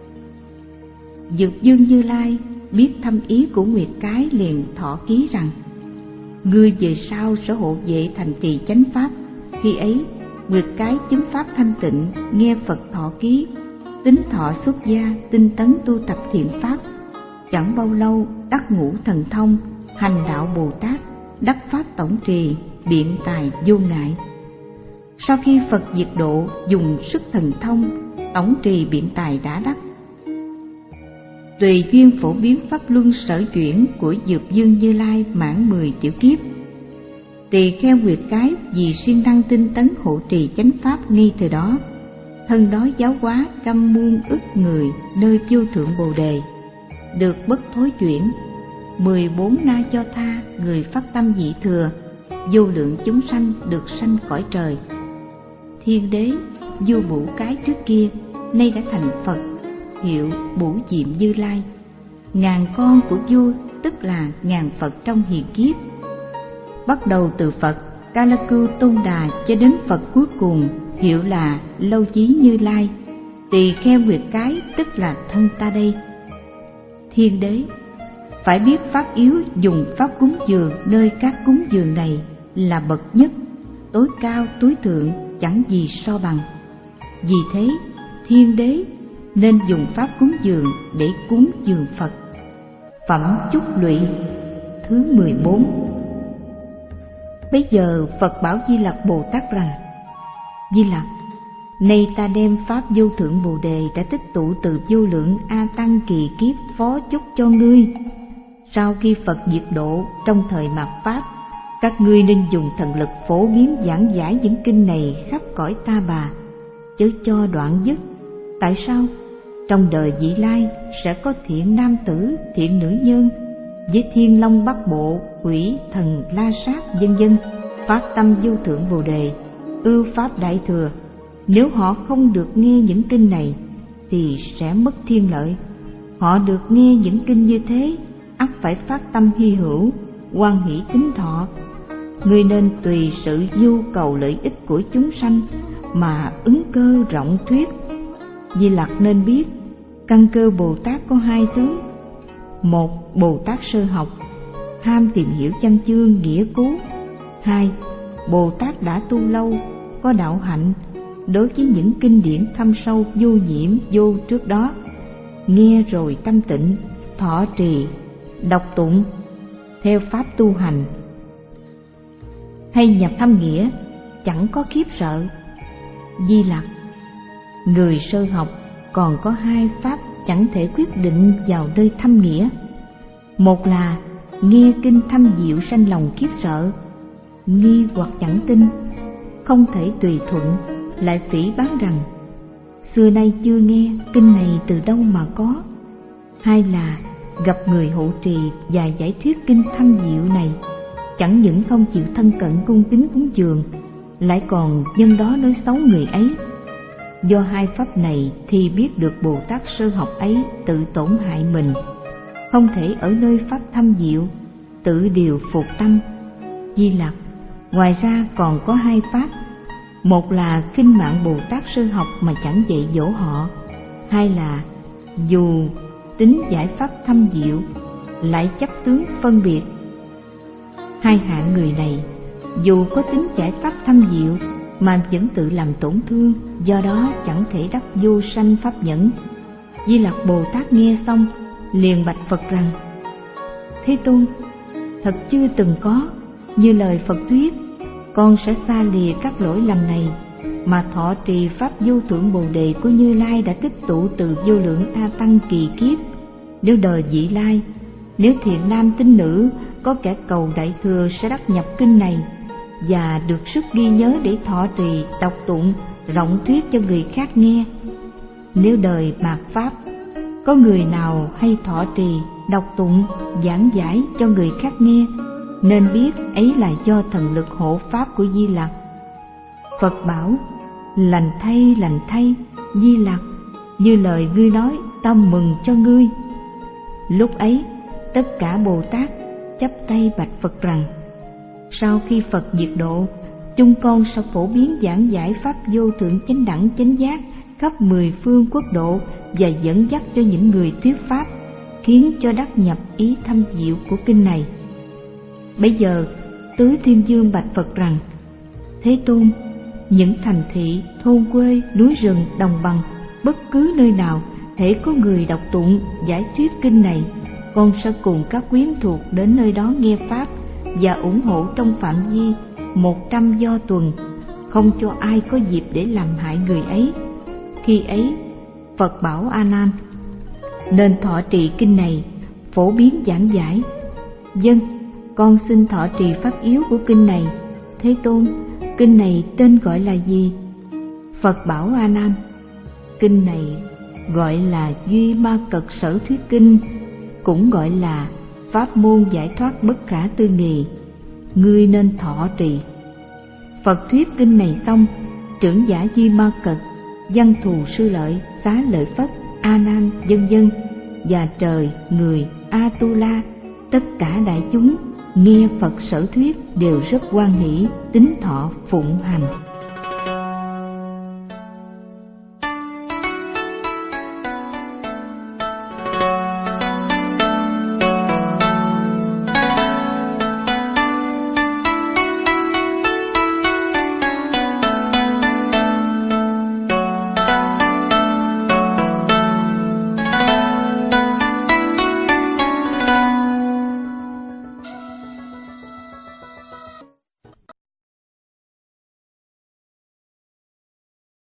Dược Dương Như Lai biết thâm ý của Nguyệt Cái, liền thọ ký rằng: ngươi về sau sẽ hộ vệ thành trì chánh pháp. Khi ấy, Nguyệt Cái chứng pháp thanh tịnh, nghe Phật thọ ký, tính thọ xuất gia, tinh tấn tu tập thiện pháp. Chẳng bao lâu đắc ngũ thần thông, hành đạo Bồ Tát, đắc pháp tổng trì, biện tài vô ngại. Sau khi Phật diệt độ, dùng sức thần thông, tổng trì biện tài đã đắc. Tùy duyên phổ biến pháp luân sở chuyển của Dược Dương Như Lai mãn mười tiểu kiếp. Tỳ kheo Nguyệt Cái vì siêng năng tinh tấn hộ trì chánh pháp ngay từ đó, thân đó giáo hóa trăm muôn ức người nơi vô thượng Bồ Đề, được bất thối chuyển. Mười bốn na cho tha người phát tâm dị thừa, vô lượng chúng sanh được sanh cõi trời. Thiên đế vua Bủ Cái trước kia nay đã thành Phật, hiệu Bủ Diệm Như Lai. Ngàn con của vua tức là ngàn Phật trong hiền kiếp, bắt đầu từ Phật Ca La Cưu Tôn Đà cho đến Phật cuối cùng hiệu là Lâu Chí Như Lai. Tỳ kheo Nguyệt Cái tức là thân ta đây. Thiên đế phải biết pháp yếu dùng pháp cúng dường nơi các cúng dường này là bậc nhất, tối cao tối thượng, chẳng gì so bằng. Vì thế thiên đế nên dùng pháp cúng dường để cúng dường Phật. Phẩm Chúc Lụy thứ mười bốn. Bây giờ Phật bảo Di Lặc Bồ Tát rằng: Di Lặc, nay ta đem pháp vô thượng Bồ Đề đã tích tụ từ vô lượng A Tăng kỳ kiếp phó chúc cho ngươi. Sau khi Phật diệt độ trong thời mạt pháp, các ngươi nên dùng thần lực phổ biến giảng giải những kinh này khắp cõi Ta Bà, chớ cho đoạn dứt. Tại sao? Trong đời vị lai sẽ có thiện nam tử, thiện nữ nhân, với thiên long bắc bộ, quỷ thần la sát vân vân, phát tâm vô thượng Bồ Đề, ưu pháp đại thừa. Nếu họ không được nghe những kinh này thì sẽ mất thiên lợi. Họ được nghe những kinh như thế, ắt phải phát tâm hy hữu, hoan hỷ kính thọ. Ngươi nên tùy sự nhu cầu lợi ích của chúng sanh mà ứng cơ rộng thuyết. Di Lặc nên biết, căn cơ Bồ Tát có hai tướng. Một, Bồ Tát sơ học, ham tìm hiểu văn chương nghĩa cứu. Hai, Bồ Tát đã tu lâu, có đạo hạnh, đối với những kinh điển thâm sâu vô nhiễm vô trước đó, nghe rồi tâm tịnh, thọ trì, đọc tụng, theo pháp tu hành, hay nhập thâm nghĩa, chẳng có khiếp sợ. Di Lặc, người sơ học còn có hai pháp chẳng thể quyết định vào nơi thâm nghĩa. Một là nghe kinh thâm diệu sanh lòng khiếp sợ, nghi hoặc chẳng tin, không thể tùy thuận, lại phỉ báng rằng xưa nay chưa nghe kinh này từ đâu mà có. Hai là gặp người hộ trì và giải thuyết kinh thâm diệu này, chẳng những không chịu thân cận cung kính cúng dường, lại còn nhân đó nói xấu người ấy. Do hai pháp này thì biết được Bồ Tát sơ học ấy tự tổn hại mình, không thể ở nơi pháp thâm diệu tự điều phục tâm. Di Lặc, ngoài ra còn có hai pháp. Một là khinh mạng Bồ Tát sơ học mà chẳng dạy dỗ họ. Hai là dù tính giải pháp thâm diệu lại chấp tướng phân biệt. Hai hạng người này dù có tính giải pháp thâm diệu mà vẫn tự làm tổn thương, do đó chẳng thể đắc vô sanh pháp nhẫn. Di Lặc Bồ Tát nghe xong liền bạch Phật rằng: Thế Tôn, thật chưa từng có như lời Phật thuyết, con sẽ xa lìa các lỗi lầm này mà thọ trì pháp vô thượng Bồ Đề của Như Lai đã tích tụ từ vô lượng A Tăng kỳ kiếp. Nếu đời vị lai, nếu thiện nam tín nữ có kẻ cầu đại thừa sẽ đắc nhập kinh này và được sức ghi nhớ để thọ trì, đọc tụng, rộng thuyết cho người khác nghe. Nếu đời mạt pháp có người nào hay thọ trì, đọc tụng, giảng giải cho người khác nghe, nên biết ấy là do thần lực hộ pháp của Di Lặc. Phật bảo: Lành thay, lành thay, Di Lặc, như lời ngươi nói, ta mừng cho ngươi. Lúc ấy tất cả Bồ Tát chắp tay bạch Phật rằng: Sau khi Phật diệt độ, chúng con sẽ phổ biến giảng giải pháp vô thượng chánh đẳng chánh giác khắp mười phương quốc độ và dẫn dắt cho những người thuyết pháp, khiến cho đắc nhập ý thâm diệu của kinh này. Bây giờ Tứ Thiên Dương bạch Phật rằng: Thế Tôn, những thành thị, thôn quê, núi rừng, đồng bằng, bất cứ nơi nào hễ có người đọc tụng giải thuyết kinh này, con sẽ cùng các quyến thuộc đến nơi đó nghe pháp và ủng hộ trong phạm vi một trăm do tuần, không cho ai có dịp để làm hại người ấy. Khi ấy Phật bảo A Nan: Nên thọ trì kinh này, phổ biến giảng giải. Vâng, con xin thọ trì pháp yếu của kinh này. Thế Tôn, kinh này tên gọi là gì? Phật bảo A Nan, kinh này gọi là Duy Ma Cật Sở Thuyết Kinh, cũng gọi là pháp môn giải thoát bất khả tư nghị, ngươi nên thọ trì. Phật thuyết kinh này xong, trưởng giả Duy Ma Cật, Văn Thù Sư Lợi, Xá Lợi Phất, A Nan vân vân và trời, người, A Tu La, tất cả đại chúng nghe Phật sở thuyết đều rất hoan hỷ, tín thọ phụng hành.